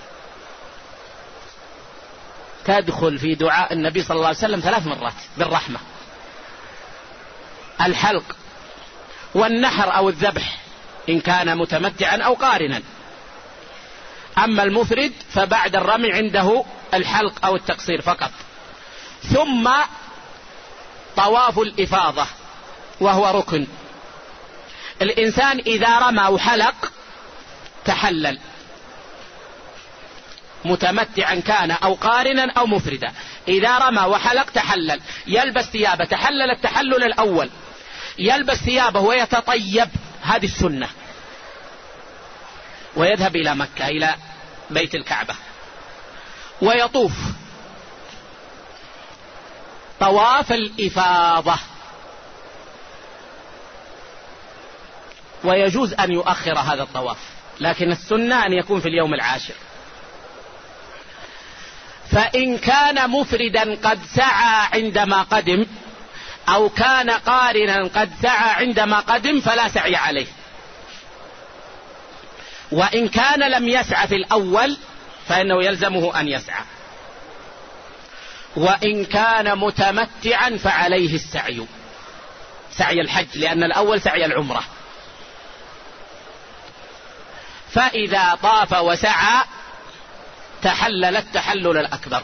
تدخل في دعاء النبي صلى الله عليه وسلم 3 مرات بالرحمة. الحلق والنحر أو الذبح إن كان متمتعا أو قارنا. أما المفرد فبعد الرمي عنده الحلق أو التقصير فقط. ثم طواف الإفاضة وهو ركن. الإنسان إذا رمى وحلق تحلل، متمتعا كان أو قارنا أو مفردا. إذا رمى وحلق تحلل، يلبس ثيابه، تحلل التحلل الأول، يلبس ثيابه ويتطيب، هذه السنة، ويذهب إلى مكة إلى بيت الكعبة ويطوف طواف الإفاضة. ويجوز أن يؤخر هذا الطواف، لكن السنة أن يكون في اليوم العاشر. فإن كان مفردا قد سعى عندما قدم، أو كان قارنا قد سعى عندما قدم، فلا سعي عليه. وإن كان لم يسعى في الأول فإنه يلزمه أن يسعى. وإن كان متمتعا فعليه السعي، سعي الحج، لأن الأول سعي العمرة. فإذا طاف وسعى تحلل التحلل الأكبر،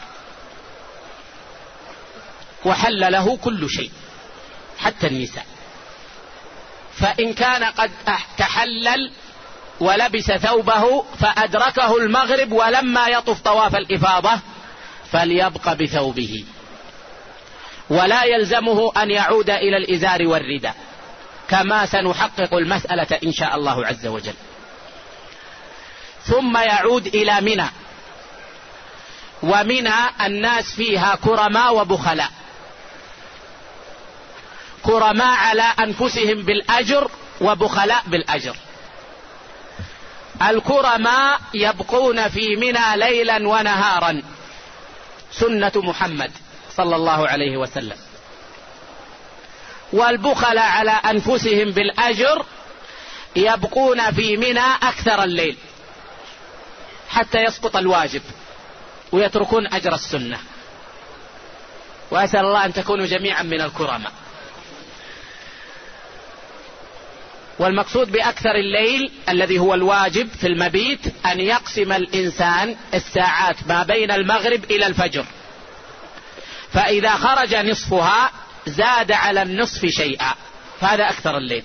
وحل له كل شيء حتى النساء. فإن كان قد تحلل ولبس ثوبه فأدركه المغرب ولما يطف طواف الإفاضة فليبق بثوبه، ولا يلزمه أن يعود إلى الإزار والرداء، كما سنحقق المسألة إن شاء الله عز وجل. ثم يعود إلى منى. ومنى الناس فيها كرماء وبخلاء. كرماء على أنفسهم بالأجر وبخلاء بالأجر. الكرماء يبقون في منى ليلا ونهارا، سنة محمد صلى الله عليه وسلم. والبخلاء على أنفسهم بالأجر يبقون في منى أكثر الليل حتى يسقط الواجب ويتركون أجر السنة. وأسأل الله أن تكونوا جميعا من الكرماء. والمقصود بأكثر الليل الذي هو الواجب في المبيت أن يقسم الإنسان الساعات ما بين المغرب إلى الفجر، فإذا خرج نصفها زاد على النصف شيئا، فهذا أكثر الليل.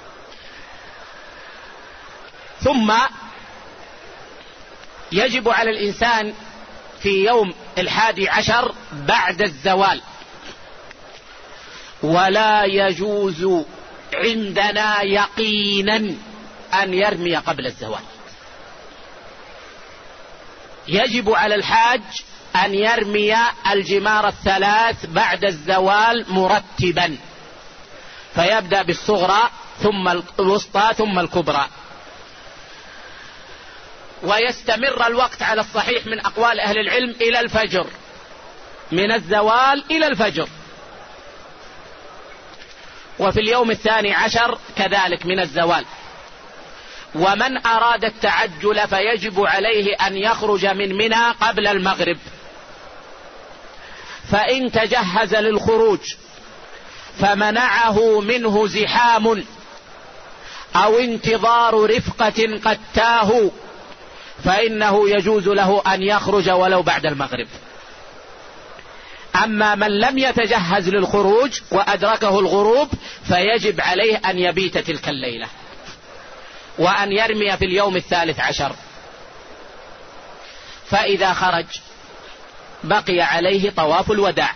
ثم يجب على الإنسان في يوم 11 بعد الزوال، ولا يجوز عندنا يقينا أن يرمي قبل الزوال. يجب على الحاج أن يرمي الجمار 3 بعد الزوال مرتبا، فيبدأ بالصغرى ثم الوسطى ثم الكبرى. ويستمر الوقت على الصحيح من أقوال أهل العلم إلى الفجر، من الزوال إلى الفجر. وفي اليوم 12 كذلك من الزوال. ومن أراد التعجل فيجب عليه أن يخرج من منى قبل المغرب، فإن تجهز للخروج فمنعه منه زحام أو انتظار رفقة قد تاهوا فإنه يجوز له أن يخرج ولو بعد المغرب. أما من لم يتجهز للخروج وأدركه الغروب فيجب عليه أن يبيت تلك الليلة وأن يرمي في اليوم 13. فإذا خرج بقي عليه طواف الوداع.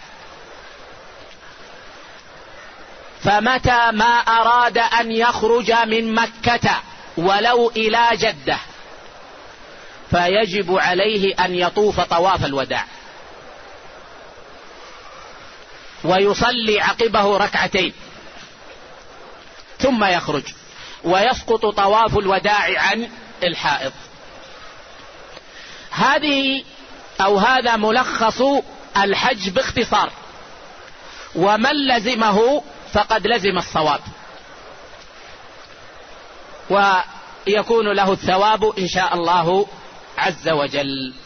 فمتى ما أراد أن يخرج من مكة ولو إلى جدة فيجب عليه أن يطوف طواف الوداع ويصلي عقبه ركعتين ثم يخرج، ويسقط طواف الوداع عن الحائض. هذا ملخص الحج باختصار. ومن لزمه فقد لزم الصواب، ويكون له الثواب إن شاء الله عز وجل.